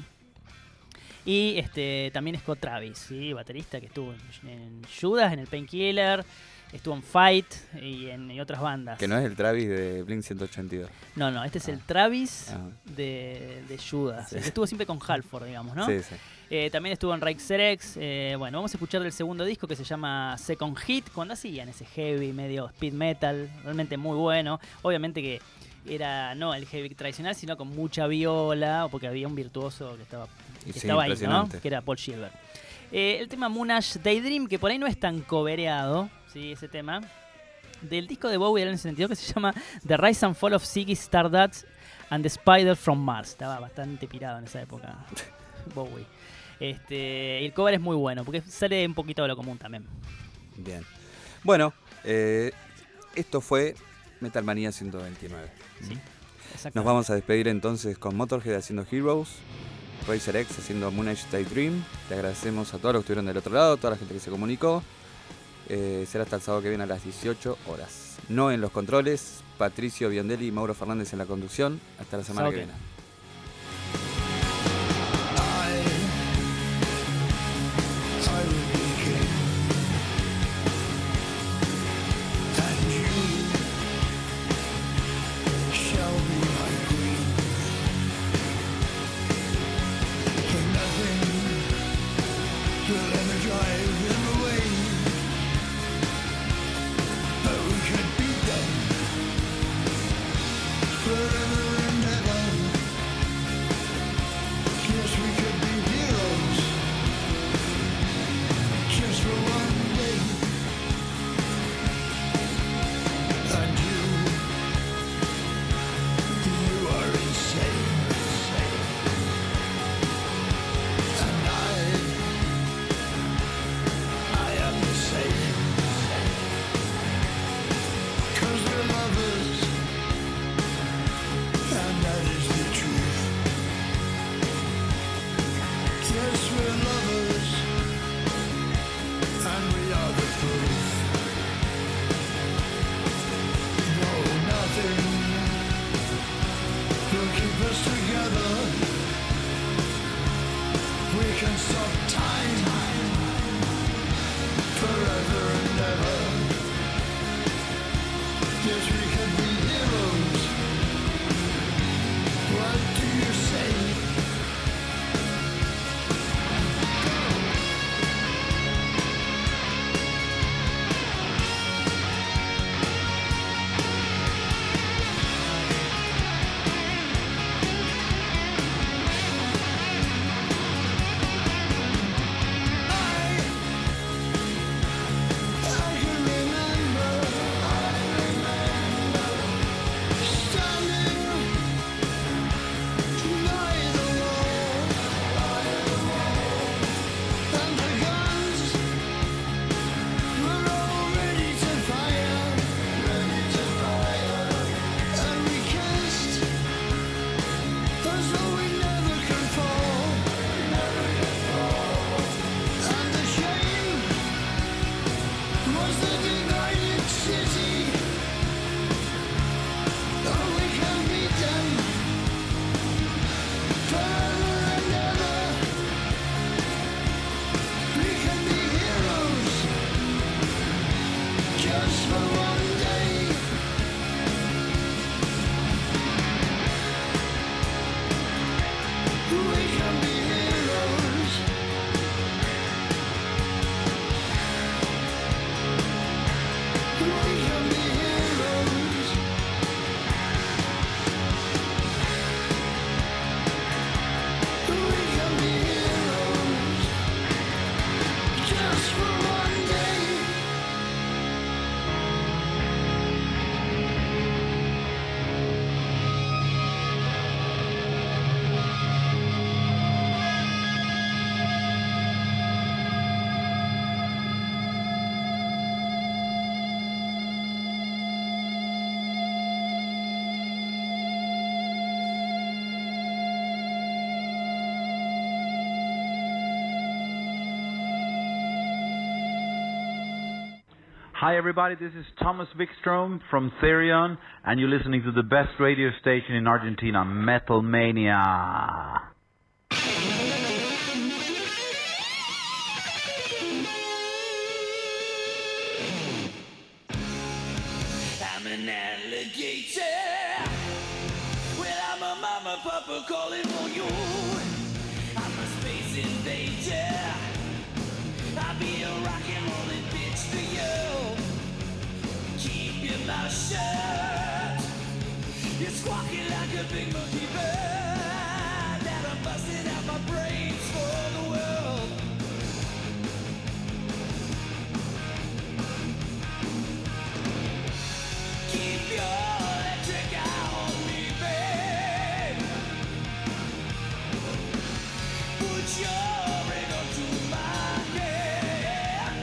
Y también Scott Travis, ¿sí? Baterista que estuvo en Judas, en el Painkiller. Estuvo en Fight y otras bandas. Que no es el Travis de Blink 182. No, este es el Travis de Judas. Sí. Estuvo siempre con Halford, digamos, ¿no? Sí. También estuvo en Razer X. Bueno, vamos a escuchar del segundo disco que se llama Second Hit, cuando hacían ese heavy, medio speed metal, realmente muy bueno. Obviamente que era no el heavy tradicional, sino con mucha viola, porque había un virtuoso que estaba ahí, ¿no? Que era Paul Gilbert. El tema Moonage Daydream, que por ahí no es tan cobereado, ¿sí? Ese tema, del disco de Bowie del año 72 que se llama The Rise and Fall of Ziggy Stardust and the Spider from Mars. Estaba bastante pirado en esa época Bowie. El cover es muy bueno, porque sale un poquito de lo común también. Bien. Bueno, esto fue Metal Manía 129. Sí, exacto. Nos vamos a despedir entonces con Motorhead haciendo Heroes, Razer X haciendo Moonage Daydream. Le agradecemos a todos los que estuvieron del otro lado, a toda la gente que se comunicó. Será hasta el sábado que viene a las 18 horas. No en los controles, Patricio Biondelli y Mauro Fernández en la conducción. Hasta la semana que viene. Forever and ever. Hi everybody, this is Thomas Wikström from Therion, and you're listening to the best radio station in Argentina, Metal Mania. I'm an alligator. Well, I'm a mama, papa calling for you. I'm a space invader. I'll be a rock and rollin' bitch to you. Keep your mouth shut. You're squawking like a big monkey bird. That I'm busting out my brains for the world. Keep your electric eye on me, babe. Put your ring onto my head.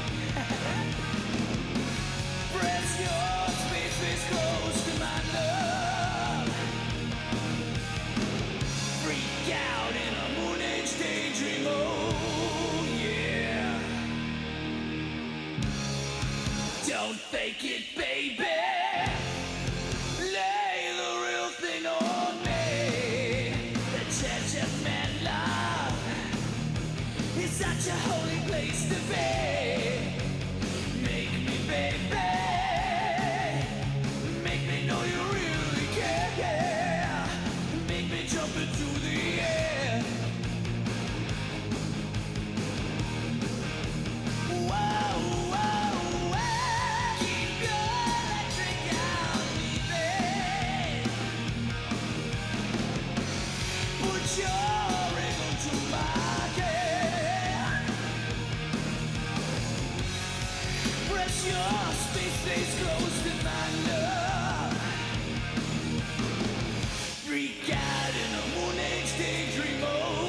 Press your space close to my love. Freak out in a moon age daydream, oh yeah. Don't fake it, baby. Lay the real thing on me. The church of man love is such a holy place to be. Make me, baby. Make me know you really care. Make me jump into the air. Whoa, whoa, whoa. Keep your electric eye on me, babe. Put your ring onto my hand. Press your space close to my love. Freak out in a moon age daydream, oh.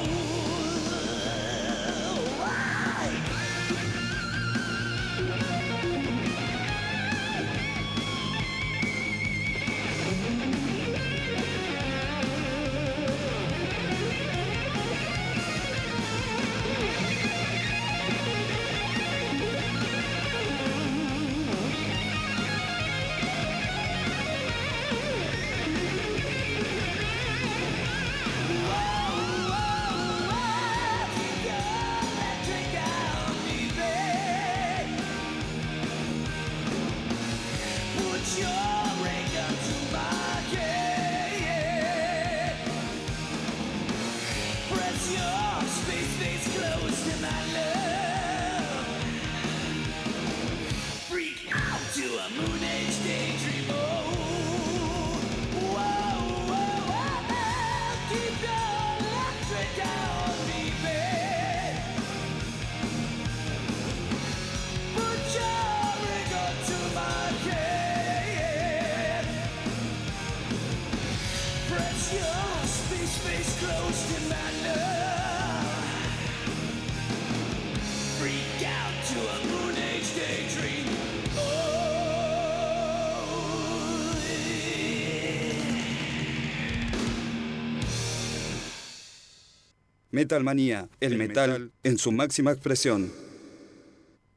Metal Manía, el metal en su máxima expresión.